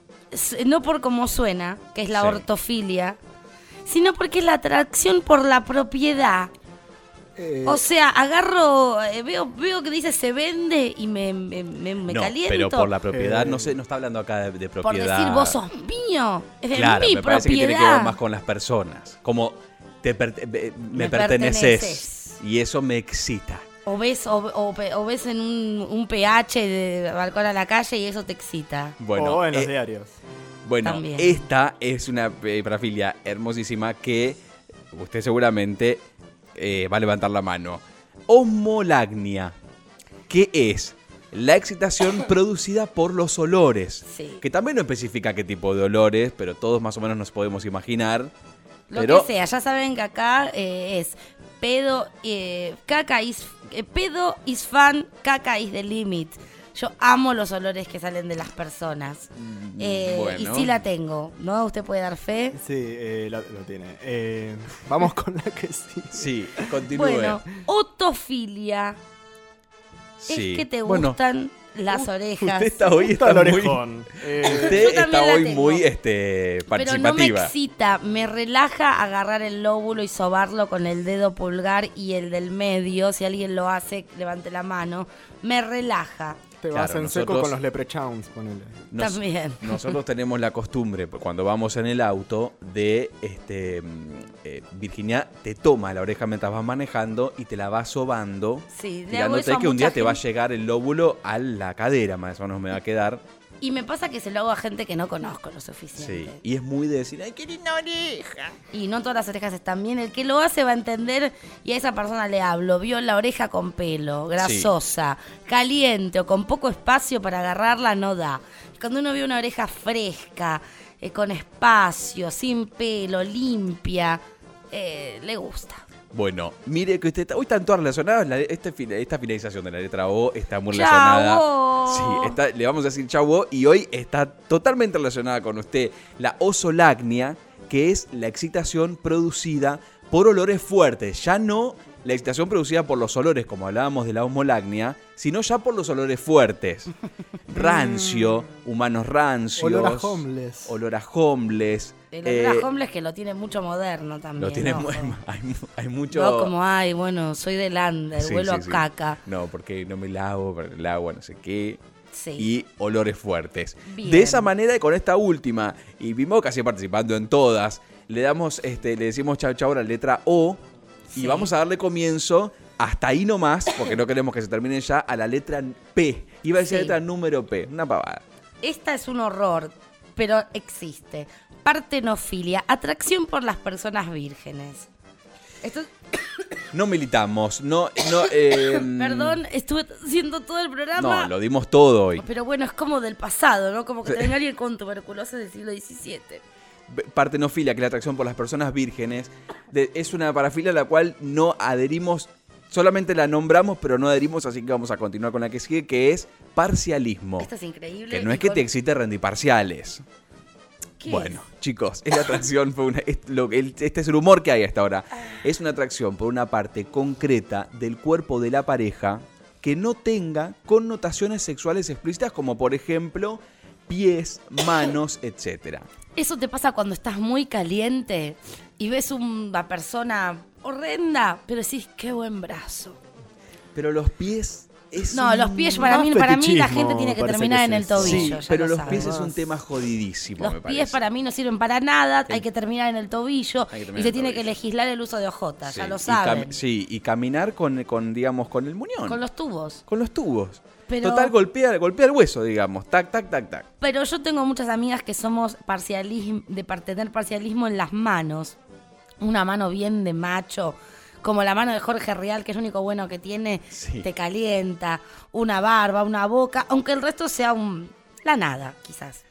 No por cómo suena, que es la ortofilia, sino porque es la atracción por la propiedad. O sea, agarro, veo que dice se vende y me caliento. Pero por la propiedad, no está hablando acá de propiedad. Por decir vos sos mío, es de claro, mi me propiedad. Parece que tiene que ver más con las personas. Como me perteneces. Y eso me excita. O ves en un PH de balcón a la calle y eso te excita. Bueno, o en los diarios. Bueno, también. Esta es una parafilia hermosísima que usted seguramente va a levantar la mano. Homolagnia. ¿Qué es? La excitación producida por los olores. Sí. Que también no especifica qué tipo de olores, pero todos más o menos nos podemos imaginar. Lo que sea, ya saben que acá es pedo, pedo is fun, caca is the limit. Yo amo los olores que salen de las personas. Bueno. Y sí la tengo, ¿no? ¿Usted puede dar fe? Sí, lo tiene. Vamos con la que sí. Sí, continúe. Bueno, otofilia. Sí. Es que te gustan las orejas. Usted está hoy muy participativa. Pero no me excita, me relaja agarrar el lóbulo y sobarlo con el dedo pulgar y el del medio. Si alguien lo hace, levante la mano. Me relaja. Te vas en seco con los leprechauns, ponele. También. Nosotros tenemos la costumbre, cuando vamos en el auto, de Virginia te toma la oreja mientras vas manejando y te la va sobando. Sí, tirándote que un día te va a llegar el lóbulo a la cadera, más o menos me va a quedar. Y me pasa que se lo hago a gente que no conozco lo suficiente. Sí, y es muy de decir, ¡ay, qué linda oreja! Y no todas las orejas están bien. El que lo hace va a entender y a esa persona le hablo. Vio la oreja con pelo, grasosa, caliente o con poco espacio para agarrarla, no da. Cuando uno ve una oreja fresca, con espacio, sin pelo, limpia, le gusta. Bueno, mire que usted hoy están todas relacionadas. Esta finalización de la letra O está muy relacionada. Sí, le vamos a decir chau y hoy está totalmente relacionada con usted. La osolagnia, que es la excitación producida por olores fuertes. Ya no la excitación producida por los olores, como hablábamos de la homolagnia, sino ya por los olores fuertes. Rancio, humanos rancios. Olor a homeless. Olor a homeless. El olor a homeless que lo tiene mucho moderno también. Lo tiene hay mucho. No, como bueno, soy de Lander, huelo a caca. No, porque no me lavo, para el agua, no sé qué. y olores fuertes. Bien. De esa manera y con esta última, y Bimbo casi participando en todas, le decimos chau chau a la letra O y vamos a darle comienzo hasta ahí nomás, porque no queremos que se termine ya, a la letra P. Iba a decir letra número P, una pavada. Esta es un horror, pero existe. Partenofilia, atracción por las personas vírgenes. Esto... No militamos, Perdón, estuve haciendo todo el programa. No, lo dimos todo hoy. Pero bueno, es como del pasado, ¿no? Como que te venga alguien con tuberculosis del siglo XVII. Partenofilia, que es la atracción por las personas vírgenes, es una parafilia a la cual no adherimos, solamente la nombramos, pero no adherimos, así que vamos a continuar con la que sigue, que es parcialismo. Esto es increíble. Que no es que te excite rendir parciales. Bueno, chicos, es la atracción por este es el humor que hay hasta ahora. Es una atracción por una parte concreta del cuerpo de la pareja que no tenga connotaciones sexuales explícitas, como por ejemplo pies, manos, etcétera. Eso te pasa cuando estás muy caliente y ves una persona horrenda, pero decís, qué buen brazo. Pero los pies... los pies para mí la gente tiene que terminar en el tobillo. Sí, pero los pies es un tema jodidísimo, Los pies para mí no sirven para nada, hay que terminar en el tobillo y se tiene que legislar el uso de ojotas, ya lo saben. Y caminar con el muñón. Con los tubos. Con los tubos. Pero, total, golpea el hueso, digamos. Tac, tac, tac, tac. Pero yo tengo muchas amigas que somos tener parcialismo en las manos. Una mano bien de macho, como la mano de Jorge Rial, que es lo único bueno que tiene, te calienta. Una barba, una boca, aunque el resto sea la nada, quizás.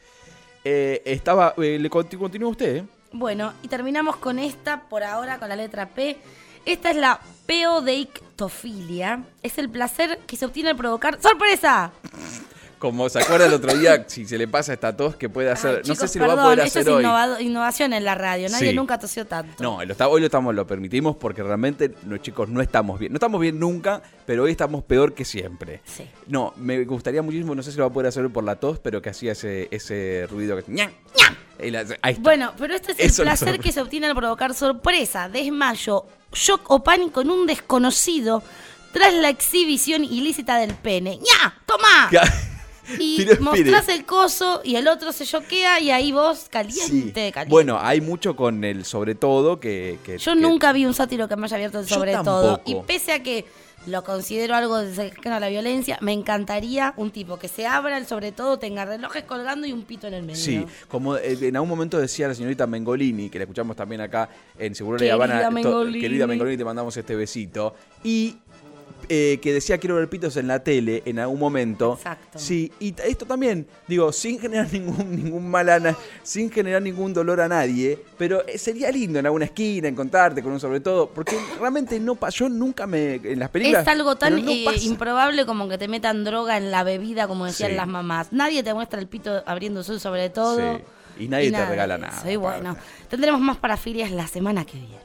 Continúa usted, ¿eh? Bueno, y terminamos con esta, por ahora, con la letra P. Esta es la peodeictofilia. Es el placer que se obtiene al provocar... ¡Sorpresa! Como se acuerda el otro día, si se le pasa esta tos, que puede hacer... Ay, chicos, no sé si lo va a poder hacer hoy. Esto es innovación en la radio. Nadie nunca tosió tanto. No, hoy lo permitimos porque realmente los chicos no estamos bien. No estamos bien nunca, pero hoy estamos peor que siempre. Sí. No, me gustaría muchísimo, no sé si lo va a poder hacer hoy por la tos, pero que hacía ese ruido que... ¡ña! Ahí está. Bueno, pero este es el placer que se obtiene al provocar sorpresa, desmayo, shock o pánico en un desconocido tras la exhibición ilícita del pene. ¡Ña! ¡Toma! Y mostrás el coso y el otro se choquea y ahí vos caliente. Bueno, hay mucho con el sobre todo que yo nunca vi un sátiro que me haya abierto el sobre todo. Y pese a que lo considero algo de cercano a la violencia, me encantaría un tipo que se abra el sobre todo, tenga relojes colgando y un pito en el medio. Sí, como en algún momento decía la señorita Mengolini, que la escuchamos también acá en Seguro La Habana. Querida Mengolini, te mandamos este besito. Y... que decía quiero ver pitos en la tele en algún momento. Exacto. Sí, y esto también, digo, sin generar ningún sin generar ningún dolor a nadie, pero sería lindo en alguna esquina encontrarte con un sobre todo, porque realmente yo nunca en las películas... Es algo tan improbable como que te metan droga en la bebida, como decían las mamás. Nadie te muestra el pito abriéndose sobre todo. Sí, y nadie te regala nada. Y bueno, tendremos más parafilias la semana que viene.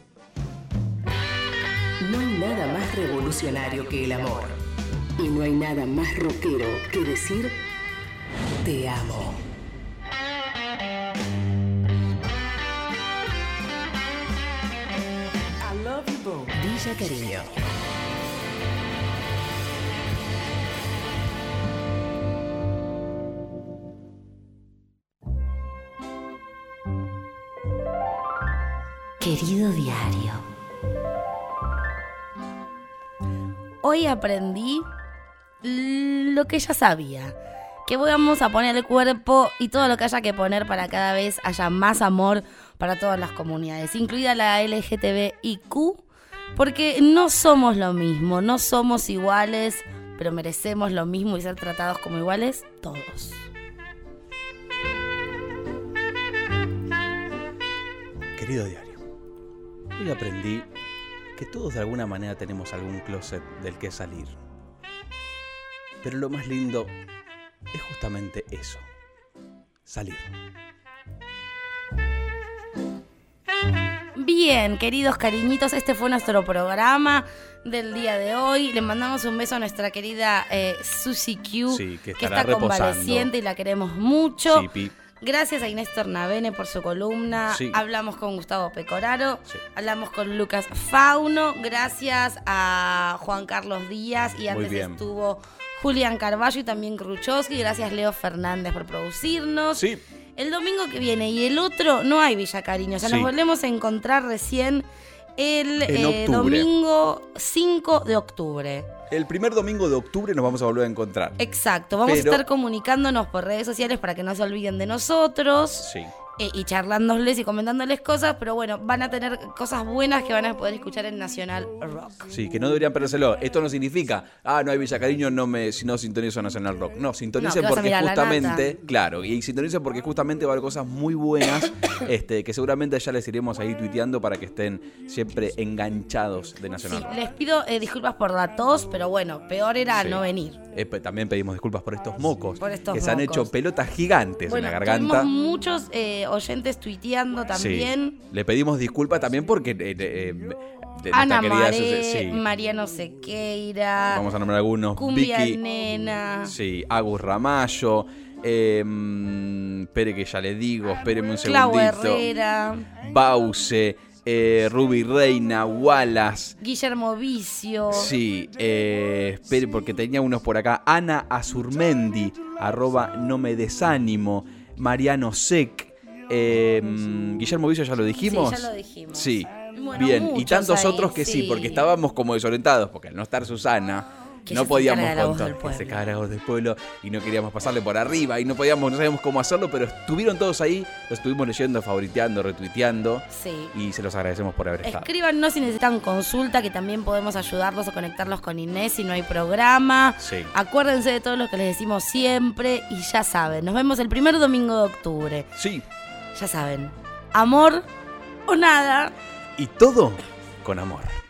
No hay nada más revolucionario que el amor. Y no hay nada más rockero que decir te amo. I love you, boo. Villa Cariño. Querido diario. Hoy aprendí lo que ya sabía, que vamos a poner el cuerpo y todo lo que haya que poner para cada vez haya más amor para todas las comunidades, incluida la LGTBIQ, porque no somos lo mismo, no somos iguales, pero merecemos lo mismo y ser tratados como iguales todos. Querido diario, hoy aprendí que todos de alguna manera tenemos algún closet del que salir. Pero lo más lindo es justamente eso, salir. Bien, queridos cariñitos, este fue nuestro programa del día de hoy. Le mandamos un beso a nuestra querida Susi Q, que está reposando. Convaleciente y la queremos mucho. Sí, Gracias a Inés Tornavene por su columna. Sí. Hablamos con Gustavo Pecoraro. Sí. Hablamos con Lucas Fauno. Gracias a Juan Carlos Díaz. Y antes estuvo Julián Carballo y también Kruchowski. Gracias, Leo Fernández, por producirnos. Sí. El domingo que viene y el otro no hay Villa Cariño. O sea, nos volvemos a encontrar recién el domingo 5 de octubre. El primer domingo de octubre nos vamos a volver a encontrar. Exacto. Vamos a estar comunicándonos por redes sociales para que no se olviden de nosotros. Sí. Y charlándoles y comentándoles cosas, pero bueno, van a tener cosas buenas que van a poder escuchar en Nacional Rock. Sí, que no deberían perdérselo. Esto no significa, no hay Villa Cariño, si no sintonizo Nacional Rock. No, sintonicen porque justamente, claro, y sintonicen porque justamente va a haber cosas muy buenas que seguramente ya les iremos a ir tuiteando para que estén siempre enganchados de Nacional Rock. Les pido disculpas por la tos, pero bueno, peor era no venir. También pedimos disculpas por estos mocos, que se han hecho pelotas gigantes en la garganta. Tuvimos muchos oyentes tuiteando también. Sí. Le pedimos disculpas también porque Ana Maré, Mariano Sequeira, vamos a nombrar algunos, Cumbia Vicky, Nena, sí, Agus Ramallo, espere que ya le digo, espéreme un segundito, Clau Herrera, Bause, Ruby Reina, Wallace, Guillermo Vicio. Sí, espere porque tenía unos por acá, Ana Azurmendi, @nomedesánimo, Mariano Sec, Guillermo Vicio ya lo dijimos. Sí, ya lo dijimos. Sí. Bueno, bien, y tantos ahí, otros que sí, porque estábamos como desorientados, porque al no estar Susana, no podíamos contar que se caga la voz del pueblo y no queríamos pasarle por arriba y no sabíamos cómo hacerlo, pero estuvieron todos ahí, los estuvimos leyendo, favoriteando, retuiteando y se los agradecemos por haber estado. Escríbanos si necesitan consulta, que también podemos ayudarlos o conectarlos con Inés si no hay programa. Sí. Acuérdense de todo lo que les decimos siempre y ya saben, nos vemos el primer domingo de octubre. Sí. Ya saben, amor o nada. Y todo con amor.